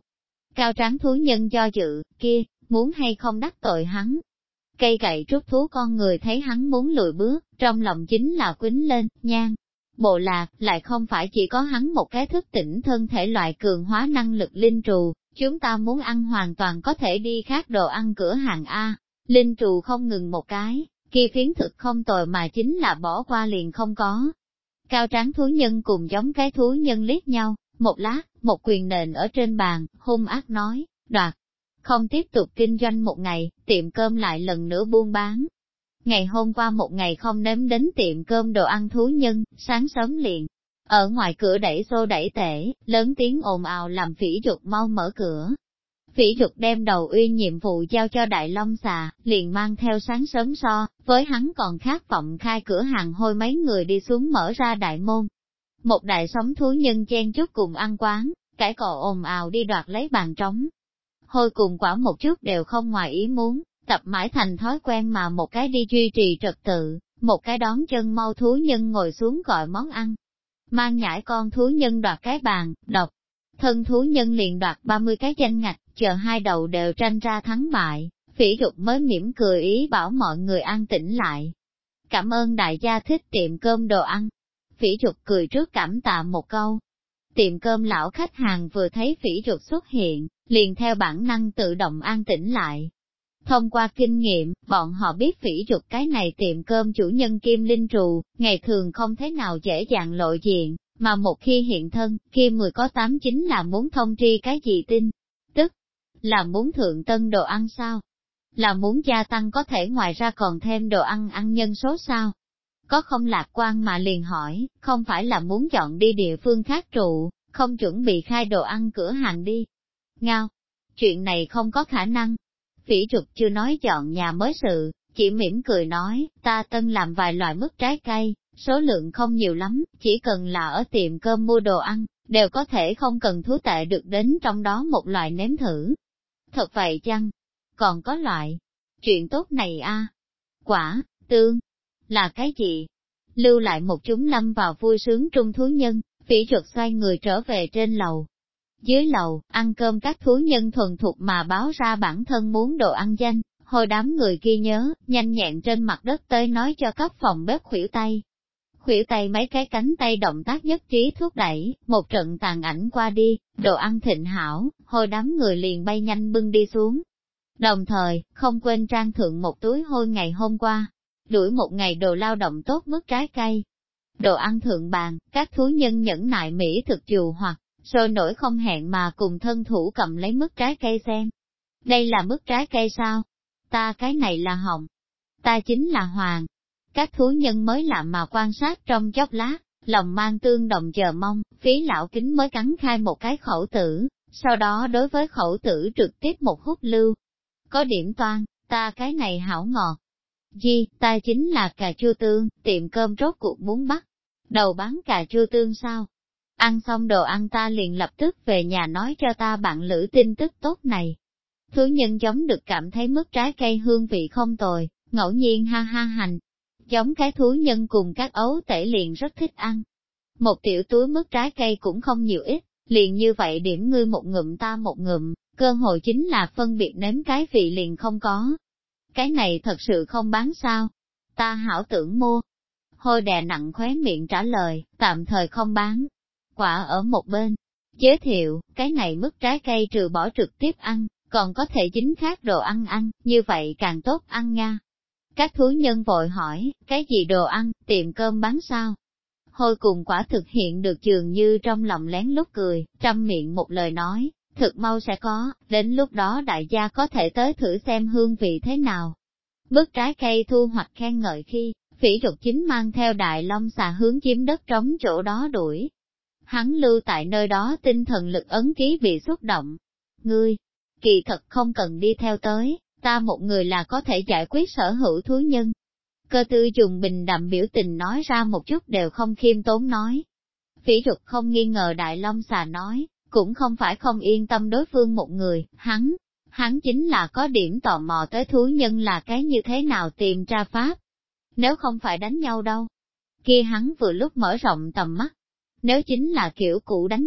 Cao tráng thú nhân do dự, kia, muốn hay không đắc tội hắn. Cây gậy trúc thú con người thấy hắn muốn lùi bước, trong lòng chính là quýnh lên, nhan. Bộ lạc, lại không phải chỉ có hắn một cái thức tỉnh thân thể loại cường hóa năng lực linh trù, chúng ta muốn ăn hoàn toàn có thể đi khác đồ ăn cửa hàng A. Linh trù không ngừng một cái, kia phiến thực không tồi mà chính là bỏ qua liền không có. Cao tráng thú nhân cùng giống cái thú nhân liếc nhau, một lát, một quyền nện ở trên bàn, hung ác nói, đoạt. Không tiếp tục kinh doanh một ngày, tiệm cơm lại lần nữa buôn bán. Ngày hôm qua một ngày không nếm đến tiệm cơm đồ ăn thú nhân, sáng sớm liền. Ở ngoài cửa đẩy xô đẩy tể, lớn tiếng ồn ào làm Phỉ Dục mau mở cửa. Phỉ Dục đem đầu uy nhiệm vụ giao cho Đại Long Xà, liền mang theo sáng sớm so, với hắn còn khát vọng khai cửa hàng hôi mấy người đi xuống mở ra đại môn. Một đại sống thú nhân chen chúc cùng ăn quán, cãi cọ ồn ào đi đoạt lấy bàn trống. Hôi cùng quả một chút đều không ngoài ý muốn, tập mãi thành thói quen mà một cái đi duy trì trật tự, một cái đón chân mau thú nhân ngồi xuống gọi món ăn. Mang nhãi con thú nhân đoạt cái bàn, độc. Thân thú nhân liền đoạt 30 cái danh ngạch, chờ hai đầu đều tranh ra thắng bại, Phỉ Dục mới mỉm cười ý bảo mọi người an tĩnh lại. Cảm ơn đại gia thích tiệm cơm đồ ăn. Phỉ Dục cười trước cảm tạ một câu. Tiệm cơm lão khách hàng vừa thấy Phỉ Dục xuất hiện, liền theo bản năng tự động an tĩnh lại. Thông qua kinh nghiệm, bọn họ biết Phỉ Dục cái này tiệm cơm chủ nhân Kim Linh Trù, ngày thường không thế nào dễ dàng lộ diện, mà một khi hiện thân, kia 10 có 8 chính là muốn thông tri cái gì tin, tức là muốn thượng tân đồ ăn sao? Là muốn gia tăng có thể ngoài ra còn thêm đồ ăn ăn nhân số sao? Có không lạc quan mà liền hỏi, không phải là muốn chọn đi địa phương khác trụ, không chuẩn bị khai đồ ăn cửa hàng đi. Ngao, chuyện này không có khả năng. Phỉ Dục chưa nói chọn nhà mới sự, chỉ mỉm cười nói, ta tân làm vài loại mứt trái cây, số lượng không nhiều lắm, chỉ cần là ở tiệm cơm mua đồ ăn, đều có thể không cần thú tệ được đến trong đó một loại nếm thử. Thật vậy chăng? Còn có loại chuyện tốt này a? Quả, tương, là cái gì? Lưu lại một chúng lâm vào vui sướng trung thú nhân, Phỉ Dục xoay người trở về trên lầu. Dưới lầu, ăn cơm các thú nhân thuần thục mà báo ra bản thân muốn đồ ăn danh, hồi đám người kia nhớ, nhanh nhẹn trên mặt đất tới nói cho cấp phòng bếp khuỷu tay. Khuỷu tay mấy cái cánh tay động tác nhất trí thúc đẩy, một trận tàn ảnh qua đi, đồ ăn thịnh hảo, hồi đám người liền bay nhanh bưng đi xuống. Đồng thời, không quên trang thượng một túi hôi ngày hôm qua, đuổi một ngày đồ lao động tốt mứt trái cây. Đồ ăn thượng bàn, các thú nhân nhẫn nại mỹ thực dù hoặc, sôi nổi không hẹn mà cùng thân thủ cầm lấy mứt trái cây xem. Đây là mứt trái cây sao? Ta cái này là hồng. Ta chính là hoàng. Các thú nhân mới lạ mà quan sát trong chốc lát, lòng mang tương đồng chờ mong, Phí lão kính mới cắn khai một cái khẩu tử, sau đó đối với khẩu tử trực tiếp một hút lưu. Có điểm toan, ta cái này hảo ngọt. Di, ta chính là cà chua tương, tiệm cơm rốt cuộc muốn bắt. Đầu bán cà chua tương sao? Ăn xong đồ ăn ta liền lập tức về nhà nói cho ta bạn lữ tin tức tốt này. Thú nhân giống được cảm thấy mứt trái cây hương vị không tồi, ngẫu nhiên ha ha hành. Giống cái thú nhân cùng các ấu tể liền rất thích ăn. Một tiểu túi mứt trái cây cũng không nhiều ít, liền như vậy điểm ngươi một ngụm ta một ngụm, cơ hội chính là phân biệt nếm cái vị liền không có. Cái này thật sự không bán sao? Ta hảo tưởng mua. Hôi đè nặng khóe miệng trả lời, tạm thời không bán. Quả ở một bên, giới thiệu, cái này mứt trái cây trừ bỏ trực tiếp ăn, còn có thể dính khác đồ ăn ăn, như vậy càng tốt ăn nha. Các thú nhân vội hỏi, cái gì đồ ăn, tiệm cơm bán sao? Hôi cùng quả thực hiện được dường như trong lòng lén lút cười, trăm miệng một lời nói, thực mau sẽ có, đến lúc đó đại gia có thể tới thử xem hương vị thế nào. Mứt trái cây thu hoạch khen ngợi khi, Phỉ Dục chính mang theo Đại Long Xà hướng chiếm đất trống chỗ đó đuổi. Hắn lưu tại nơi đó tinh thần lực ấn ký bị xúc động. Ngươi, kỳ thật không cần đi theo tới, ta một người là có thể giải quyết sở hữu thú nhân. Cơ tư dùng bình đạm biểu tình nói ra một chút đều không khiêm tốn nói. Phỉ Dục không nghi ngờ Đại Long Xà nói, cũng không phải không yên tâm đối phương một người, hắn chính là có điểm tò mò tới thú nhân là cái như thế nào tìm ra pháp. Nếu không phải đánh nhau đâu, kia hắn vừa lúc mở rộng tầm mắt. Nếu chính là kiểu cũ đánh nhau,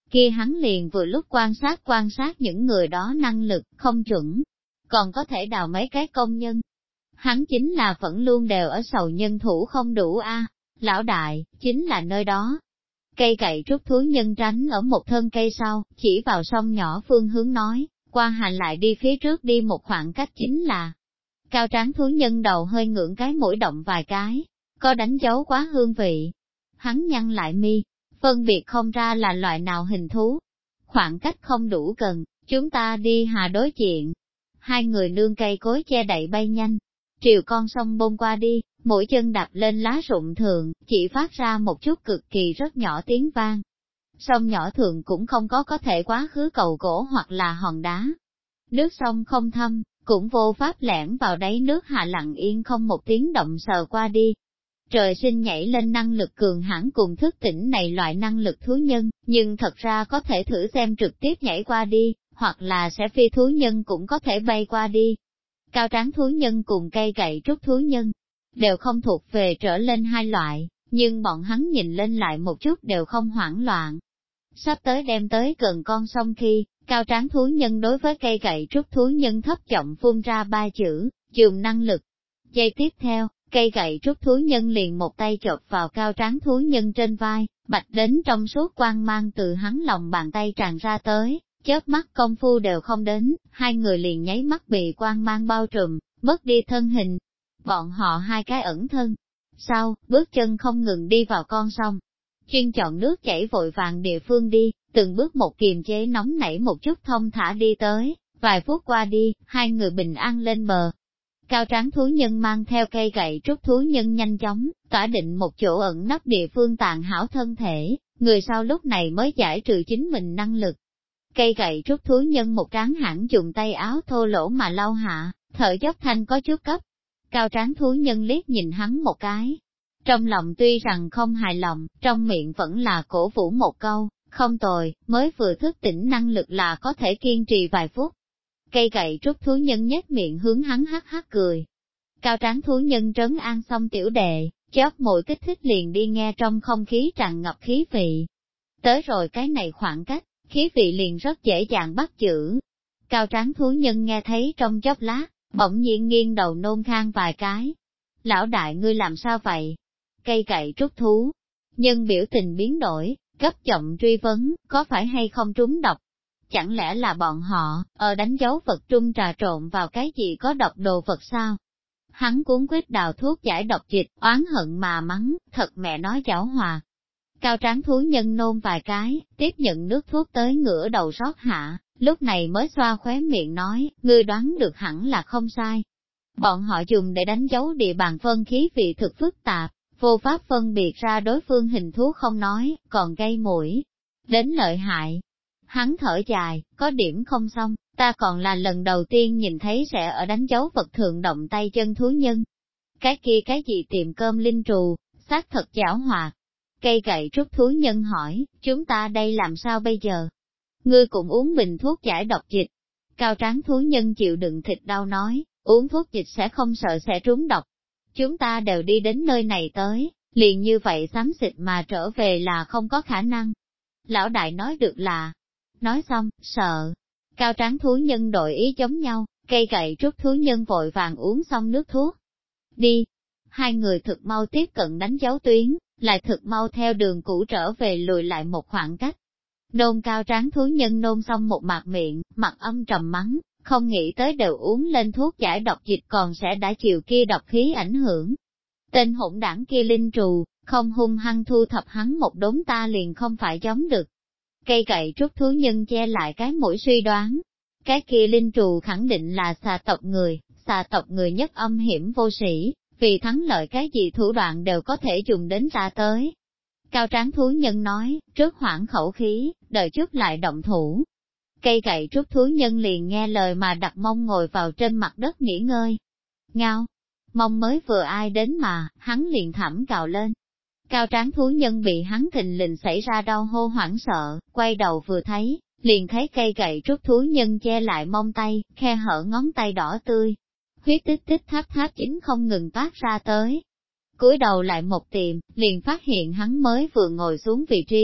kia hắn liền vừa lúc quan sát những người đó năng lực không chuẩn, còn có thể đào mấy cái công nhân. Hắn chính là vẫn luôn đều ở sầu nhân thủ không đủ a. Lão đại, chính là nơi đó. Cây cậy trúc thú nhân tránh ở một thân cây sau, chỉ vào sông nhỏ phương hướng nói, qua hành lại đi phía trước đi một khoảng cách chính là. Cao tráng thú nhân đầu hơi ngưỡng cái mũi động vài cái, có đánh dấu quá hương vị. Hắn nhăn lại mi, phân biệt không ra là loại nào hình thú. Khoảng cách không đủ gần, chúng ta đi hà đối diện. Hai người nương cây cối che đậy bay nhanh, triều con sông bôn qua đi, mỗi chân đạp lên lá rụng thượng, chỉ phát ra một chút cực kỳ rất nhỏ tiếng vang. Sông nhỏ thường cũng không có thể quá khứ cầu gỗ hoặc là hòn đá. Nước sông không thâm, cũng vô pháp lẻn vào đáy nước hạ lặng yên không một tiếng động sờ qua đi. Trời sinh nhảy lên năng lực cường hãn cùng thức tỉnh này loại năng lực thú nhân, nhưng thật ra có thể thử xem trực tiếp nhảy qua đi, hoặc là sẽ phi thú nhân cũng có thể bay qua đi. Cao tráng thú nhân cùng cây gậy trúc thú nhân, đều không thuộc về trở lên hai loại, nhưng bọn hắn nhìn lên lại một chút đều không hoảng loạn. Sắp tới đem tới gần con sông khi, cao tráng thú nhân đối với cây gậy trúc thú nhân thấp giọng phun ra ba chữ, dùng năng lực. Giây tiếp theo, cây gậy trúc thú nhân liền một tay chộp vào cao tráng thú nhân trên vai, bạch đến trong suốt quang mang từ hắn lòng bàn tay tràn ra tới, chớp mắt công phu đều không đến, hai người liền nháy mắt bị quang mang bao trùm, mất đi thân hình. Bọn họ hai cái ẩn thân, sau, bước chân không ngừng đi vào con sông. Chuyên chọn nước chảy vội vàng địa phương đi, từng bước một kiềm chế nóng nảy một chút thông thả đi tới, vài phút qua đi, hai người bình an lên bờ. Cao tráng thú nhân mang theo cây gậy trúc thú nhân nhanh chóng, tỏa định một chỗ ẩn nấp địa phương tàn hảo thân thể, người sau lúc này mới giải trừ chính mình năng lực. Cây gậy trúc thú nhân một tráng hẳn dùng tay áo thô lỗ mà lau hạ, thở dốc thanh có chút cấp. Cao tráng thú nhân liếc nhìn hắn một cái. Trong lòng tuy rằng không hài lòng, trong miệng vẫn là cổ vũ một câu, không tồi, mới vừa thức tỉnh năng lực là có thể kiên trì vài phút. Cây gậy trúc thú nhân nhếch miệng hướng hắn hắc hắc cười. Cao tráng thú nhân trấn an xong tiểu đệ, chóp mũi kích thích liền đi nghe trong không khí tràn ngập khí vị. Tới rồi cái này khoảng cách, khí vị liền rất dễ dàng bắt chữ. Cao tráng thú nhân nghe thấy trong chốc lát, bỗng nhiên nghiêng đầu nôn khan vài cái. Lão đại ngươi làm sao vậy? Cây gậy trúc thú. Nhân biểu tình biến đổi, cấp giọng truy vấn, có phải hay không trúng độc? Chẳng lẽ là bọn họ, đánh dấu vật trung trà trộn vào cái gì có độc đồ vật sao? Hắn cuốn quýt đào thuốc giải độc dịch, oán hận mà mắng, thật mẹ nói giảo hòa. Cao tráng thú nhân nôn vài cái, tiếp nhận nước thuốc tới ngửa đầu rót hạ, lúc này mới xoa khóe miệng nói, ngươi đoán được hẳn là không sai. Bọn họ dùng để đánh dấu địa bàn phân khí vị thực phức tạp, vô pháp phân biệt ra đối phương hình thú không nói, còn gây mũi. Đến lợi hại. Hắn thở dài, có điểm không xong, ta còn là lần đầu tiên nhìn thấy sẽ ở đánh dấu vật thượng động tay chân thú nhân. Cái kia cái gì tiệm cơm linh trù, xác thật giảo hoạt. Cây gậy trúc thú nhân hỏi, chúng ta đây làm sao bây giờ? Ngươi cũng uống bình thuốc giải độc dịch. Cao tráng thú nhân chịu đựng thịt đau nói, uống thuốc dịch sẽ không sợ sẽ trúng độc. Chúng ta đều đi đến nơi này tới, liền như vậy xám xịt mà trở về là không có khả năng. Lão đại nói được là, nói xong, sợ. Cao tráng thú nhân đổi ý giống nhau, cây gậy trúc thú nhân vội vàng uống xong nước thuốc. Đi! Hai người thực mau tiếp cận đánh dấu tuyến, lại thực mau theo đường cũ trở về lùi lại một khoảng cách. Nôn cao tráng thú nhân nôn xong một mạt miệng, mặt âm trầm mắng, không nghĩ tới đều uống lên thuốc giải độc dịch còn sẽ đã chịu kia độc khí ảnh hưởng. Tên hỗn đảng kia linh trù, không hung hăng thu thập hắn một đống ta liền không phải giống được. Cây gậy trúc thú nhân che lại cái mũi suy đoán. Cái kia linh trù khẳng định là xà tộc người nhất âm hiểm vô sĩ, vì thắng lợi cái gì thủ đoạn đều có thể dùng đến ra tới. Cao tráng thú nhân nói, trước hoãn khẩu khí, đợi chút lại động thủ. Cây gậy trúc thú nhân liền nghe lời mà đặt mông ngồi vào trên mặt đất nghỉ ngơi. Ngao, mông mới vừa ai đến mà, hắn liền thảm cào lên. Cao tráng thú nhân bị hắn thình lình xảy ra đau hô hoảng sợ, quay đầu vừa thấy, liền thấy cây gậy trúc thú nhân che lại mông tay, khe hở ngón tay đỏ tươi. Huyết tích tích tháp tháp chính không ngừng toát ra tới. Cúi đầu lại một tìm, liền phát hiện hắn mới vừa ngồi xuống vị trí,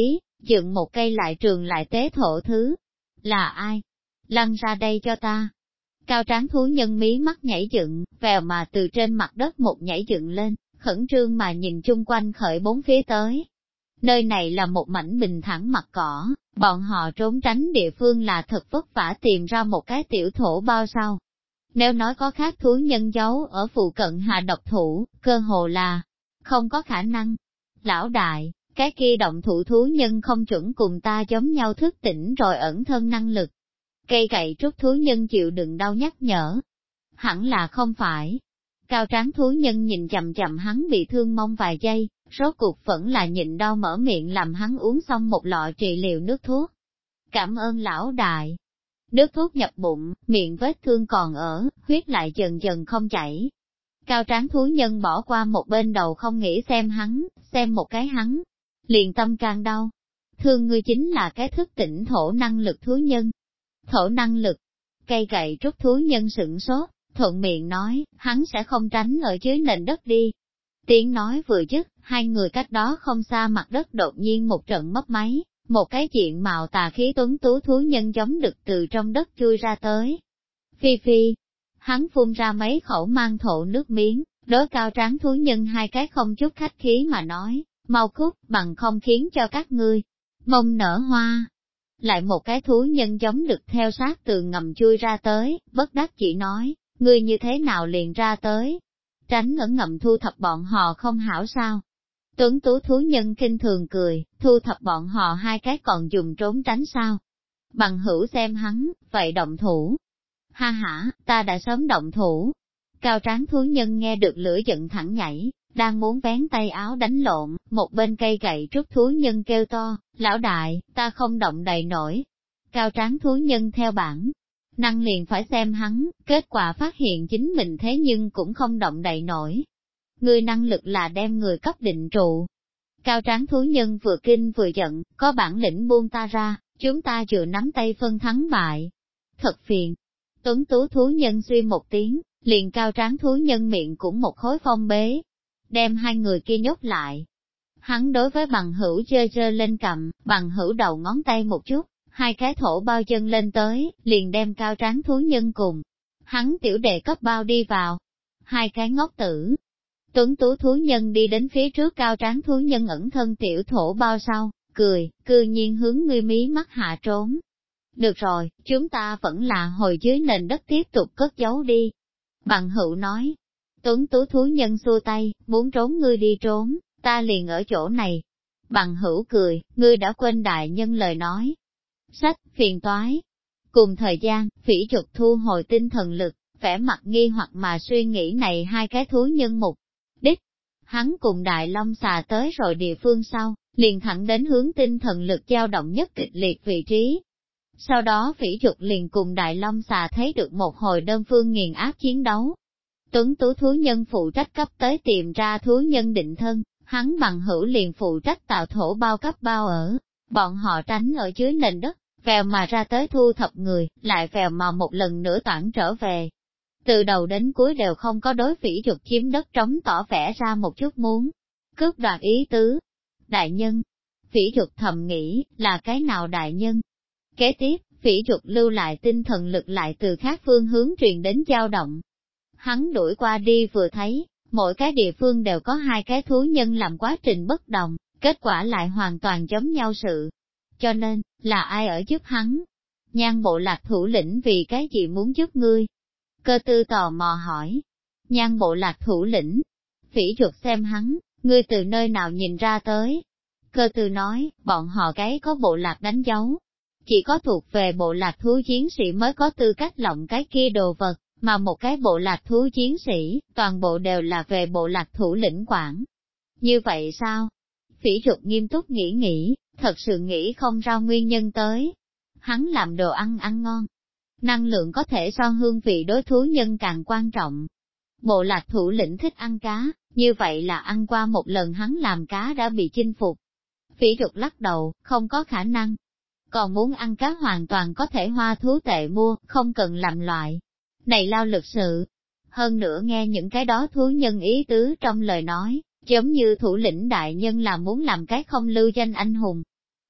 dựng một cây lại trường lại tế thổ thứ. Là ai? Lăn ra đây cho ta. Cao tráng thú nhân mí mắt nhảy dựng, vèo mà từ trên mặt đất một nhảy dựng lên, khẩn trương mà nhìn chung quanh khởi bốn phía tới. Nơi này là một mảnh bình thẳng mặt cỏ, bọn họ trốn tránh địa phương là thật vất vả tìm ra một cái tiểu thổ bao sau. Nếu nói có khác thú nhân giấu ở phụ cận hạ độc thủ, cơ hồ là không có khả năng. Lão đại, cái kia động thủ thú nhân không chuẩn cùng ta giống nhau thức tỉnh rồi ẩn thân năng lực. Cây cậy trúc thú nhân chịu đựng đau nhắc nhở. Hẳn là không phải. Cao tráng thú nhân nhìn chầm chầm hắn bị thương mong vài giây, rốt cuộc vẫn là nhịn đau mở miệng làm hắn uống xong một lọ trị liệu nước thuốc. Cảm ơn lão đại. Nước thuốc nhập bụng, miệng vết thương còn ở, huyết lại dần dần không chảy. Cao tráng thú nhân bỏ qua một bên đầu không nghĩ xem hắn, xem một cái hắn. Liền tâm càng đau. Thương ngươi chính là cái thức tỉnh thổ năng lực thú nhân. Thổ năng lực. Cây gậy trúc thú nhân sửng sốt, thuận miệng nói, hắn sẽ không tránh ở dưới nền đất đi. Tiếng nói vừa dứt, hai người cách đó không xa mặt đất đột nhiên một trận mấp máy, một cái diện mạo tà khí tuấn tú thú nhân giống đực từ trong đất chui ra tới. Phi phi, hắn phun ra mấy khẩu mang thổ nước miếng, đối cao tráng thú nhân hai cái không chút khách khí mà nói, mau cút, bằng không khiến cho các ngươi mông nở hoa. Lại một cái thú nhân giống đực theo sát từ ngầm chui ra tới, bất đắc chỉ nói, ngươi như thế nào liền ra tới, tránh ở ngầm thu thập bọn họ không hảo sao. Tuấn tú thú nhân kinh thường cười, thu thập bọn họ hai cái còn dùng trốn tránh sao. Bằng hữu xem hắn, vậy động thủ. Ha ha, ta đã sớm động thủ. Cao tráng thú nhân nghe được lửa giận thẳng nhảy, đang muốn vén tay áo đánh lộn, một bên cây gậy trúc thú nhân kêu to, lão đại, ta không động đậy nổi. Cao tráng thú nhân theo bản năng liền phải xem hắn, kết quả phát hiện chính mình thế nhưng cũng không động đậy nổi. Ngươi năng lực là đem người cấp định trụ. Cao tráng thú nhân vừa kinh vừa giận, có bản lĩnh buông ta ra, chúng ta chịu nắm tay phân thắng bại. Thật phiền. Tuấn tú thú nhân suy một tiếng, liền cao tráng thú nhân miệng cũng một khối phong bế, đem hai người kia nhốt lại. Hắn đối với bằng hữu chơ chơ lên cầm, bằng hữu đầu ngón tay một chút, hai cái thổ bao chân lên tới, liền đem cao tráng thú nhân cùng. Hắn tiểu đệ cấp bao đi vào. Hai cái ngốc tử. Tuấn tú thú nhân đi đến phía trước cao tráng thú nhân ẩn thân tiểu thổ bao sau, cười, cư nhiên hướng ngươi mí mắt hạ trốn. Được rồi, chúng ta vẫn là hồi dưới nền đất tiếp tục cất giấu đi. Bằng hữu nói. Tuấn tú thú nhân xua tay, muốn trốn ngươi đi trốn, ta liền ở chỗ này. Bằng hữu cười, ngươi đã quên đại nhân lời nói. Sách, phiền toái. Cùng thời gian, phỉ trục thu hồi tinh thần lực, vẻ mặt nghi hoặc mà suy nghĩ này hai cái thú nhân mục đích. Hắn cùng đại long xà tới rồi địa phương sau, liền thẳng đến hướng tinh thần lực dao động nhất kịch liệt vị trí. Sau đó phỉ trục liền cùng đại long xà thấy được một hồi đơn phương nghiền áp chiến đấu. Tuấn tú thú nhân phụ trách cấp tới tìm ra thú nhân định thân, hắn bằng hữu liền phụ trách tạo thổ bao cấp bao ở, bọn họ tránh ở dưới nền đất, vèo mà ra tới thu thập người, lại vèo mà một lần nữa toản trở về. Từ đầu đến cuối đều không có đối phỉ trục chiếm đất trống tỏ vẻ ra một chút muốn cướp đoạt ý tứ. Đại nhân, phỉ trục thầm nghĩ, là cái nào đại nhân? Kế tiếp, phỉ trục lưu lại tinh thần lực lại từ khác phương hướng truyền đến dao động. Hắn đuổi qua đi vừa thấy, mỗi cái địa phương đều có hai cái thú nhân làm quá trình bất đồng, kết quả lại hoàn toàn giống nhau sự. Cho nên, là ai ở giúp hắn? Nhan bộ lạc thủ lĩnh vì cái gì muốn giúp ngươi? Cơ tư tò mò hỏi. Nhan bộ lạc thủ lĩnh. Phỉ trục xem hắn, ngươi từ nơi nào nhìn ra tới? Cơ tư nói, bọn họ cái có bộ lạc đánh dấu. Chỉ có thuộc về bộ lạc thú chiến sĩ mới có tư cách lộng cái kia đồ vật, mà một cái bộ lạc thú chiến sĩ, toàn bộ đều là về bộ lạc thủ lĩnh quản. Như vậy sao? Phỉ trục nghiêm túc nghĩ, thật sự nghĩ không ra nguyên nhân tới. Hắn làm đồ ăn ăn ngon. Năng lượng có thể so hương vị đối thú nhân càng quan trọng. Bộ lạc thủ lĩnh thích ăn cá, như vậy là ăn qua một lần hắn làm cá đã bị chinh phục. Phỉ trục lắc đầu, không có khả năng. Còn muốn ăn cá hoàn toàn có thể hoa thú tệ mua, không cần làm loại. Này lao lực sự. Hơn nữa nghe những cái đó thú nhân ý tứ trong lời nói, giống như thủ lĩnh đại nhân là muốn làm cái không lưu danh anh hùng.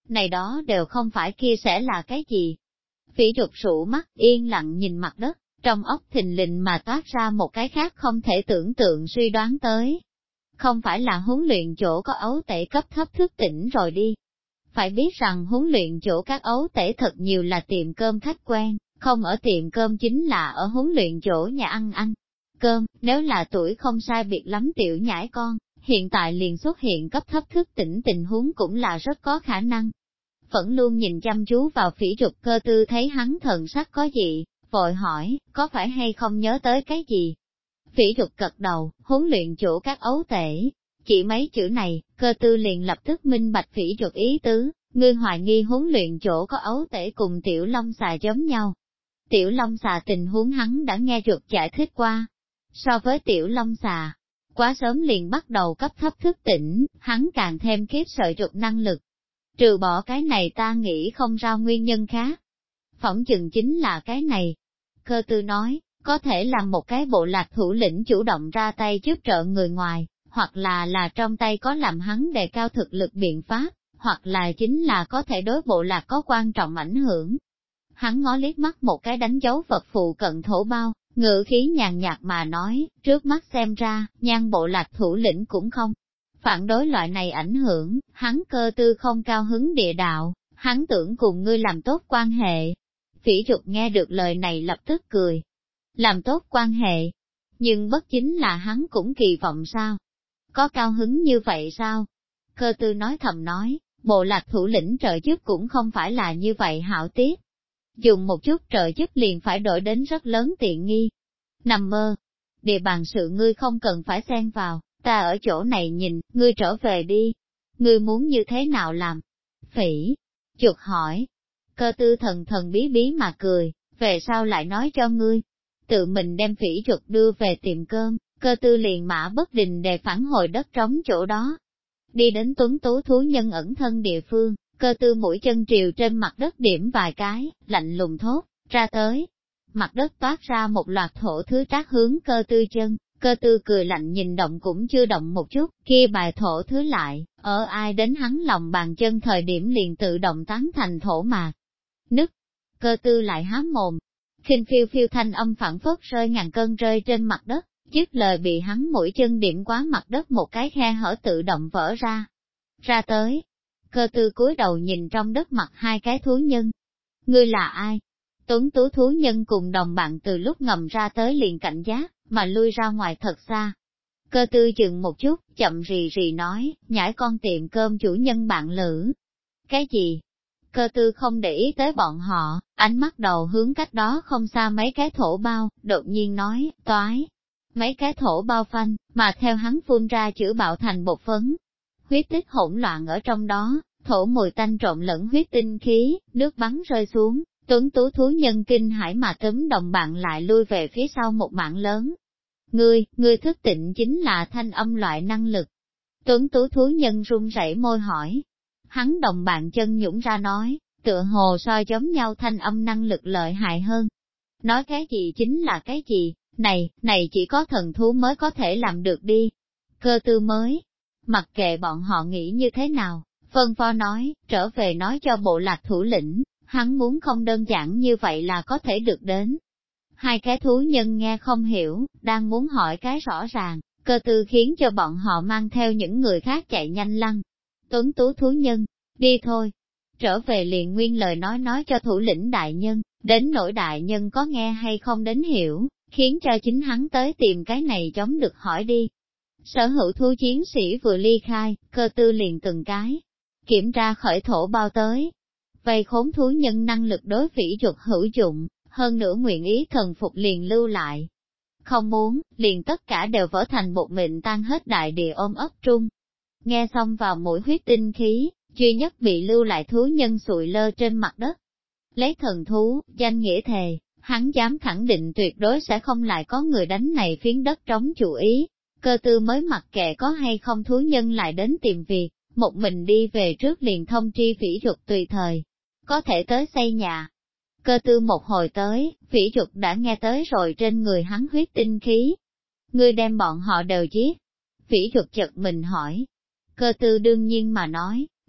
Này đó đều không phải kia sẽ là cái gì. Phỉ Trục sụ mắt, yên lặng nhìn mặt đất, trong óc thình lình mà toát ra một cái khác không thể tưởng tượng suy đoán tới. Không phải là huấn luyện chỗ có ấu tể cấp thấp thức tỉnh rồi đi. Phải biết rằng huấn luyện chỗ các ấu tể thật nhiều là tiệm cơm khách quen, không ở tiệm cơm chính là ở huấn luyện chỗ nhà ăn cơm, nếu là tuổi không sai biệt lắm tiểu nhãi con, hiện tại liền xuất hiện cấp thấp thức tỉnh tình huống cũng là rất có khả năng. Vẫn luôn nhìn chăm chú vào Phỉ Trục, Cơ Tư thấy hắn thần sắc có gì, vội hỏi, có phải hay không nhớ tới cái gì? Phỉ Trục gật đầu, huấn luyện chỗ các ấu tể. Chỉ mấy chữ này, Cơ Tư liền lập tức minh bạch Phỉ Trục ý tứ, ngươi hoài nghi huấn luyện chỗ có ấu tể cùng tiểu long xà giống nhau. Tiểu long xà tình huống hắn đã nghe Trục giải thích qua. So với tiểu long xà, quá sớm liền bắt đầu cấp thấp thức tỉnh, hắn càng thêm khiếp sợ Trục năng lực. Trừ bỏ cái này ta nghĩ không ra nguyên nhân khác. Phỏng chừng chính là cái này. Cơ Tư nói, có thể làm một cái bộ lạc thủ lĩnh chủ động ra tay giúp trợ người ngoài, hoặc là trong tay có làm hắn đề cao thực lực biện pháp, hoặc là chính là có thể đối bộ lạc có quan trọng ảnh hưởng. Hắn ngó liếc mắt một cái đánh dấu vật phụ cận thổ bao, ngữ khí nhàn nhạt mà nói, trước mắt xem ra, Nhan bộ lạc thủ lĩnh cũng không phản đối loại này ảnh hưởng, hắn Cơ Tư không cao hứng địa đạo, hắn tưởng cùng ngươi làm tốt quan hệ. Phỉ Trục nghe được lời này lập tức cười. Làm tốt quan hệ, nhưng bất chính là hắn cũng kỳ vọng sao? Có cao hứng như vậy sao? Cơ Tư nói thầm nói, bộ lạc thủ lĩnh trợ giúp cũng không phải là như vậy hảo tiếc. Dùng một chút trợ giúp liền phải đổi đến rất lớn tiện nghi. Nằm mơ, địa bàn sự ngươi không cần phải xen vào, ta ở chỗ này nhìn, ngươi trở về đi. Ngươi muốn như thế nào làm? Phỉ Trục hỏi. Cơ Tư thần thần bí bí mà cười, về sau lại nói cho ngươi. Tự mình đem Phỉ Trục đưa về tiệm cơm, Cơ Tư liền mã bất định đề phản hồi đất trống chỗ đó. Đi đến tuấn tú thú nhân ẩn thân địa phương, Cơ Tư mũi chân triều trên mặt đất điểm vài cái, lạnh lùng thốt, ra tới. Mặt đất toát ra một loạt thổ thứ trát hướng Cơ Tư chân, Cơ Tư cười lạnh nhìn động cũng chưa động một chút, kia bài thổ thứ lại, ở ai đến hắn lòng bàn chân thời điểm liền tự động tán thành thổ mạc. Nứt, Cơ Tư lại há mồm, khinh phiêu phiêu thanh âm phản phất rơi ngàn cân rơi trên mặt đất, dứt lời bị hắn mũi chân điểm quá mặt đất một cái khe hở tự động vỡ ra. Ra tới, Cơ Tư cúi đầu nhìn trong đất mặt hai cái thú nhân. Ngươi là ai? Tuấn tú thú nhân cùng đồng bạn từ lúc ngầm ra tới liền cảnh giác, mà lui ra ngoài thật xa. Cơ Tư dừng một chút, chậm rì rì nói, nhãi con tiệm cơm chủ nhân bạn lữ. Cái gì? Cơ Tư không để ý tới bọn họ, ánh mắt đầu hướng cách đó không xa mấy cái thổ bao, đột nhiên nói, toái. Mấy cái thổ bao phanh, mà theo hắn phun ra chữ bạo thành bột phấn. Huyết tích hỗn loạn ở trong đó, thổ mùi tanh trộn lẫn huyết tinh khí, nước bắn rơi xuống, tuấn tú thú nhân kinh hãi mà túm đồng bạn lại lui về phía sau một mạng lớn. Ngươi thức tỉnh chính là thanh âm loại năng lực. Tuấn tú thú nhân run rẩy môi hỏi. Hắn đồng bạn chân nhũng ra nói, tựa hồ so giống nhau thanh âm năng lực lợi hại hơn. Nói cái gì chính là cái gì, này chỉ có thần thú mới có thể làm được đi. Cơ Tư mới, mặc kệ bọn họ nghĩ như thế nào, phân phó nói, trở về nói cho bộ lạc thủ lĩnh, hắn muốn không đơn giản như vậy là có thể được đến. Hai cái thú nhân nghe không hiểu, đang muốn hỏi cái rõ ràng, Cơ Tư khiến cho bọn họ mang theo những người khác chạy nhanh lăng. Tuấn tú thú nhân, đi thôi. Trở về liền nguyên lời nói cho thủ lĩnh đại nhân, đến nỗi đại nhân có nghe hay không đến hiểu, khiến cho chính hắn tới tìm cái này chống được hỏi đi. Sở hữu thú chiến sĩ vừa ly khai, Cơ Tư liền từng cái kiểm tra khởi thổ bao tới. Vây khốn thú nhân năng lực đối Phỉ Trục hữu dụng, hơn nữa nguyện ý thần phục liền lưu lại. Không muốn, liền tất cả đều vỡ thành bột mịn tan hết đại địa ôm ấp trung. Nghe xong vào mũi huyết tinh khí, duy nhất bị lưu lại thú nhân sụi lơ trên mặt đất. Lấy thần thú, danh nghĩa thề, hắn dám khẳng định tuyệt đối sẽ không lại có người đánh này phiến đất trống chủ ý. Cơ Tư mới mặc kệ có hay không thú nhân lại đến tìm việc, một mình đi về trước liền thông tri Phỉ Trục tùy thời, có thể tới xây nhà. Cơ Tư một hồi tới, Phỉ Trục đã nghe tới rồi trên người hắn huyết tinh khí. Ngươi đem bọn họ đều giết. Phỉ Trục chợt mình hỏi. Cơ Tư đương nhiên mà nói,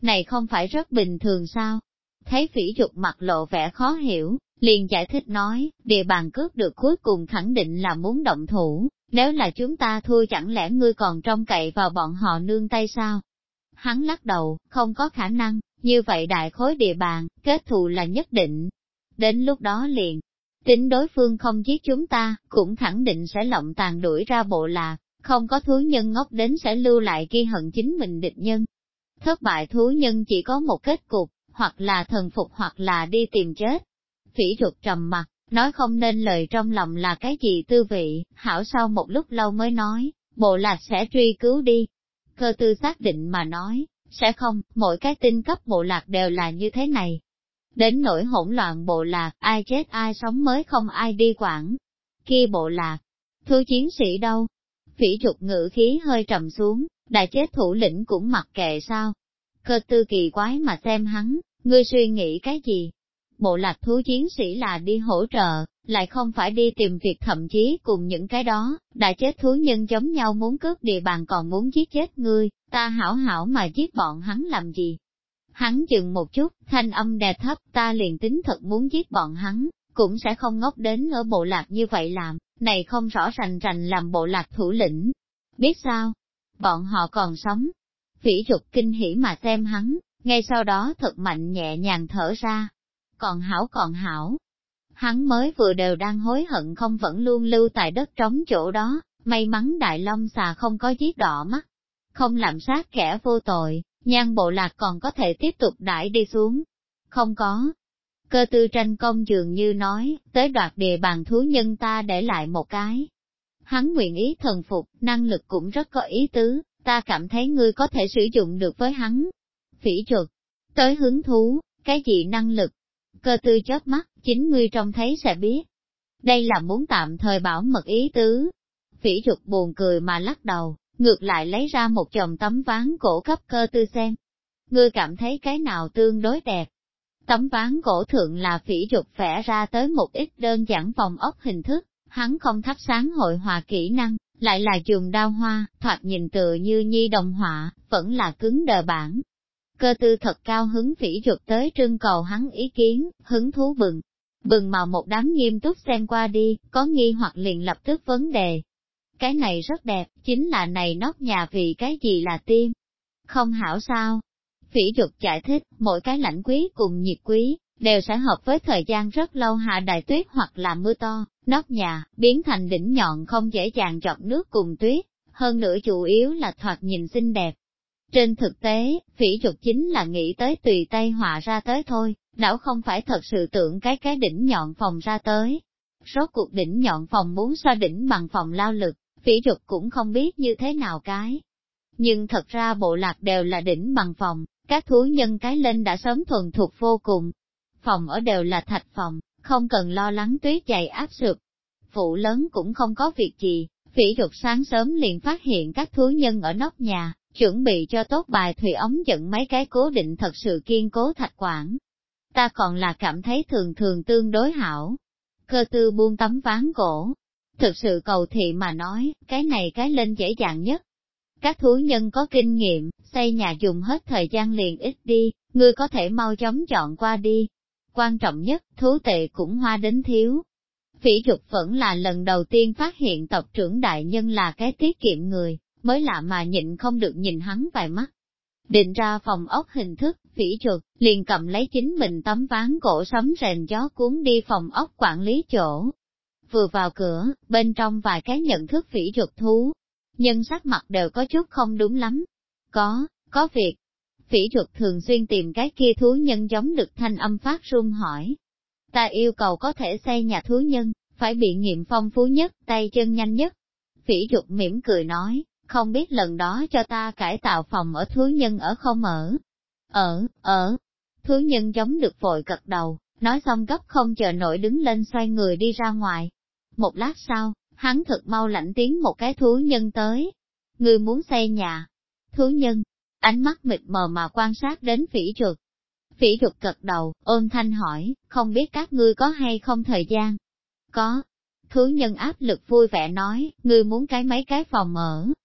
này không phải rất bình thường sao? Thấy Phỉ Dục mặt lộ vẻ khó hiểu, liền giải thích nói, địa bàn cướp được cuối cùng khẳng định là muốn động thủ, nếu là chúng ta thua chẳng lẽ ngươi còn trông cậy vào bọn họ nương tay sao? Hắn lắc đầu, không có khả năng, như vậy đại khối địa bàn, kết thù là nhất định. Đến lúc đó liền, tính đối phương không giết chúng ta, cũng khẳng định sẽ lộng tàn đuổi ra bộ lạc, không có thú nhân ngốc đến sẽ lưu lại ghi hận chính mình địch nhân. Thất bại thú nhân chỉ có một kết cục, hoặc là thần phục hoặc là đi tìm chết. Phỉ Dục trầm mặt, nói không nên lời trong lòng là cái gì tư vị, hảo sau một lúc lâu mới nói, bộ lạc sẽ truy cứu đi. Cơ tư xác định mà nói, sẽ không, mỗi cái tinh cấp bộ lạc đều là như thế này. Đến nỗi hỗn loạn bộ lạc, ai chết ai sống mới không ai đi quản. Kia bộ lạc, thư chiến sĩ đâu? Phỉ Dục ngữ khí hơi trầm xuống, đã chết thủ lĩnh cũng mặc kệ sao? Cơ tư kỳ quái mà xem hắn, ngươi suy nghĩ cái gì? Bộ lạc thú chiến sĩ là đi hỗ trợ, lại không phải đi tìm việc, thậm chí cùng những cái đó, đã chết thú nhân giống nhau muốn cướp địa bàn còn muốn giết chết ngươi, ta hảo hảo mà giết bọn hắn làm gì? Hắn dừng một chút, thanh âm đè thấp, ta liền tính thật muốn giết bọn hắn, cũng sẽ không ngốc đến ở bộ lạc như vậy làm, này không rõ rành rành làm bộ lạc thủ lĩnh. Biết sao? Bọn họ còn sống. Phỉ Dục kinh hỉ mà xem hắn, ngay sau đó thật mạnh nhẹ nhàng thở ra. Còn hảo. Hắn mới vừa đều đang hối hận không vẫn luôn lưu tại đất trống chỗ đó, may mắn Đại Long xà không có giết đỏ mắt. Không làm sát kẻ vô tội, Nhan bộ lạc còn có thể tiếp tục đãi đi xuống. Không có. Cơ tư tranh công dường như nói, tới đoạt địa bàn thú nhân ta để lại một cái. Hắn nguyện ý thần phục, năng lực cũng rất có ý tứ, ta cảm thấy ngươi có thể sử dụng được với hắn. Phỉ Dục, tới hứng thú, cái gì năng lực? Cơ tư chớp mắt, chính ngươi trông thấy sẽ biết. Đây là muốn tạm thời bảo mật ý tứ. Phỉ Dục buồn cười mà lắc đầu, ngược lại lấy ra một chồng tấm ván cổ cấp cơ tư xem. Ngươi cảm thấy cái nào tương đối đẹp? Tấm ván cổ thượng là Phỉ Dục vẽ ra tới một ít đơn giản vòng ốc hình thức, hắn không thắp sáng hội họa kỹ năng, lại là dùng đao hoa, thoạt nhìn tựa như nhi đồng họa, vẫn là cứng đờ bản. Cơ tư thật cao hứng Phỉ Dục tới trưng cầu hắn ý kiến, hứng thú bừng mà một đám nghiêm túc xem qua đi, có nghi hoặc liền lập tức vấn đề. Cái này rất đẹp, chính là này nóc nhà vì cái gì là tim? Không hảo sao? Phỉ Dục giải thích, mỗi cái lãnh quý cùng nhiệt quý, đều sẽ hợp với thời gian rất lâu hạ đại tuyết hoặc là mưa to, nóc nhà, biến thành đỉnh nhọn không dễ dàng chọt nước cùng tuyết, hơn nữa chủ yếu là thoạt nhìn xinh đẹp. Trên thực tế, Phỉ Dục chính là nghĩ tới tùy tay họa ra tới thôi, đảo không phải thật sự tưởng cái đỉnh nhọn phòng ra tới. Rốt cuộc đỉnh nhọn phòng muốn so đỉnh bằng phòng lao lực, Phỉ Dục cũng không biết như thế nào cái. Nhưng thật ra bộ lạc đều là đỉnh bằng phòng, các thú nhân cái lên đã sớm thuần thục vô cùng. Phòng ở đều là thạch phòng, không cần lo lắng tuyết dày áp sụp. Phụ lớn cũng không có việc gì, Phỉ Dục sáng sớm liền phát hiện các thú nhân ở nóc nhà, chuẩn bị cho tốt bài thủy ống dẫn mấy cái cố định thật sự kiên cố thạch quản. Ta còn là cảm thấy thường thường tương đối hảo. Cơ tư buông tấm ván cổ. Thực sự cầu thị mà nói, cái này cái lên dễ dàng nhất. Các thú nhân có kinh nghiệm, xây nhà dùng hết thời gian liền ít đi, ngươi có thể mau chóng chọn qua đi. Quan trọng nhất, thú tệ cũng hoa đến thiếu. Phỉ Dục vẫn là lần đầu tiên phát hiện tộc trưởng đại nhân là cái tiết kiệm người, mới lạ mà nhịn không được nhìn hắn vài mắt. Định ra phòng ốc hình thức, Phỉ Dục liền cầm lấy chính mình tấm ván cổ sấm rền gió cuốn đi phòng ốc quản lý chỗ. Vừa vào cửa, bên trong vài cái nhận thức Phỉ Dục thú, nhân sắc mặt đều có chút không đúng lắm. Có việc. Phỉ Dục thường xuyên tìm cái kia thú nhân giống được thanh âm phát run hỏi. Ta yêu cầu có thể xây nhà thú nhân, phải bị nghiệm phong phú nhất, tay chân nhanh nhất. Phỉ Dục mỉm cười nói, không biết lần đó cho ta cải tạo phòng ở thú nhân ở không ở. Ở. Thú nhân giống được vội cật đầu, nói xong gấp không chờ nổi đứng lên xoay người đi ra ngoài. Một lát sau, hắn thật mau lãnh tiếng một cái thú nhân tới. Ngươi muốn xây nhà. Thú nhân, ánh mắt mịt mờ mà quan sát đến Phỉ Dục. Phỉ Dục cật đầu, ôn thanh hỏi, không biết các ngươi có hay không thời gian? Có. Thú nhân áp lực vui vẻ nói, ngươi muốn cái mấy cái phòng ở.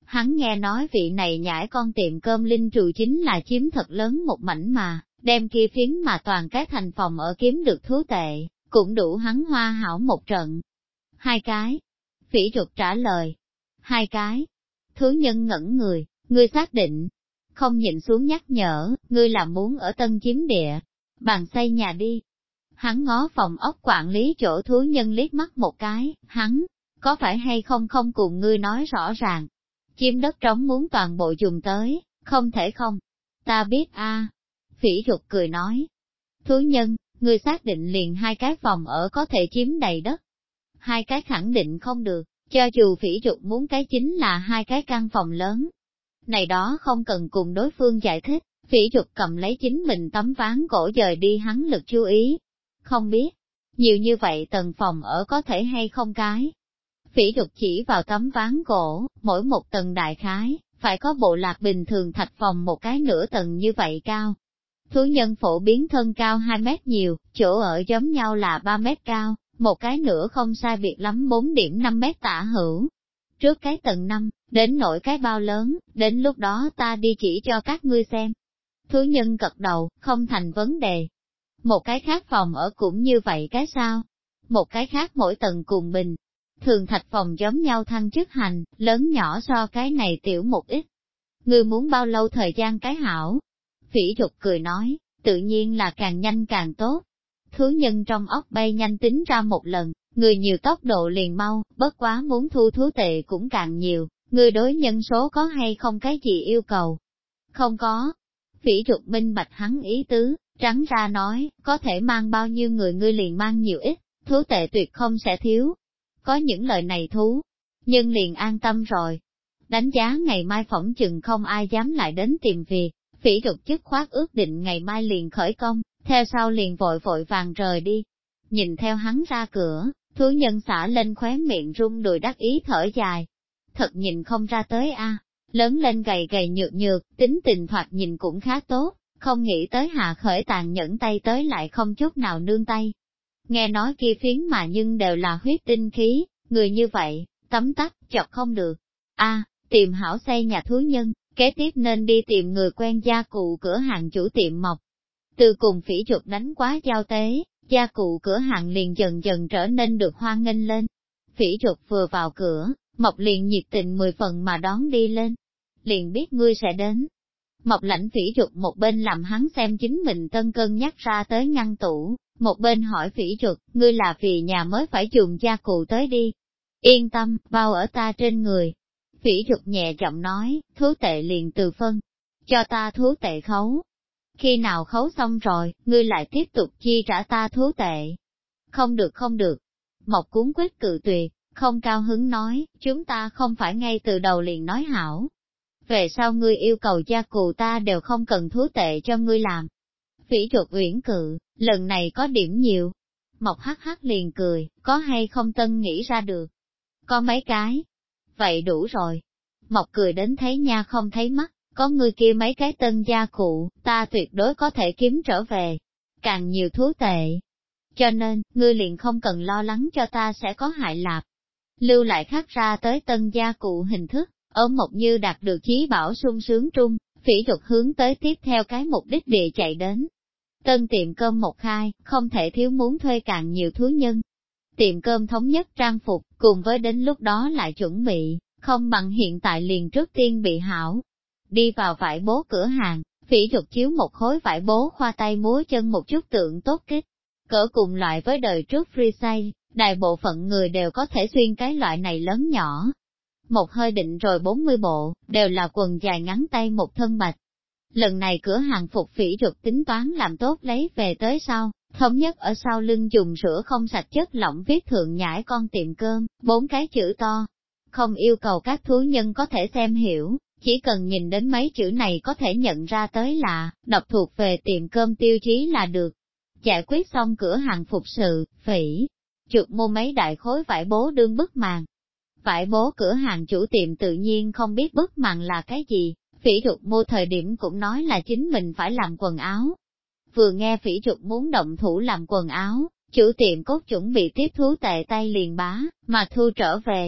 Hắn nghe nói vị này nhãi con tiệm cơm linh trù chính là chiếm thật lớn một mảnh mà, đem kia phiến mà toàn cái thành phòng ở kiếm được thú tệ, cũng đủ hắn hoa hảo một trận. 2 cái. Phỉ Trục trả lời. 2 cái. Thú nhân ngẩn người, ngươi xác định. Không nhìn xuống nhắc nhở, ngươi là muốn ở tân chiếm địa, bàn xây nhà đi. Hắn ngó phòng ốc quản lý chỗ thú nhân liếc mắt một cái, hắn, có phải hay không không cùng ngươi nói rõ ràng. Chiếm đất trống muốn toàn bộ dùng tới, không thể không. Ta biết a. Phỉ Trục cười nói. Thú nhân, ngươi xác định liền 2 cái phòng ở có thể chiếm đầy đất. 2 cái khẳng định không được, cho dù Phỉ Trục muốn cái chính là 2 cái căn phòng lớn. Này đó không cần cùng đối phương giải thích, Phỉ Trục cầm lấy chính mình tấm ván gỗ dời đi hắn lực chú ý. Không biết, nhiều như vậy tầng phòng ở có thể hay không cái. Phỉ Trục chỉ vào tấm ván gỗ, mỗi một tầng đại khái, phải có bộ lạc bình thường thạch phòng một cái nửa tầng như vậy cao. Thú nhân phổ biến thân cao 2 mét nhiều, chỗ ở giống nhau là 3 mét cao, một cái nửa không sai biệt lắm 4,5 mét tả hữu. Trước cái tầng 5, đến nỗi cái bao lớn, đến lúc đó ta đi chỉ cho các ngươi xem. Thú nhân gật đầu, không thành vấn đề. Một cái khác phòng ở cũng như vậy cái sao? Một cái khác mỗi tầng cùng bình. Thường thạch phòng giống nhau thăng chức hành, lớn nhỏ so cái này tiểu một ít. Ngươi muốn bao lâu thời gian cái hảo? Phỉ Trục cười nói, tự nhiên là càng nhanh càng tốt. Thú nhân trong óc bay nhanh tính ra một lần, người nhiều tốc độ liền mau, bất quá muốn thu thú tệ cũng càng nhiều, người đối nhân số có hay không cái gì yêu cầu? Không có. Phỉ Trục minh bạch hắn ý tứ, trắng ra nói, có thể mang bao nhiêu người ngươi liền mang nhiều ít, thú tệ tuyệt không sẽ thiếu. Có những lời này thú, nhưng liền an tâm rồi. Đánh giá ngày mai phỏng chừng không ai dám lại đến tìm việc, Phỉ Trục dứt khoát ước định ngày mai liền khởi công, theo sau liền vội vội vàng rời đi. Nhìn theo hắn ra cửa, thú nhân xả lên khóe miệng rung đùi đắc ý thở dài. Thật nhìn không ra tới a, lớn lên gầy gầy nhược nhược, tính tình thoạt nhìn cũng khá tốt, không nghĩ tới hạ khởi tàn nhẫn tay tới lại không chút nào nương tay. Nghe nói kia phiến mà nhưng đều là huyết tinh khí, người như vậy, tấm tắc, chọc không được. A, tìm hảo xây nhà thú nhân, kế tiếp nên đi tìm người quen gia cụ cửa hàng chủ tiệm Mộc. Từ cùng Phỉ Trục đánh quá giao tế, gia cụ cửa hàng liền dần dần trở nên được hoan nghênh lên. Phỉ Trục vừa vào cửa, Mộc liền nhiệt tình 10 phần mà đón đi lên. Liền biết ngươi sẽ đến. Mộc lãnh Phỉ Trục một bên làm hắn xem chính mình tân cân nhắc ra tới ngăn tủ, một bên hỏi Phỉ Trục, ngươi là vì nhà mới phải dùng gia cụ tới đi. Yên tâm, bao ở ta trên người. Phỉ Trục nhẹ giọng nói, thú tệ liền từ phân, cho ta thú tệ khấu. Khi nào khấu xong rồi, ngươi lại tiếp tục chi trả ta thú tệ. Không được không được. Mộc cuốn quyết cự tuyệt, không cao hứng nói, chúng ta không phải ngay từ đầu liền nói hảo. Về sau ngươi yêu cầu gia cụ ta đều không cần thú tệ cho ngươi làm. Phỉ Trục uyển cự, lần này có điểm nhiều. Mộc hắc hắc liền cười, có hay không tân nghĩ ra được. Có mấy cái. Vậy đủ rồi. Mộc cười đến thấy nha không thấy mắt, có ngươi kia mấy cái tân gia cụ, ta tuyệt đối có thể kiếm trở về. Càng nhiều thú tệ. Cho nên, ngươi liền không cần lo lắng cho ta sẽ có hại lạp. Lưu lại khắc ra tới tân gia cụ hình thức, ở Mộc Như đạt được chí bảo sung sướng trung, Phỉ Trục hướng tới tiếp theo cái mục đích địa chạy đến. Tân tiệm cơm một khai, không thể thiếu muốn thuê càng nhiều thú nhân. Tiệm cơm thống nhất trang phục, cùng với đến lúc đó lại chuẩn bị, không bằng hiện tại liền trước tiên bị hảo. Đi vào vải bố cửa hàng, Phỉ Trục chiếu một khối vải bố khoa tay múa chân một chút tượng tốt kích. Cỡ cùng loại với đời trước free size, đại bộ phận người đều có thể xuyên cái loại này lớn nhỏ. Một hơi định rồi 40 bộ, đều là quần dài ngắn tay một thân bạch. Lần này cửa hàng phục Phỉ Trục tính toán làm tốt lấy về tới sau, thống nhất ở sau lưng dùng sữa không sạch chất lỏng viết thượng nhãi con tiệm cơm, 4 cái chữ to. Không yêu cầu các thú nhân có thể xem hiểu, chỉ cần nhìn đến mấy chữ này có thể nhận ra tới là, đọc thuộc về tiệm cơm tiêu chí là được. Giải quyết xong cửa hàng phục sự, Phỉ Trục mua mấy đại khối vải bố đương bức màn. Vải bố cửa hàng chủ tiệm tự nhiên không biết bức màn là cái gì, Phỉ Trục mua thời điểm cũng nói là chính mình phải làm quần áo. Vừa nghe Phỉ Trục muốn động thủ làm quần áo, chủ tiệm cốt chuẩn bị tiếp thú tệ tay liền bá, mà thu trở về.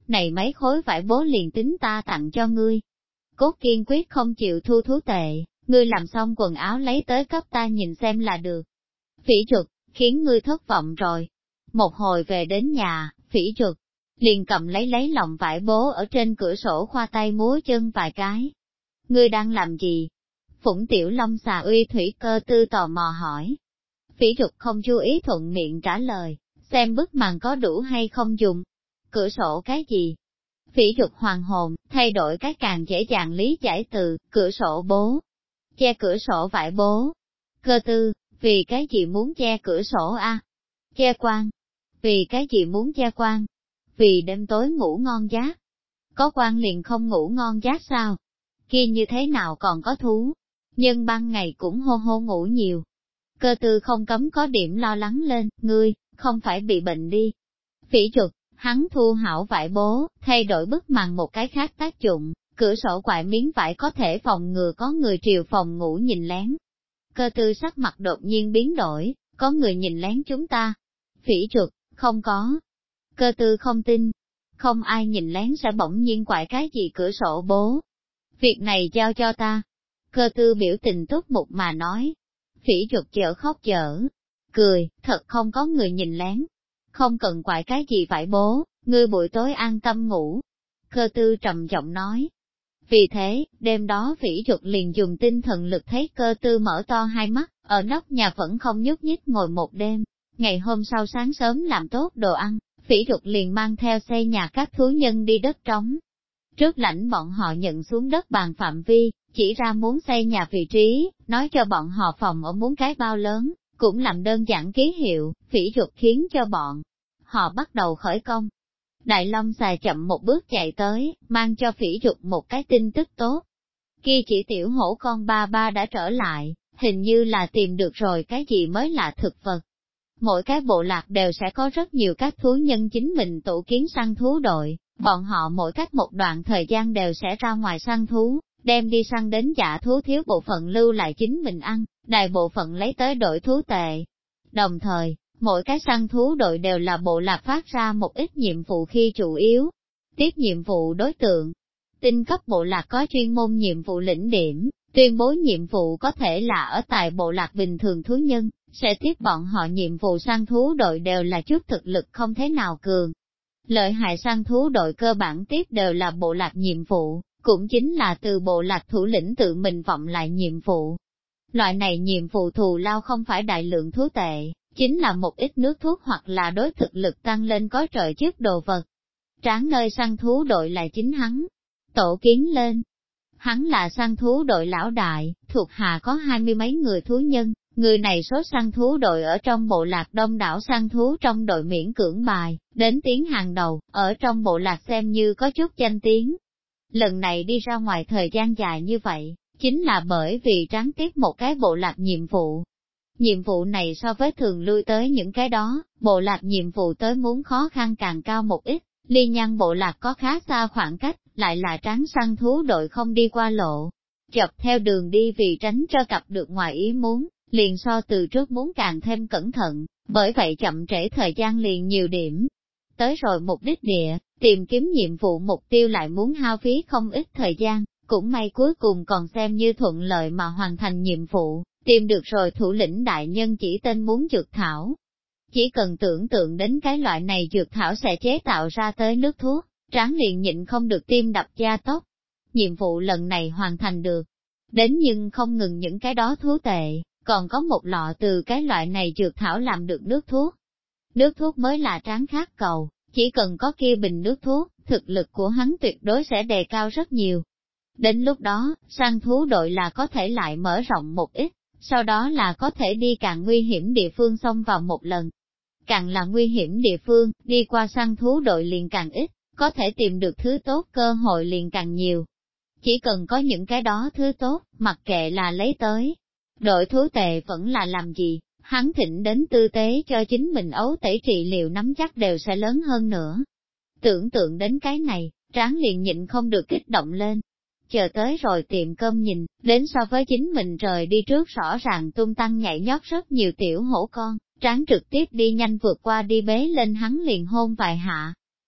này mấy khối vải bố liền tính ta tặng cho ngươi. Cốt kiên quyết không chịu thu thú tệ, ngươi làm xong quần áo lấy tới cấp ta nhìn xem là được. Phỉ Trục, khiến ngươi thất vọng rồi. Một hồi về đến nhà, Phỉ Trục liền cầm lấy lòng vải bố ở trên cửa sổ khoa tay múa chân vài cái. Ngươi đang làm gì? Phủng Tiểu Long xà uy thủy Cơ Tư tò mò hỏi. Phỉ Trục không chú ý thuận miệng trả lời, xem bức màn có đủ hay không dùng. Cửa sổ cái gì? Phỉ Trục hoàng hồn, thay đổi cái càng dễ dàng lý giải từ, cửa sổ bố. Che cửa sổ vải bố. Cơ Tư, vì cái gì muốn che cửa sổ a? Che quan. Vì cái gì muốn che quan? Vì đêm tối ngủ ngon giấc. Có quan liền không ngủ ngon giấc sao? Kia như thế nào còn có thú? Nhưng ban ngày cũng hô hô ngủ nhiều. Cơ Tư không cấm có điểm lo lắng lên, ngươi, không phải bị bệnh đi. Phỉ Trục, hắn thu hảo vải bố, thay đổi bức màn một cái khác tác dụng, cửa sổ quại miếng vải có thể phòng ngừa có người triều phòng ngủ nhìn lén. Cơ Tư sắc mặt đột nhiên biến đổi, có người nhìn lén chúng ta. Phỉ Trục, không có. Cơ Tư không tin, không ai nhìn lén sẽ bỗng nhiên quại cái gì cửa sổ bố. Việc này giao cho ta. Cơ Tư biểu tình túc mục mà nói. Phỉ Trục chở khóc chở cười, thật không có người nhìn lén. Không cần quại cái gì phải bố, ngươi buổi tối an tâm ngủ. Cơ Tư trầm giọng nói. Vì thế, đêm đó Phỉ Trục liền dùng tinh thần lực thấy Cơ Tư mở to hai mắt, ở nóc nhà vẫn không nhúc nhích ngồi một đêm. Ngày hôm sau sáng sớm làm tốt đồ ăn, Phỉ Trục liền mang theo xây nhà các thú nhân đi đất trống. Trước lãnh bọn họ nhận xuống đất bàn phạm vi, chỉ ra muốn xây nhà vị trí, nói cho bọn họ phòng ở muốn cái bao lớn, cũng làm đơn giản ký hiệu, Phỉ Trục khiến cho bọn họ bắt đầu khởi công. Đại Long xà chậm một bước chạy tới, mang cho Phỉ Trục một cái tin tức tốt. Kia chỉ tiểu hổ con ba ba đã trở lại, hình như là tìm được rồi cái gì mới là thực vật. Mỗi cái bộ lạc đều sẽ có rất nhiều các thú nhân chính mình tổ kiến săn thú đội, bọn họ mỗi cách một đoạn thời gian đều sẽ ra ngoài săn thú, đem đi săn đến dã thú thiếu bộ phận lưu lại chính mình ăn, đại bộ phận lấy tới đổi thú tệ. Đồng thời, mỗi cái săn thú đội đều là bộ lạc phát ra một ít nhiệm vụ khi chủ yếu. Tiếp nhiệm vụ đối tượng. Tinh cấp bộ lạc có chuyên môn nhiệm vụ lĩnh điểm, tuyên bố nhiệm vụ có thể là ở tại bộ lạc bình thường thú nhân, sẽ tiếp bọn họ nhiệm vụ săn thú đội đều là chút thực lực không thế nào cường. Lợi hại săn thú đội cơ bản tiếp đều là bộ lạc nhiệm vụ, cũng chính là từ bộ lạc thủ lĩnh tự mình vọng lại nhiệm vụ. Loại này nhiệm vụ thù lao không phải đại lượng thú tệ, chính là một ít nước thuốc hoặc là đối thực lực tăng lên có trợ chức đồ vật. Tráng nơi săn thú đội là chính hắn tổ kiến lên. Hắn là săn thú đội lão đại, thuộc hạ có 20 mấy người thú nhân, người này số săn thú đội ở trong bộ lạc đông đảo săn thú trong đội miễn cưỡng bài, đến tiếng hàng đầu, ở trong bộ lạc xem như có chút danh tiếng. Lần này đi ra ngoài thời gian dài như vậy, chính là bởi vì tráng tiếp một cái bộ lạc nhiệm vụ. Nhiệm vụ này so với thường lui tới những cái đó, bộ lạc nhiệm vụ tới muốn khó khăn càng cao một ít, ly nhăn bộ lạc có khá xa khoảng cách, lại là tráng săn thú đội không đi qua lộ. Chọc theo đường đi vì tránh cho cặp được ngoài ý muốn, liền so từ trước muốn càng thêm cẩn thận, bởi vậy chậm trễ thời gian liền nhiều điểm. Tới rồi mục đích địa, tìm kiếm nhiệm vụ mục tiêu lại muốn hao phí không ít thời gian, cũng may cuối cùng còn xem như thuận lợi mà hoàn thành nhiệm vụ, tìm được rồi thủ lĩnh đại nhân chỉ tên muốn dược thảo. Chỉ cần tưởng tượng đến cái loại này dược thảo sẽ chế tạo ra tới nước thuốc, tráng liền nhịn không được tim đập gia tốc. Nhiệm vụ lần này hoàn thành được. Đến nhưng không ngừng những cái đó thú tệ, còn có một lọ từ cái loại này dược thảo làm được nước thuốc. Nước thuốc mới là tráng khát cầu, chỉ cần có kia bình nước thuốc, thực lực của hắn tuyệt đối sẽ đề cao rất nhiều. Đến lúc đó, săn thú đội là có thể lại mở rộng một ít, sau đó là có thể đi càng nguy hiểm địa phương xông vào một lần. Càng là nguy hiểm địa phương, đi qua săn thú đội liền càng ít, có thể tìm được thứ tốt cơ hội liền càng nhiều. Chỉ cần có những cái đó thứ tốt, mặc kệ là lấy tới. Đội thú tệ vẫn là làm gì, hắn thịnh đến tư tế cho chính mình ấu tẩy trị liệu nắm chắc đều sẽ lớn hơn nữa. Tưởng tượng đến cái này, tráng liền nhịn không được kích động lên. Chờ tới rồi tiệm cơm nhìn, đến so với chính mình rời đi trước rõ ràng tung tăng nhảy nhót rất nhiều tiểu hổ con, tráng trực tiếp đi nhanh vượt qua đi bế lên hắn liền hôn vài hạ.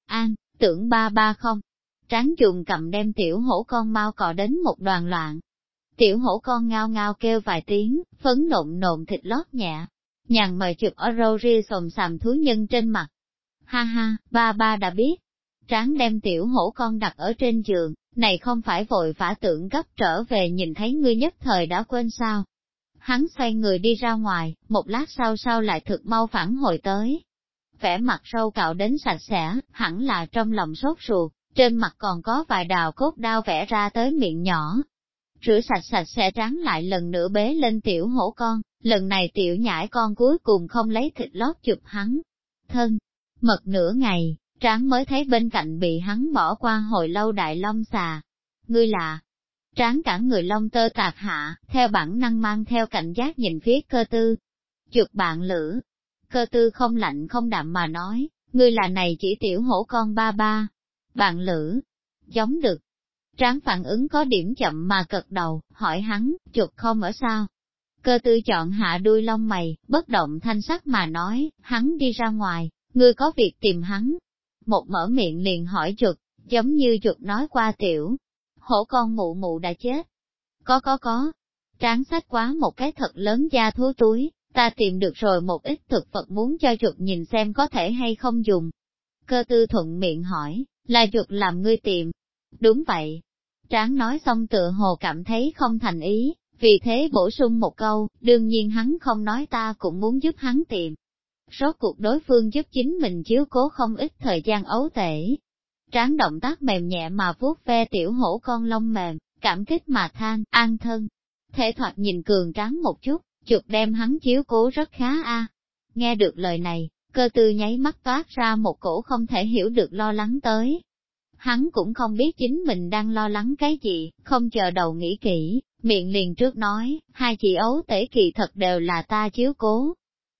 An, tưởng ba ba không? Tráng dùng cầm đem tiểu hổ con mau cọ đến một đoàn loạn. Tiểu hổ con ngao ngao kêu vài tiếng, phấn nộn nộn thịt lót nhẹ, nhàn mời chụp ở râu ria xồm xàm thú nhân trên mặt. Ha ha, ba ba đã biết. Tráng đem tiểu hổ con đặt ở trên giường, này không phải vội vã tưởng gấp trở về nhìn thấy ngươi nhất thời đã quên sao. Hắn xoay người đi ra ngoài, một lát sau lại thực mau phản hồi tới. Vẻ mặt râu cạo đến sạch sẽ, hẳn là trong lòng sốt ruột, trên mặt còn có vài đào cốt đao vẽ ra tới miệng nhỏ. Rửa sạch sẽ Tráng lại lần nữa bế lên tiểu hổ con, lần này tiểu nhãi con cuối cùng không lấy thịt lót chụp hắn. Thân, mật nửa ngày, Tráng mới thấy bên cạnh bị hắn bỏ qua hồi lâu đại long xà. Ngươi là, Tráng cả người lông tơ tạc hạ, theo bản năng mang theo cảnh giác nhìn phía Cơ Tư. Chuột bạn lữ. Cơ Tư không lạnh không đạm mà nói, ngươi là này chỉ tiểu hổ con ba ba. Bạn lữ. Giống được. Tráng phản ứng có điểm chậm mà cật đầu, hỏi hắn, chuột không ở sao? Cơ Tư chọn hạ đuôi lông mày, bất động thanh sắc mà nói, hắn đi ra ngoài, ngươi có việc tìm hắn. Một mở miệng liền hỏi chuột, giống như chuột nói qua tiểu. Hổ con mụ mụ đã chết. Có. Tráng xách quá một cái thật lớn da thú túi, ta tìm được rồi một ít thực vật muốn cho chuột nhìn xem có thể hay không dùng. Cơ Tư thuận miệng hỏi, là chuột làm ngươi tìm. Đúng vậy. Tráng nói xong tựa hồ cảm thấy không thành ý, vì thế bổ sung một câu, đương nhiên hắn không nói ta cũng muốn giúp hắn tìm. Rốt cuộc đối phương giúp chính mình chiếu cố không ít thời gian ấu tể. Tráng động tác mềm nhẹ mà vuốt ve tiểu hổ con lông mềm, cảm kích mà than, an thân. Thể thoạt nhìn cường tráng một chút, chuột đem hắn chiếu cố rất khá a. Nghe được lời này, Cơ Tư nháy mắt toát ra một cổ không thể hiểu được lo lắng tới. Hắn cũng không biết chính mình đang lo lắng cái gì, không chờ đầu nghĩ kỹ, miệng liền trước nói, hai chị ấu tể kỳ thật đều là ta chiếu cố.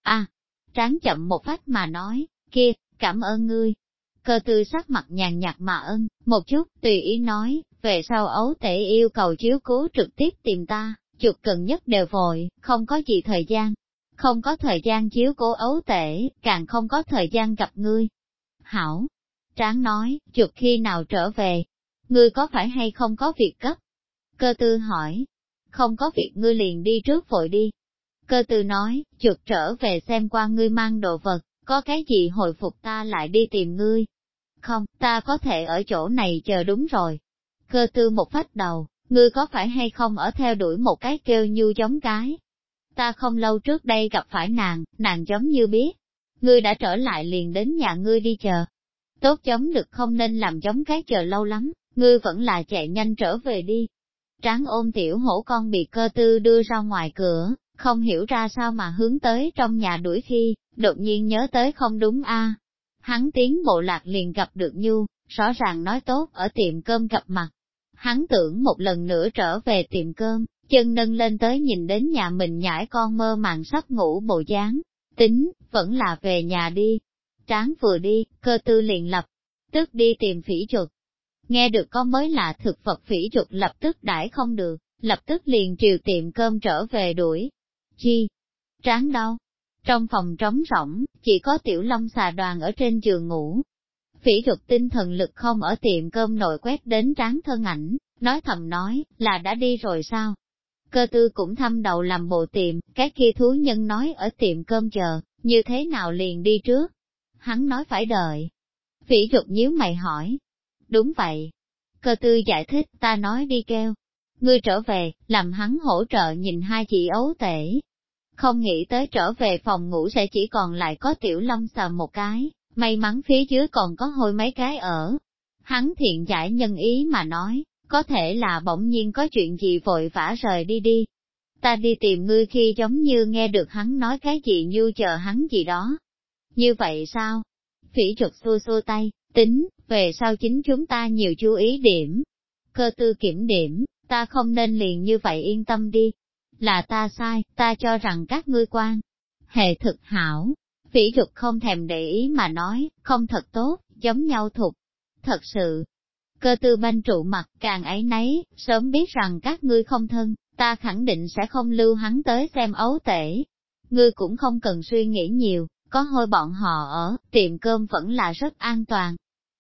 Tráng chậm một phách mà nói, kia, cảm ơn ngươi. Cơ Tư sắc mặt nhàn nhạt mà một chút, tùy ý nói, về sau ấu tể yêu cầu chiếu cố trực tiếp tìm ta, chuột cần nhất đều vội, không có gì thời gian. Không có thời gian chiếu cố ấu tể, càng không có thời gian gặp ngươi. Hảo. Tráng nói, chuột khi nào trở về? Ngươi có phải hay không có việc gấp? Cơ Tư hỏi. Không có việc ngươi liền đi trước vội đi. Cơ Tư nói, chuột trở về xem qua ngươi mang đồ vật, có cái gì hồi phục ta lại đi tìm ngươi. Không, ta có thể ở chỗ này chờ đúng rồi. Cơ Tư một phách đầu, ngươi có phải hay không ở theo đuổi một cái kêu như giống cái? Ta không lâu trước đây gặp phải nàng giống như biết. Ngươi đã trở lại liền đến nhà ngươi đi chờ. Tốt giống được không nên làm giống cái chờ lâu lắm, ngươi vẫn là chạy nhanh trở về đi. Tráng ôm tiểu hổ con bị Cơ Tư đưa ra ngoài cửa, không hiểu ra sao mà hướng tới trong nhà đuổi khi, đột nhiên nhớ tới không đúng a. Hắn tiến bộ lạc liền gặp được Nhu, rõ ràng nói tốt ở tiệm cơm gặp mặt. Hắn tưởng một lần nữa trở về tiệm cơm, chân nâng lên tới nhìn đến nhà mình nhãi con mơ màng sắp ngủ bộ dáng, tính, vẫn là về nhà đi. Tráng vừa đi, Cơ Tư liền lập tức đi tìm phỉ chuột. Nghe được có mới lạ thực vật phỉ chuột lập tức đãi không được, lập tức liền triều tiệm cơm trở về đuổi. Chi? Tráng đâu? Trong phòng trống rỗng, chỉ có tiểu long xà đoàn ở trên giường ngủ. Phỉ chuột tinh thần lực không ở tiệm cơm nội quét đến Tráng thân ảnh, nói thầm nói, là đã đi rồi sao? Cơ Tư cũng thăm đầu làm bộ tiệm, cái kia thú nhân nói ở tiệm cơm chờ, như thế nào liền đi trước? Hắn nói phải đợi. Phỉ chuột nhíu mày hỏi. Đúng vậy. Cơ Tư giải thích, ta nói đi kêu. Ngươi trở về, làm hắn hỗ trợ nhìn hai chị ấu tể. Không nghĩ tới trở về phòng ngủ sẽ chỉ còn lại có tiểu long xà một cái, may mắn phía dưới còn có hôi mấy cái ở. Hắn thiện giải nhân ý mà nói, có thể là bỗng nhiên có chuyện gì vội vã rời đi đi. Ta đi tìm ngươi khi giống như nghe được hắn nói cái gì như chờ hắn gì đó. Như vậy sao? Phỉ chuột xua xua tay, tính, về sau chính chúng ta nhiều chú ý điểm. Cơ Tư kiểm điểm, ta không nên liền như vậy yên tâm đi. Là ta sai, ta cho rằng các ngươi quan hệ thực hảo. Phỉ chuột không thèm để ý mà nói, không thật tốt, giống nhau thục. Thật sự, Cơ Tư banh trụ mặt càng ấy nấy, sớm biết rằng các ngươi không thân, ta khẳng định sẽ không lưu hắn tới xem ấu tể. Ngươi cũng không cần suy nghĩ nhiều, có hôi bọn họ ở, tiệm cơm vẫn là rất an toàn.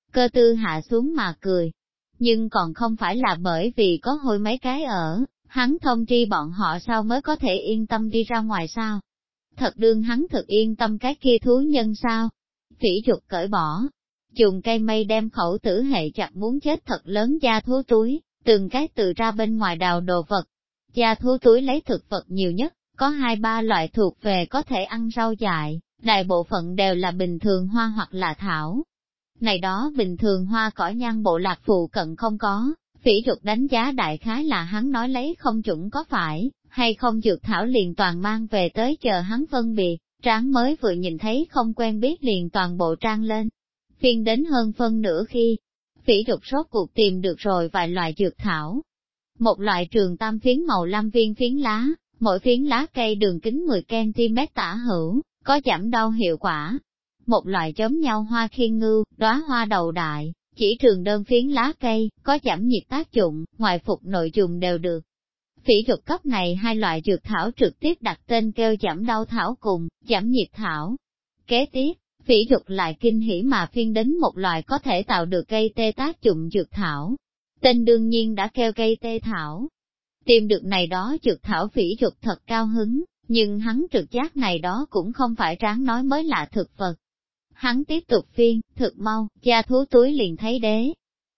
Cơ tư hạ xuống mà cười. Nhưng còn không phải là bởi vì có hôi mấy cái ở, hắn thông tri bọn họ sao mới có thể yên tâm đi ra ngoài sao? Thật đương hắn thực yên tâm cái kia thú nhân sao? Phỉ Dục cởi bỏ, dùng cây mây đem khẩu tử hệ chặt muốn chết thật lớn da thú túi, từng cái từ ra bên ngoài đào đồ vật. Da thú túi lấy thực vật nhiều nhất, có 2-3 loại thuộc về có thể ăn rau dại, đại bộ phận đều là bình thường hoa hoặc là thảo. Này đó bình thường hoa cỏ nhan bộ lạc phụ cận không có, Phỉ Dục đánh giá đại khái là hắn nói lấy không chuẩn có phải, hay không dược thảo liền toàn mang về tới chờ hắn phân biệt, tráng mới vừa nhìn thấy không quen biết liền toàn bộ trang lên. Phiên đến hơn phân nửa khi, Phỉ Dục rốt cuộc tìm được rồi vài loại dược thảo. Một loại trường tam phiến màu lam viên phiến lá, mỗi phiến lá cây đường kính 10cm tả hữu, có giảm đau hiệu quả. Một loại giống nhau hoa khiên ngưu, đóa hoa đầu đại, chỉ trường đơn phiến lá cây, có giảm nhiệt tác dụng, ngoại phục nội dùng đều được. Phỉ Dục cấp này hai loại dược thảo trực tiếp đặt tên kêu giảm đau thảo cùng giảm nhiệt thảo. Kế tiếp, Phỉ Dục lại kinh hỉ mà phiên đến một loại có thể tạo được cây tê tác dụng dược thảo. Tên đương nhiên đã kêu cây tê thảo. Tìm được này đó dược thảo Phỉ Dục thật cao hứng, nhưng hắn trực giác này đó cũng không phải tráng nói mới lạ thực vật. Hắn tiếp tục phiên, thực mau, da thú túi liền thấy đế.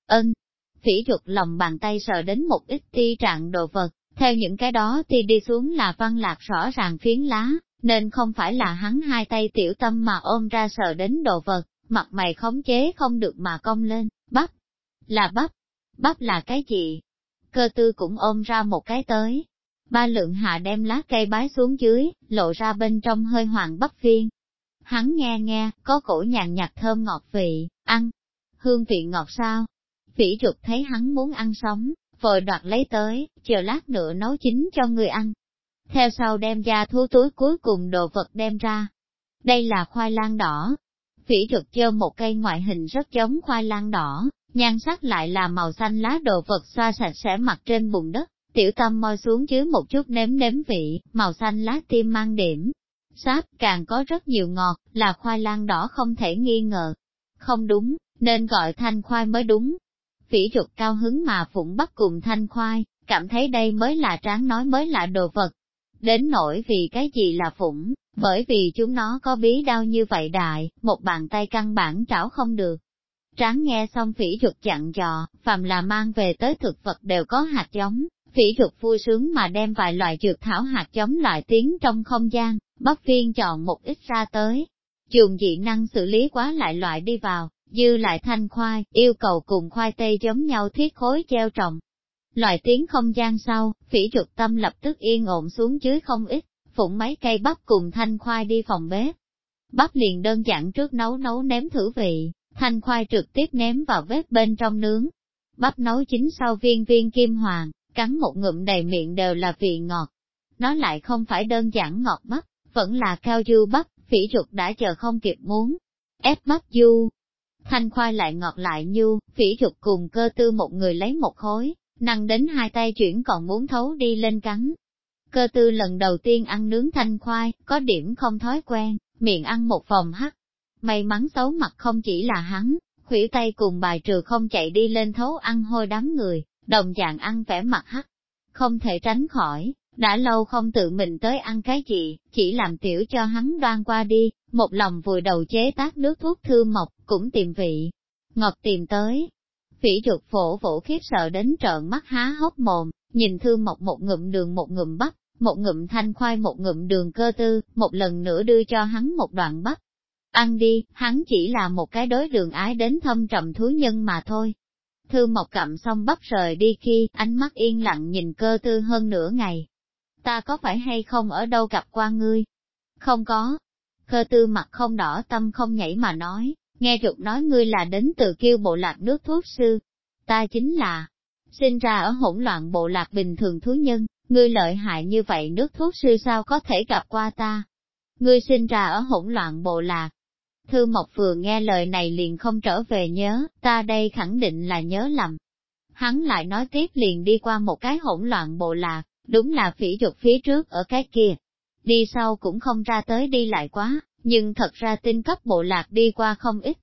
Phỉ Dục lòng bàn tay sờ đến một ít ti trạng đồ vật, theo những cái đó ti đi xuống là văn lạc rõ ràng phiến lá, nên không phải là hắn hai tay tiểu tâm mà ôm ra sờ đến đồ vật, mặt mày khống chế không được mà cong lên, bắp. Là bắp. Bắp là cái gì? Cơ tư cũng ôm ra một cái tới. Ba lượng hạ đem lá cây bái xuống dưới, lộ ra bên trong hơi hoàng bắp viên. Hắn nghe, có cổ nhàn nhạt thơm ngọt vị, ăn. Hương vị ngọt sao? Phỉ Dục thấy hắn muốn ăn sống, vội đoạt lấy tới, chờ lát nữa nấu chín cho người ăn. Theo sau đem da thú túi cuối cùng đồ vật đem ra. Đây là khoai lang đỏ. Phỉ Dục chơ một cây ngoại hình rất giống khoai lang đỏ, nhan sắc lại là màu xanh lá đồ vật xoa sạch sẽ mặt trên bùn đất, tiểu tâm moi xuống dưới một chút nếm vị, màu xanh lá tim mang điểm. Sáp càng có rất nhiều ngọt, là khoai lang đỏ không thể nghi ngờ. Không đúng, nên gọi thanh khoai mới đúng. Phỉ Dục cao hứng mà phụng bắt cùng thanh khoai, cảm thấy đây mới là tráng nói mới là đồ vật. Đến nỗi vì cái gì là phụng, bởi vì chúng nó có bí đao như vậy đại, một bàn tay căn bản trảo không được. Tráng nghe xong Phỉ Dục dặn dò, phàm là mang về tới thực vật đều có hạt giống, Phỉ Dục vui sướng mà đem vài loại dược thảo hạt giống loại tiến trong không gian, bắt viên chọn một ít ra tới. Dùng dị năng xử lý quá lại loại đi vào, dư lại thanh khoai, yêu cầu cùng khoai tây giống nhau thiết khối treo trồng. Loại tiến không gian sau, Phỉ Dục tâm lập tức yên ổn xuống dưới không ít, phụng mấy cây bắp cùng thanh khoai đi phòng bếp. Bắp liền đơn giản trước nấu nếm thử vị, thanh khoai trực tiếp ném vào bếp bên trong nướng. Bắp nấu chín sau viên kim hoàng, cắn một ngụm đầy miệng đều là vị ngọt. Nó lại không phải đơn giản ngọt bắp, vẫn là cao du bắp, Phỉ Dục đã chờ không kịp muốn. Ép bắp du, thanh khoai lại ngọt lại nhu, Phỉ Dục cùng cơ tư một người lấy một khối, năng đến hai tay chuyển còn muốn thấu đi lên cắn. Cơ tư lần đầu tiên ăn nướng thanh khoai, có điểm không thói quen, miệng ăn một vòng hắt. May mắn xấu mặt không chỉ là hắn, khuỷu tay cùng bài trừ không chạy đi lên thấu ăn hôi đám người, đồng dạng ăn vẻ mặt hắt. Không thể tránh khỏi, đã lâu không tự mình tới ăn cái gì, chỉ làm tiểu cho hắn đoan qua đi, một lòng vùi đầu chế tác nước thuốc thư mộc, cũng tìm vị. Ngọt tìm tới. Phỉ Dục vỗ khiếp sợ đến trợn mắt há hốc mồm, nhìn thư mộc một ngụm đường một ngụm bắp, một ngụm thanh khoai một ngụm đường cơ tư, một lần nữa đưa cho hắn một đoạn bắp. Ăn đi, hắn chỉ là một cái đối đường ái đến thâm trầm thú nhân mà thôi. Thư mộc cặm xong bắp rời đi khi, ánh mắt yên lặng nhìn cơ tư hơn nửa ngày. Ta có phải hay không ở đâu gặp qua ngươi? Không có. Cơ tư mặt không đỏ tâm không nhảy mà nói, nghe Dục nói ngươi là đến từ Kiêu bộ lạc nước thuốc sư. Ta chính là, sinh ra ở hỗn loạn bộ lạc bình thường thú nhân, ngươi lợi hại như vậy nước thuốc sư sao có thể gặp qua ta? Ngươi sinh ra ở hỗn loạn bộ lạc. Thư Mộc vừa nghe lời này liền không trở về nhớ, ta đây khẳng định là nhớ lầm. Hắn lại nói tiếp liền đi qua một cái hỗn loạn bộ lạc, đúng là Phỉ Dục phía trước ở cái kia. Đi sau cũng không ra tới đi lại quá, nhưng thật ra tinh cấp bộ lạc đi qua không ít.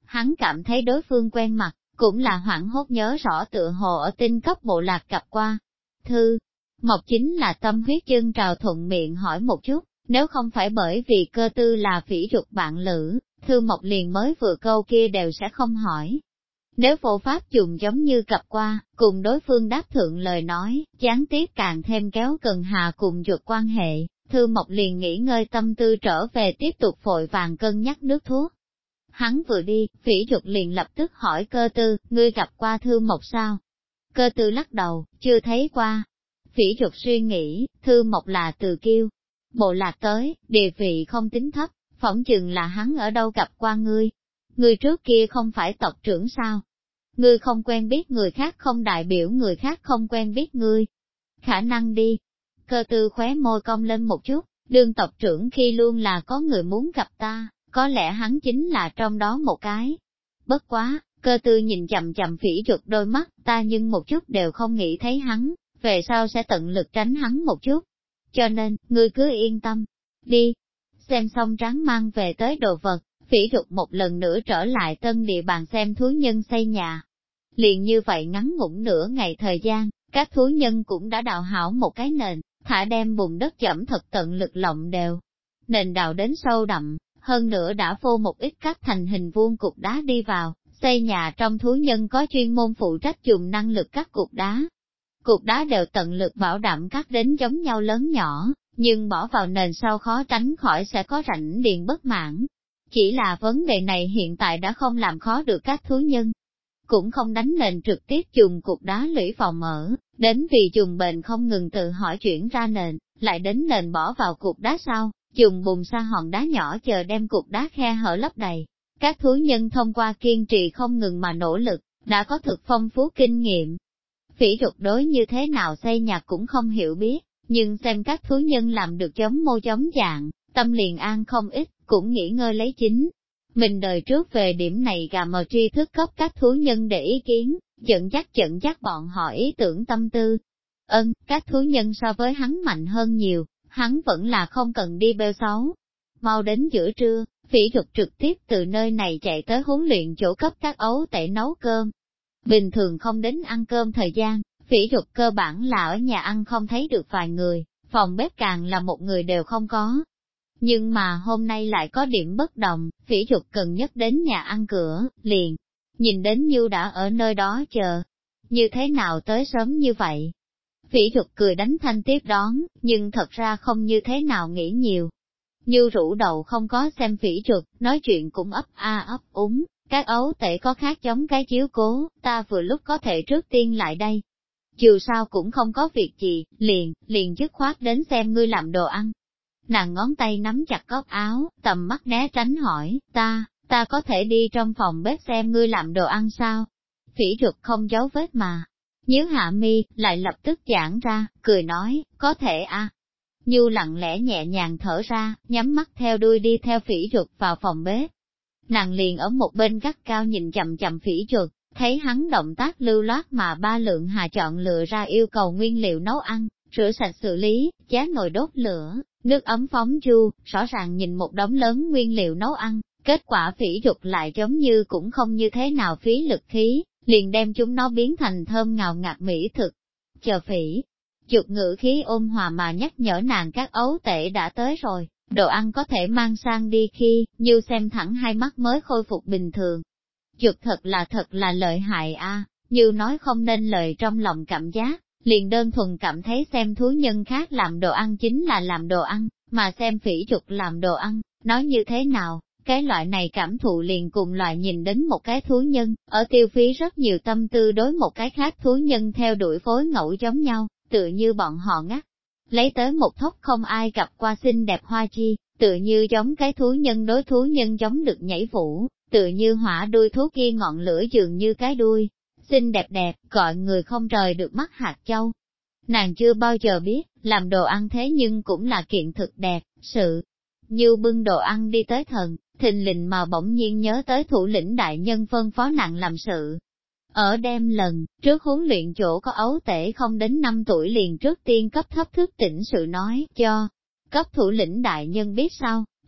Hắn cảm thấy đối phương quen mặt, cũng là hoảng hốt nhớ rõ tựa hồ ở tinh cấp bộ lạc gặp qua. Thư Mộc chính là tâm huyết chân trào thuận miệng hỏi một chút, nếu không phải bởi vì Cơ Tư là Phỉ Trục bạn lữ, Thư Mộc liền mới vừa câu kia đều sẽ không hỏi. Nếu vô pháp dùng giống như gặp qua, cùng đối phương đáp thượng lời nói, gián tiếp càng thêm kéo cần hà cùng chuột quan hệ, Thư Mộc liền nghỉ ngơi tâm tư trở về tiếp tục vội vàng cân nhắc nước thuốc. Hắn vừa đi, Phỉ Trục liền lập tức hỏi Cơ Tư, ngươi gặp qua Thư Mộc sao? Cơ Tư lắc đầu, chưa thấy qua. Phỉ Trục suy nghĩ, Thư Mộc là từ Kiêu bộ lạc tới, địa vị không tính thấp, phỏng chừng là hắn ở đâu gặp qua ngươi. Ngươi trước kia không phải tộc trưởng sao? Ngươi không quen biết người khác không đại biểu người khác không quen biết ngươi. Khả năng đi. Cơ Tư khóe môi cong lên một chút, đương tộc trưởng khi luôn là có người muốn gặp ta, có lẽ hắn chính là trong đó một cái. Bất quá, Cơ Tư nhìn chậm chậm Phỉ Trục đôi mắt, ta nhưng một chút đều không nghĩ thấy hắn, về sau sẽ tận lực tránh hắn một chút. Cho nên, ngươi cứ yên tâm, đi. Xem xong Tráng mang về tới đồ vật, Phỉ Trục một lần nữa trở lại tân địa bàn xem thú nhân xây nhà. Liền như vậy ngắn ngủn nửa ngày thời gian, các thú nhân cũng đã đào hảo một cái nền, thả đem bùn đất chẩm thật tận lực lộng đều. Nền đào đến sâu đậm, hơn nữa đã phô một ít cắt thành hình vuông cục đá đi vào, xây nhà trong thú nhân có chuyên môn phụ trách dùng năng lực cắt cục đá. Cục đá đều tận lực bảo đảm cắt đến giống nhau lớn nhỏ, nhưng bỏ vào nền sau khó tránh khỏi sẽ có rãnh điện bất mãn. Chỉ là vấn đề này hiện tại đã không làm khó được các thú nhân. Cũng không đánh nền trực tiếp dùng cục đá lũy phòng ở, đến vì dùng bền không ngừng tự hỏi chuyển ra nền, lại đến nền bỏ vào cục đá sau, dùng bùn sa hòn đá nhỏ chờ đem cục đá khe hở lấp đầy. Các thú nhân thông qua kiên trì không ngừng mà nỗ lực, đã có thực phong phú kinh nghiệm. Phỉ Trục đối như thế nào xây nhà cũng không hiểu biết, nhưng xem các thú nhân làm được giống mô giống dạng, tâm liền an không ít, cũng nghỉ ngơi lấy chính. Mình đời trước về điểm này gà mờ tri thức cấp các thú nhân để ý kiến, dẫn dắt bọn họ ý tưởng tâm tư. Các thú nhân so với hắn mạnh hơn nhiều, hắn vẫn là không cần đi bêu xấu. Mau đến giữa trưa, Phỉ Trục trực tiếp từ nơi này chạy tới huấn luyện chỗ cấp các ấu tể nấu cơm. Bình thường không đến ăn cơm thời gian, Phỉ Trục cơ bản là ở nhà ăn không thấy được vài người, phòng bếp càng là một người đều không có. Nhưng mà hôm nay lại có điểm bất đồng, Phỉ Trục cần nhất đến nhà ăn cửa, liền, nhìn đến Như đã ở nơi đó chờ. Như thế nào tới sớm như vậy? Phỉ Trục cười đánh thanh tiếp đón, nhưng thật ra không như thế nào nghĩ nhiều. Như rũ đầu không có xem Phỉ Trục, nói chuyện cũng ấp a ấp úng, các ấu tể có khác giống cái chiếu cố, ta vừa lúc có thể trước tiên lại đây. Dù sao cũng không có việc gì, liền dứt khoát đến xem ngươi làm đồ ăn. Nàng ngón tay nắm chặt góc áo, tầm mắt né tránh hỏi, ta có thể đi trong phòng bếp xem ngươi làm đồ ăn sao? Phỉ Trục không giấu vết mà. Nhớ hạ mi, lại lập tức giãn ra, cười nói, có thể à. Như lặng lẽ nhẹ nhàng thở ra, nhắm mắt theo đuôi đi theo Phỉ Trục vào phòng bếp. Nàng liền ở một bên gắt cao nhìn chậm chậm Phỉ Trục, thấy hắn động tác lưu loát mà ba lượng hà chọn lựa ra yêu cầu nguyên liệu nấu ăn, rửa sạch xử lý, giá nồi đốt lửa, nước ấm phóng chu, rõ ràng nhìn một đống lớn nguyên liệu nấu ăn, kết quả Phỉ Trục lại giống như cũng không như thế nào phí lực khí, liền đem chúng nó biến thành thơm ngào ngạt mỹ thực. Chờ Phỉ Trục ngữ khí ôn hòa mà nhắc nhở nàng các ấu tể đã tới rồi, đồ ăn có thể mang sang đi khi, Như xem thẳng hai mắt mới khôi phục bình thường. Trục thật là lợi hại a, Như nói không nên lời trong lòng cảm giác, liền đơn thuần cảm thấy xem thú nhân khác làm đồ ăn chính là làm đồ ăn, mà xem Phỉ Trục làm đồ ăn, nói như thế nào, cái loại này cảm thụ liền cùng loại nhìn đến một cái thú nhân, ở tiêu phí rất nhiều tâm tư đối một cái khác thú nhân theo đuổi phối ngẫu giống nhau, tựa như bọn họ ngắt. Lấy tới một thốc không ai gặp qua xinh đẹp hoa chi, tựa như giống cái thú nhân đối thú nhân giống được nhảy vũ, tựa như hỏa đuôi thú kia ngọn lửa dường như cái đuôi. Xinh đẹp đẹp, gọi người không rời được mắt hạt châu. Nàng chưa bao giờ biết, làm đồ ăn thế nhưng cũng là kiện thực đẹp, sự. Như bưng đồ ăn đi tới thần, thình lình mà bỗng nhiên nhớ tới thủ lĩnh đại nhân phân phó nàng làm sự. Ở đêm lần, trước huấn luyện chỗ có ấu tể không đến 5 tuổi liền trước tiên cấp thấp thức tỉnh sự nói cho. Cấp thủ lĩnh đại nhân biết sau,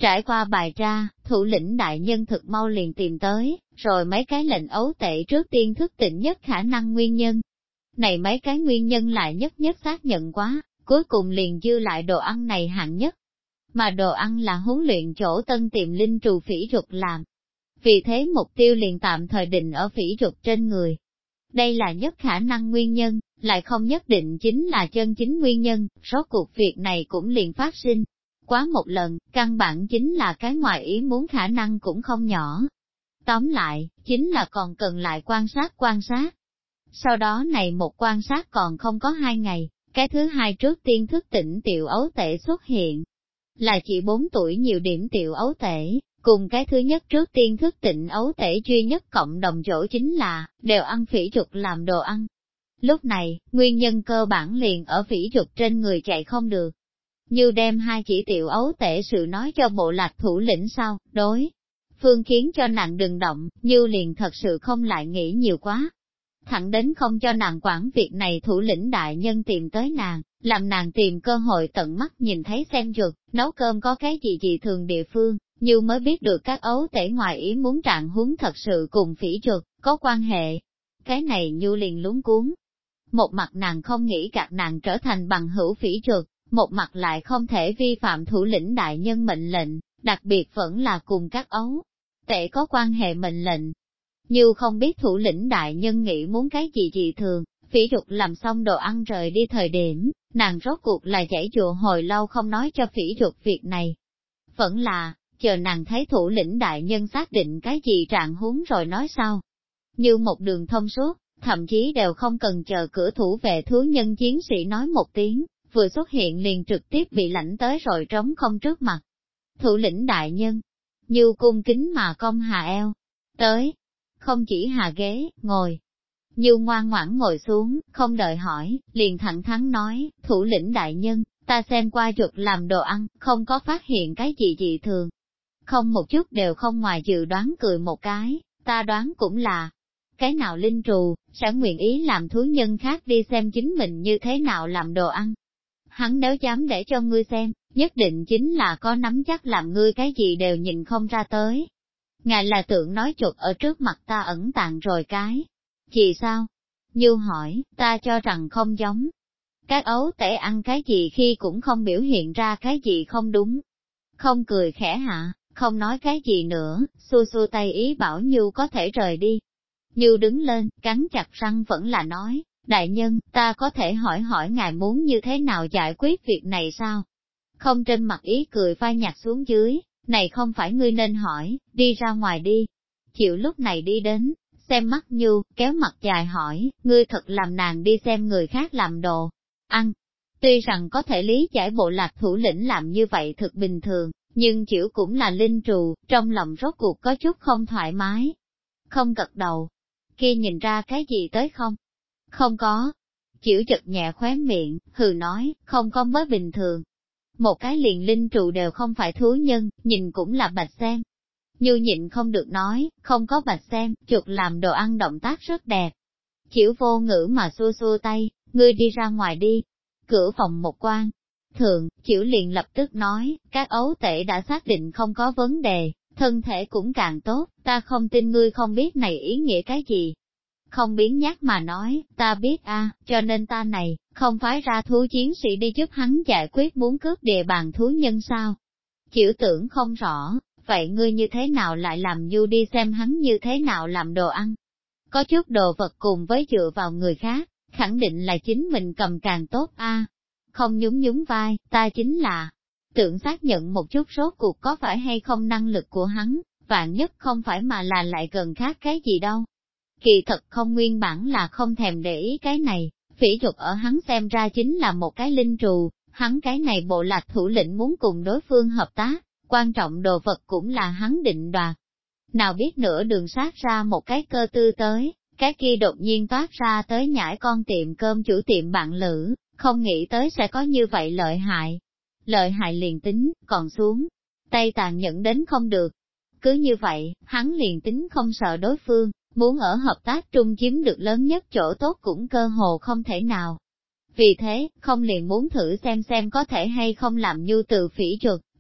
Trải qua bài tra, thủ lĩnh đại nhân thực mau liền tìm tới, rồi mấy cái lệnh ấu tệ trước tiên thức tỉnh nhất khả năng nguyên nhân. Này mấy cái nguyên nhân lại nhất nhất xác nhận quá, cuối cùng liền dư lại đồ ăn này hạng nhất. Mà đồ ăn là huấn luyện chỗ tân tiệm linh trù phỉ rụt làm. Vì thế mục tiêu liền tạm thời định ở phỉ rụt trên người. Đây là nhất khả năng nguyên nhân, lại không nhất định chính là chân chính nguyên nhân, rốt cuộc việc này cũng liền phát sinh. Quá một lần, căn bản chính là cái ngoài ý muốn khả năng cũng không nhỏ. Tóm lại, chính là còn cần lại quan sát. Sau đó này một quan sát còn không có 2 ngày, cái thứ hai trước tiên thức tỉnh tiểu ấu tể xuất hiện. Là chỉ 4 tuổi nhiều điểm tiểu ấu tể, cùng cái thứ nhất trước tiên thức tỉnh ấu tể duy nhất cộng đồng chỗ chính là, đều ăn phỉ trục làm đồ ăn. Lúc này, nguyên nhân cơ bản liền ở phỉ trục trên người chạy không được. Như đem hai chỉ tiểu ấu tể sự nói cho bộ lạc thủ lĩnh sau, đối. Phương khiến cho nàng đừng động, như liền thật sự không lại nghĩ nhiều quá. Thẳng đến không cho nàng quản việc này thủ lĩnh đại nhân tìm tới nàng, làm nàng tìm cơ hội tận mắt nhìn thấy xem ruột, nấu cơm có cái gì dị thường địa phương, như mới biết được các ấu tể ngoài ý muốn trạng huống thật sự cùng phỉ ruột, có quan hệ. Cái này như liền luống cuốn. Một mặt nàng không nghĩ gạt nàng trở thành bằng hữu phỉ ruột, một mặt lại không thể vi phạm thủ lĩnh đại nhân mệnh lệnh, đặc biệt vẫn là cùng các ấu tể có quan hệ mệnh lệnh. Như không biết thủ lĩnh đại nhân nghĩ muốn cái gì dị thường, phỉ rụt làm xong đồ ăn rời đi thời điểm, nàng rốt cuộc là giải dụa hồi lâu không nói cho phỉ rụt việc này. Vẫn là, chờ nàng thấy thủ lĩnh đại nhân xác định cái gì trạng huống rồi nói sau. Như một đường thông suốt, thậm chí đều không cần chờ cửa thủ vệ thú nhân chiến sĩ nói một tiếng, vừa xuất hiện liền trực tiếp bị lãnh tới rồi trống không trước mặt. Thủ lĩnh đại nhân, như cung kính mà cong hà eo, tới. Không chỉ hạ ghế, ngồi. Như ngoan ngoãn ngồi xuống, không đợi hỏi, liền thẳng thắn nói, thủ lĩnh đại nhân, ta xem qua ruột làm đồ ăn, không có phát hiện cái gì dị thường. Không một chút đều không ngoài dự đoán cười một cái, ta đoán cũng là, cái nào linh trù, sẽ nguyện ý làm thú nhân khác đi xem chính mình như thế nào làm đồ ăn. Hắn nếu dám để cho ngươi xem, nhất định chính là có nắm chắc làm ngươi cái gì đều nhìn không ra tới. Ngài là tưởng nói chuột ở trước mặt ta ẩn tàng rồi cái. Chị sao? Như hỏi, ta cho rằng không giống. Các ấu tể ăn cái gì khi cũng không biểu hiện ra cái gì không đúng. Không cười khẽ hạ, không nói cái gì nữa, xua xua tay ý bảo Như có thể rời đi. Như đứng lên, cắn chặt răng vẫn là nói, đại nhân, ta có thể hỏi hỏi ngài muốn như thế nào giải quyết việc này sao? Không, trên mặt ý cười phai nhạt xuống dưới. Này không phải ngươi nên hỏi, đi ra ngoài đi. Chịu lúc này đi đến, xem mắt Như, kéo mặt dài hỏi, ngươi thật làm nàng đi xem người khác làm đồ, ăn. Tuy rằng có thể lý giải bộ lạc thủ lĩnh làm như vậy thực bình thường, nhưng chịu cũng là linh trù, trong lòng rốt cuộc có chút không thoải mái. Không gật đầu. Kia nhìn ra cái gì tới không? Không có. Chịu chật nhẹ khóe miệng, hừ nói, không có mới bình thường. Một cái liền linh trụ đều không phải thú nhân, nhìn cũng là bạch xem. Như nhịn không được nói, không có bạch xem, chuột làm đồ ăn động tác rất đẹp. Chịu vô ngữ mà xua xua tay, ngươi đi ra ngoài đi. Cửa phòng một quan. Thượng, Chịu liền lập tức nói, các ấu tể đã xác định không có vấn đề, thân thể cũng càng tốt, ta không tin ngươi không biết này ý nghĩa cái gì. Không biến nhát mà nói, ta biết a, cho nên ta này, không phái ra thú chiến sĩ đi giúp hắn giải quyết muốn cướp địa bàn thú nhân sao. Chịu tưởng không rõ, vậy ngươi như thế nào lại làm Như đi xem hắn như thế nào làm đồ ăn? Có chút đồ vật cùng với dựa vào người khác, khẳng định là chính mình cầm càng tốt a. Không nhún nhún vai, ta chính là tưởng xác nhận một chút rốt cuộc có phải hay không năng lực của hắn, vạn nhất không phải mà là lại gần khác cái gì đâu. Kỳ thật không nguyên bản là không thèm để ý cái này, phỉ dục ở hắn xem ra chính là một cái linh trù, hắn cái này bộ lạc thủ lĩnh muốn cùng đối phương hợp tác, quan trọng đồ vật cũng là hắn định đoạt. Nào biết nửa đường sát ra một cái cơ tư tới, cái kia đột nhiên toát ra tới nhảy con tiệm cơm chủ tiệm bạn lữ, không nghĩ tới sẽ có như vậy lợi hại. Lợi hại liền tính, còn xuống, tay tàn nhẫn đến không được. Cứ như vậy, hắn liền tính không sợ đối phương, muốn ở hợp tác trung chiếm được lớn nhất chỗ tốt cũng cơ hồ không thể nào. Vì thế, không liền muốn thử xem có thể hay không làm Như từ phỉ chuột,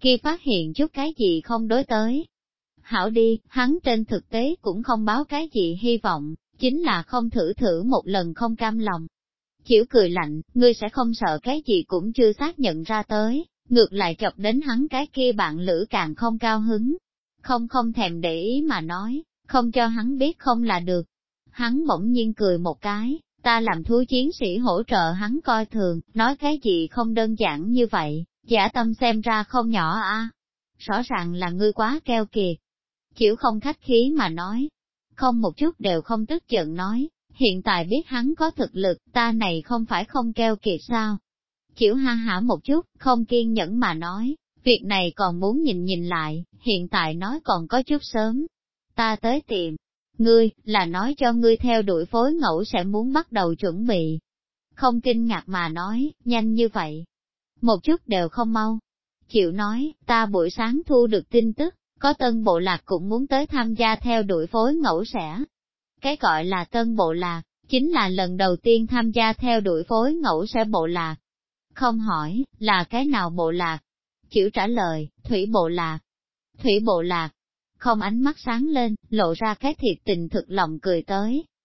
kia phát hiện chút cái gì không đối tới. Hảo đi, hắn trên thực tế cũng không báo cái gì hy vọng, chính là không thử thử một lần không cam lòng. Chiểu cười lạnh, ngươi sẽ không sợ cái gì cũng chưa xác nhận ra tới, ngược lại chọc đến hắn cái kia bạn lữ càng không cao hứng. Không thèm để ý mà nói, không cho hắn biết không là được. Hắn bỗng nhiên cười một cái, ta làm thú chiến sĩ hỗ trợ hắn coi thường, nói cái gì không đơn giản như vậy, giả tâm xem ra không nhỏ a. Rõ ràng là ngươi quá keo kiệt. Chiểu không khách khí mà nói, không một chút đều không tức giận nói, hiện tại biết hắn có thực lực, ta này không phải không keo kiệt sao. Chiểu ha hả một chút, không kiên nhẫn mà nói, việc này còn muốn nhìn lại, hiện tại nói còn có chút sớm. Ta tới tìm ngươi, là nói cho ngươi theo đuổi phối ngẫu sẽ muốn bắt đầu chuẩn bị. Không kinh ngạc mà nói, nhanh như vậy. Một chút đều không mau. Chịu nói, ta buổi sáng thu được tin tức, có tân bộ lạc cũng muốn tới tham gia theo đuổi phối ngẫu sẽ. Cái gọi là tân bộ lạc, chính là lần đầu tiên tham gia theo đuổi phối ngẫu sẽ bộ lạc. Không hỏi, là cái nào bộ lạc? Chịu trả lời, thủy bộ lạc. Thủy bộ lạc. Không ánh mắt sáng lên, lộ ra cái thiệt tình thực lòng cười tới.